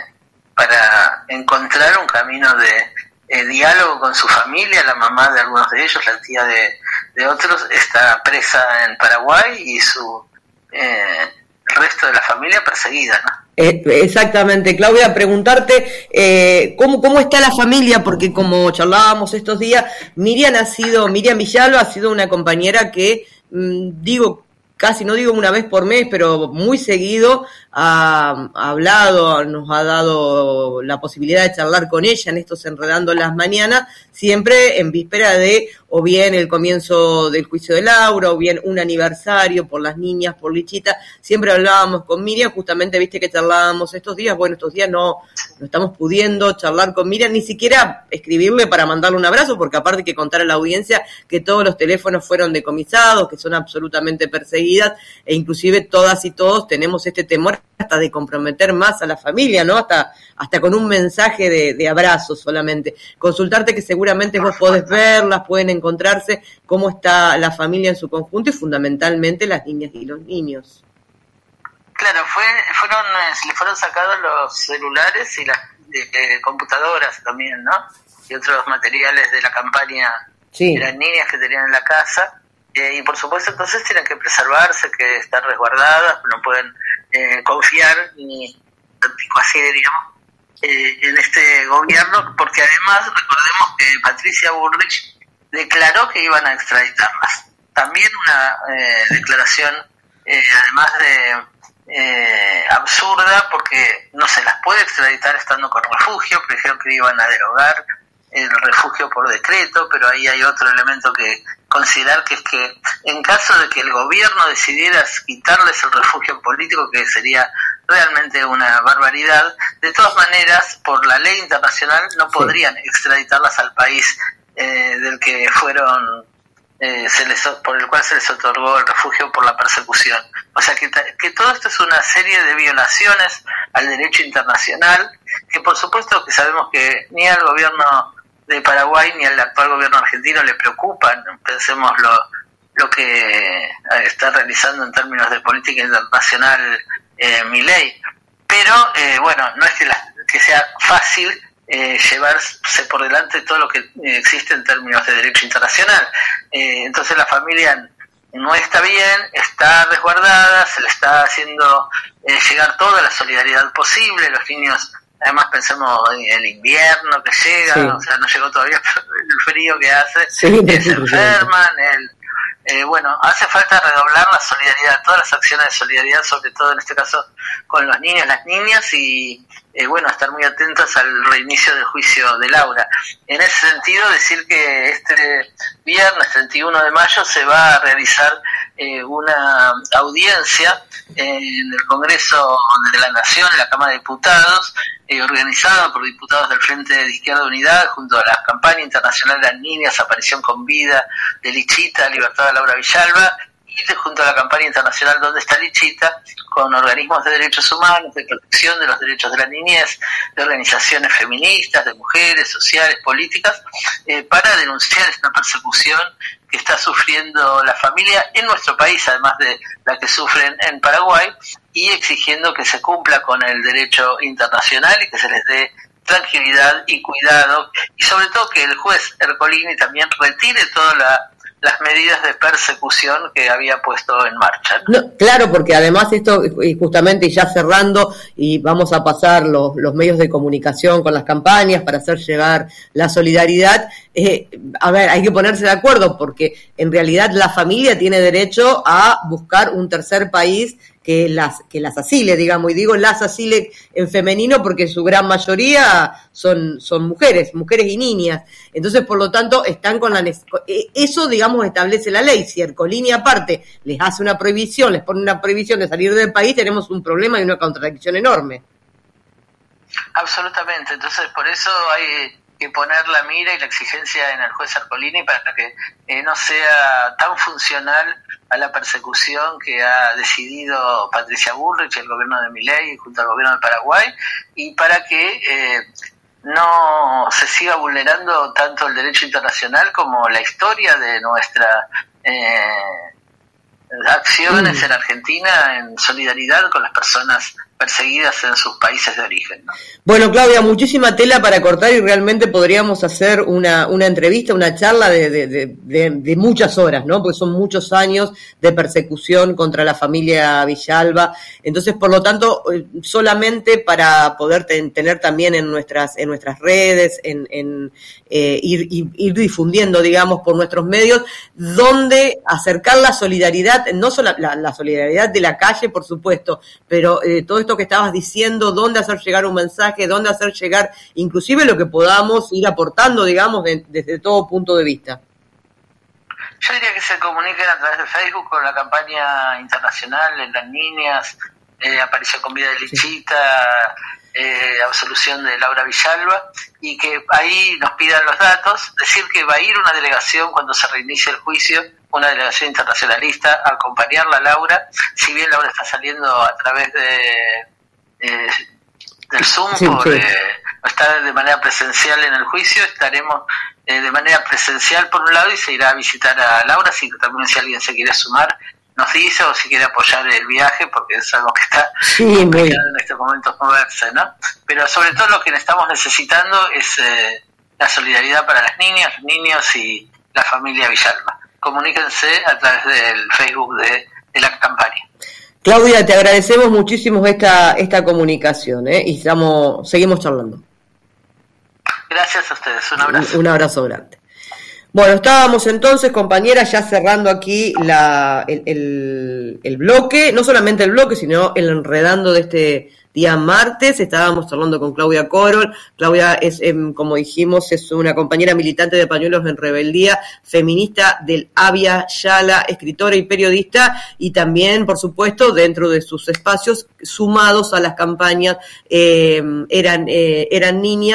para encontrar un camino de eh, diálogo con su familia. La mamá de algunos de ellos, la tía de, de otros, está presa en Paraguay y su eh, el resto de la familia perseguida, ¿no? Eh, exactamente, Claudia, preguntarte eh, ¿cómo, cómo está la familia, porque como charlábamos estos días, Miriam ha sido, Miriam Villalba ha sido una compañera que, mmm, digo, casi no digo una vez por mes, pero muy seguido ha, ha hablado, nos ha dado la posibilidad de charlar con ella en estos Enredando las Mañanas, siempre en víspera de o bien el comienzo del juicio de Laura, o bien un aniversario por las niñas, por Lichita. Siempre hablábamos con Miriam, justamente viste que charlábamos estos días. Bueno, estos días no, no estamos pudiendo charlar con Miriam, ni siquiera escribirle para mandarle un abrazo, porque aparte que contar a la audiencia que todos los teléfonos fueron decomisados, que son absolutamente perseguidas, e inclusive todas y todos tenemos este temor hasta de comprometer más a la familia, ¿no? Hasta, hasta con un mensaje de, de abrazo solamente. Consultarte, que seguramente vos podés verlas, pueden encontrarse cómo está la familia en su conjunto y fundamentalmente las niñas y los niños. Claro, fue, fueron, le fueron sacados los celulares y las eh, computadoras también, ¿no? Y otros materiales de la campaña sí. de las niñas que tenían en la casa. Eh, y por supuesto entonces tienen que preservarse, que estar resguardadas, no pueden eh, confiar ni así diríamos eh, en este gobierno, porque además recordemos que Patricia Bullrich declaró que iban a extraditarlas. También una eh, declaración eh, además de eh, absurda, porque no se las puede extraditar estando con refugio, que dijeron que iban a derogar el refugio por decreto, pero ahí hay otro elemento que considerar, que es que en caso de que el gobierno decidiera quitarles el refugio político, que sería realmente una barbaridad, de todas maneras, por la ley internacional no podrían sí. extraditarlas al país eh, del que fueron, eh, se les, por el cual se les otorgó el refugio por la persecución. O sea que, que todo esto es una serie de violaciones al derecho internacional, que por supuesto que sabemos que ni al gobierno de Paraguay ni al actual gobierno argentino le preocupan. Pensemos lo, lo que está realizando en términos de política internacional eh, Milei. Pero, eh, bueno, no es que, la, que sea fácil eh, llevarse por delante todo lo que existe en términos de derecho internacional. Eh, entonces la familia no está bien, está resguardada, se le está haciendo eh, llegar toda la solidaridad posible. Los niños, además pensemos en el invierno que llega, sí. O sea, no llegó todavía el frío que hace, sí, eh, se enferman, el, eh, bueno, hace falta redoblar la solidaridad, todas las acciones de solidaridad, sobre todo en este caso con los niños, las niñas, y eh, bueno, estar muy atentos al reinicio del juicio de Laura. En ese sentido, decir que este viernes treinta y uno de mayo se va a realizar eh, una audiencia en el Congreso de la Nación, en la Cámara de Diputados, eh, organizada por diputados del Frente de Izquierda Unidad, junto a la campaña internacional de las niñas, Aparición con Vida, de Lichita, Libertad de Laura Villalba, y junto a la campaña internacional ¿Dónde está Lichita?, con organismos de derechos humanos, de protección de los derechos de la niñez, de organizaciones feministas, de mujeres, sociales, políticas, eh, para denunciar esta persecución que está sufriendo la familia en nuestro país, además de la que sufren en Paraguay, y exigiendo que se cumpla con el derecho internacional y que se les dé tranquilidad y cuidado, y sobre todo que el juez Ercolini también retire toda la las medidas de persecución que había puesto en marcha, ¿no? No, claro, porque además esto, y justamente ya cerrando, y vamos a pasar los, los medios de comunicación con las campañas para hacer llegar la solidaridad, eh, a ver, hay que ponerse de acuerdo, porque en realidad la familia tiene derecho a buscar un tercer país que las que las asile, digamos, y digo las asile en femenino porque su gran mayoría son son mujeres, mujeres y niñas. Entonces, por lo tanto, están con la eso, digamos, establece la ley. Si Ercolini aparte les hace una prohibición, les pone una prohibición de salir del país, tenemos un problema y una contradicción enorme. Absolutamente. Entonces, por eso hay que poner la mira y la exigencia en el juez Ercolini para que eh, no sea tan funcional a la persecución que ha decidido Patricia Bullrich y el gobierno de Milei junto al gobierno de Paraguay, y para que eh, no se siga vulnerando tanto el derecho internacional como la historia de nuestra eh, acciones mm. en Argentina en solidaridad con las personas perseguidas en sus países de origen, ¿no? Bueno, Claudia, muchísima tela para cortar y realmente podríamos hacer una, una entrevista, una charla de, de, de, de, de muchas horas, ¿no? Porque son muchos años de persecución contra la familia Villalba. Entonces, por lo tanto, solamente para poder ten, tener también en nuestras en nuestras redes, en, en eh, ir, ir, ir difundiendo, digamos, por nuestros medios, donde acercar la solidaridad, no solo la, la solidaridad de la calle, por supuesto, pero eh, todo esto que estabas diciendo, dónde hacer llegar un mensaje, dónde hacer llegar inclusive lo que podamos ir aportando, digamos, de, desde todo punto de vista. Yo diría que se comuniquen a través de Facebook con la campaña internacional en las niñas, eh, Aparición con Vida de Lichita, eh, absolución de Laura Villalba, y que ahí nos pidan los datos, decir que va a ir una delegación cuando se reinicie el juicio, una delegación internacionalista, a acompañarla a Laura, si bien Laura está saliendo a través de eh, del Zoom, sí, por, sí. Eh, no está de manera presencial en el juicio, estaremos eh, de manera presencial por un lado y se irá a visitar a Laura, así que también si alguien se quiere sumar, nos dice, o si quiere apoyar el viaje, porque es algo que está sí, complicado en este momento moverse, ¿no? Pero sobre todo lo que estamos necesitando es eh, la solidaridad para las niñas, los niños y la familia Villalba. Comuníquense a través del Facebook de, de la campaña. Claudia, te agradecemos muchísimo esta esta comunicación, ¿eh? Y estamos, seguimos charlando. Gracias a ustedes, un abrazo. Un, un abrazo grande. Bueno, estábamos entonces, compañeras, ya cerrando aquí la el, el, el bloque, no solamente el bloque, sino el enredando de este día martes. Estábamos charlando con Claudia Corol. Claudia es, eh, como dijimos, es una compañera militante de Pañuelos en Rebeldía, feminista del Avia Yala, escritora y periodista, y también, por supuesto, dentro de sus espacios, sumados a las campañas, eh, eran, eh, eran niñas,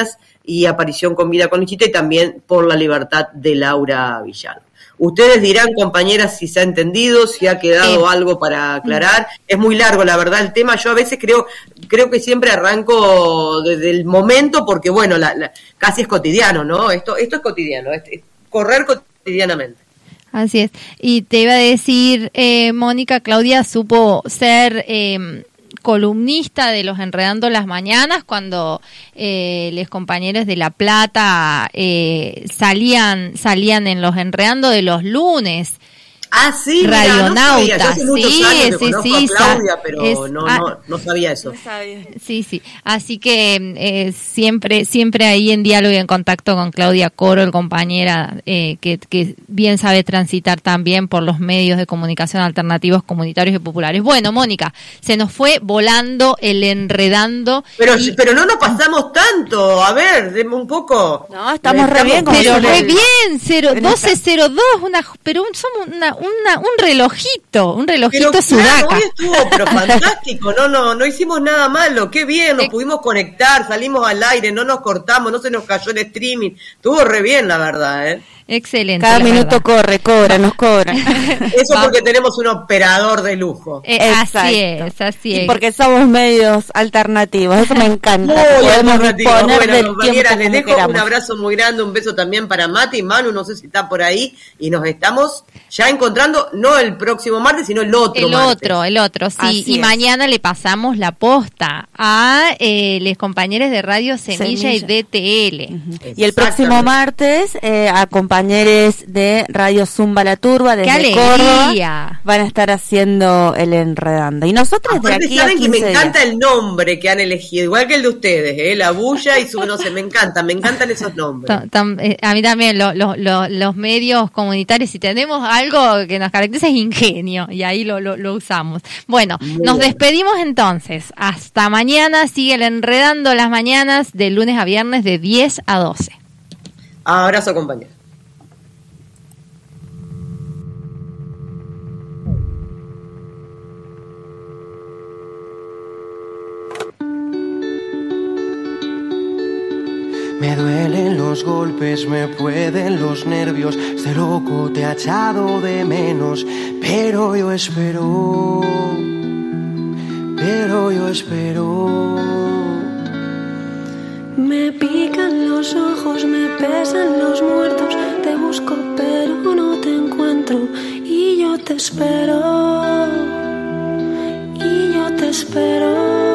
y Aparición con Vida con Lichita, y también Por la Libertad de Laura Villalba. Ustedes dirán, compañeras, si se ha entendido, si ha quedado eh. algo para aclarar. Es muy largo, la verdad, el tema. Yo a veces creo creo que siempre arranco desde el momento, porque, bueno, la, la, casi es cotidiano, ¿no? Esto esto es cotidiano, es, es correr cotidianamente. Así es. Y te iba a decir, eh, Mónica, Claudia supo ser... Eh, columnista de los Enredando las Mañanas cuando eh, los compañeros de La Plata eh, salían salían en los Enredando de los lunes. Ah, sí, Radionauta. No sí, sí, sí, Claudia, pero es, no, ah, no, no sabía eso. No sabía. Sí, sí. Así que eh, siempre siempre ahí en diálogo y en contacto con Claudia Coro, el compañera eh, que, que bien sabe transitar también por los medios de comunicación alternativos, comunitarios y populares. Bueno, Mónica, se nos fue volando el Enredando. Pero y... pero no nos pasamos tanto. A ver, deme un poco. No, estamos re bien. Pero re bien, cero, doce cero dos, una, pero somos una... Una, un relojito, un relojito pero, sudaca. Claro, hoy estuvo pero fantástico, no, no, no hicimos nada malo, qué bien, nos pudimos conectar, salimos al aire, no nos cortamos, no se nos cayó el streaming, estuvo re bien la verdad, ¿eh? Excelente. Cada minuto verdad. corre, cobra, nos cobra. Eso porque tenemos un operador de lujo. Eh, así es, así es. Y porque somos medios alternativos, eso me encanta. Muy Podemos alternativo. Bueno, compañeras, les dejo queramos. un abrazo muy grande, un beso también para Mati y Manu, no sé si está por ahí, y nos estamos ya encontrando, no el próximo martes, sino el otro El martes. otro, el otro, sí. Así y es. mañana le pasamos la posta a eh, los compañeros de Radio Semilla, Semilla. y D T L. Uh-huh. Y el próximo martes, eh, a compañeros de Radio Zumba La Turba desde Córdoba van a estar haciendo el Enredando. Y nosotros Aparte, de aquí saben a que me días. encanta el nombre que han elegido, igual que el de ustedes, ¿eh? La Bulla y su, no sé, me encanta, me encantan esos nombres. Tam, tam, eh, a mí también lo, lo, lo, los medios comunitarios, si tenemos algo que nos caracteriza es ingenio, y ahí lo, lo, lo usamos. Bueno, Muy nos bien. despedimos entonces. Hasta mañana. Sigue el Enredando las Mañanas de lunes a viernes de diez a doce. Abrazo, compañero. Me duelen los golpes, me pueden los nervios, este loco te ha echado de menos, pero yo espero, pero yo espero. Me pican los ojos, me pesan los muertos, te busco pero no te encuentro, y yo te espero, y yo te espero.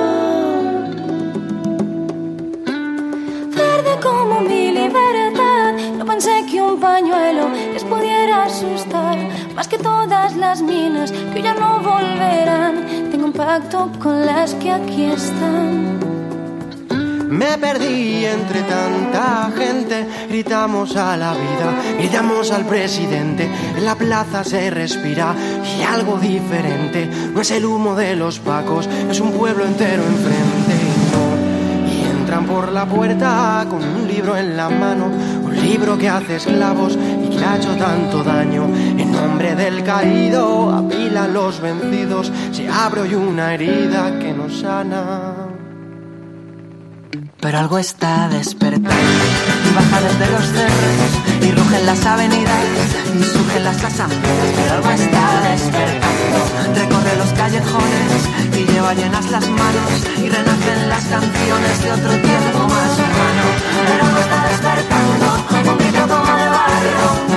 Como mi libertad, no pensé que un pañuelo les pudiera asustar más que todas las minas que ya no volverán. Tengo un pacto con las que aquí están. Me perdí entre tanta gente, gritamos a la vida, gritamos al presidente, en la plaza se respira y algo diferente, no es el humo de los pacos, es un pueblo entero enfrente. Entran por la puerta con un libro en la mano, un libro que hace esclavos y que ha hecho tanto daño. En nombre del caído apilan los vencidos, se abre hoy una herida que no sana. Pero algo está despertando y baja desde los cerros y rugen las avenidas y surgen las asambleas. Pero algo está despertando, recorre los callejones y lleva llenas las manos y renacen las canciones de otro tiempo más humano. Pero algo está despertando, un grito como de barro.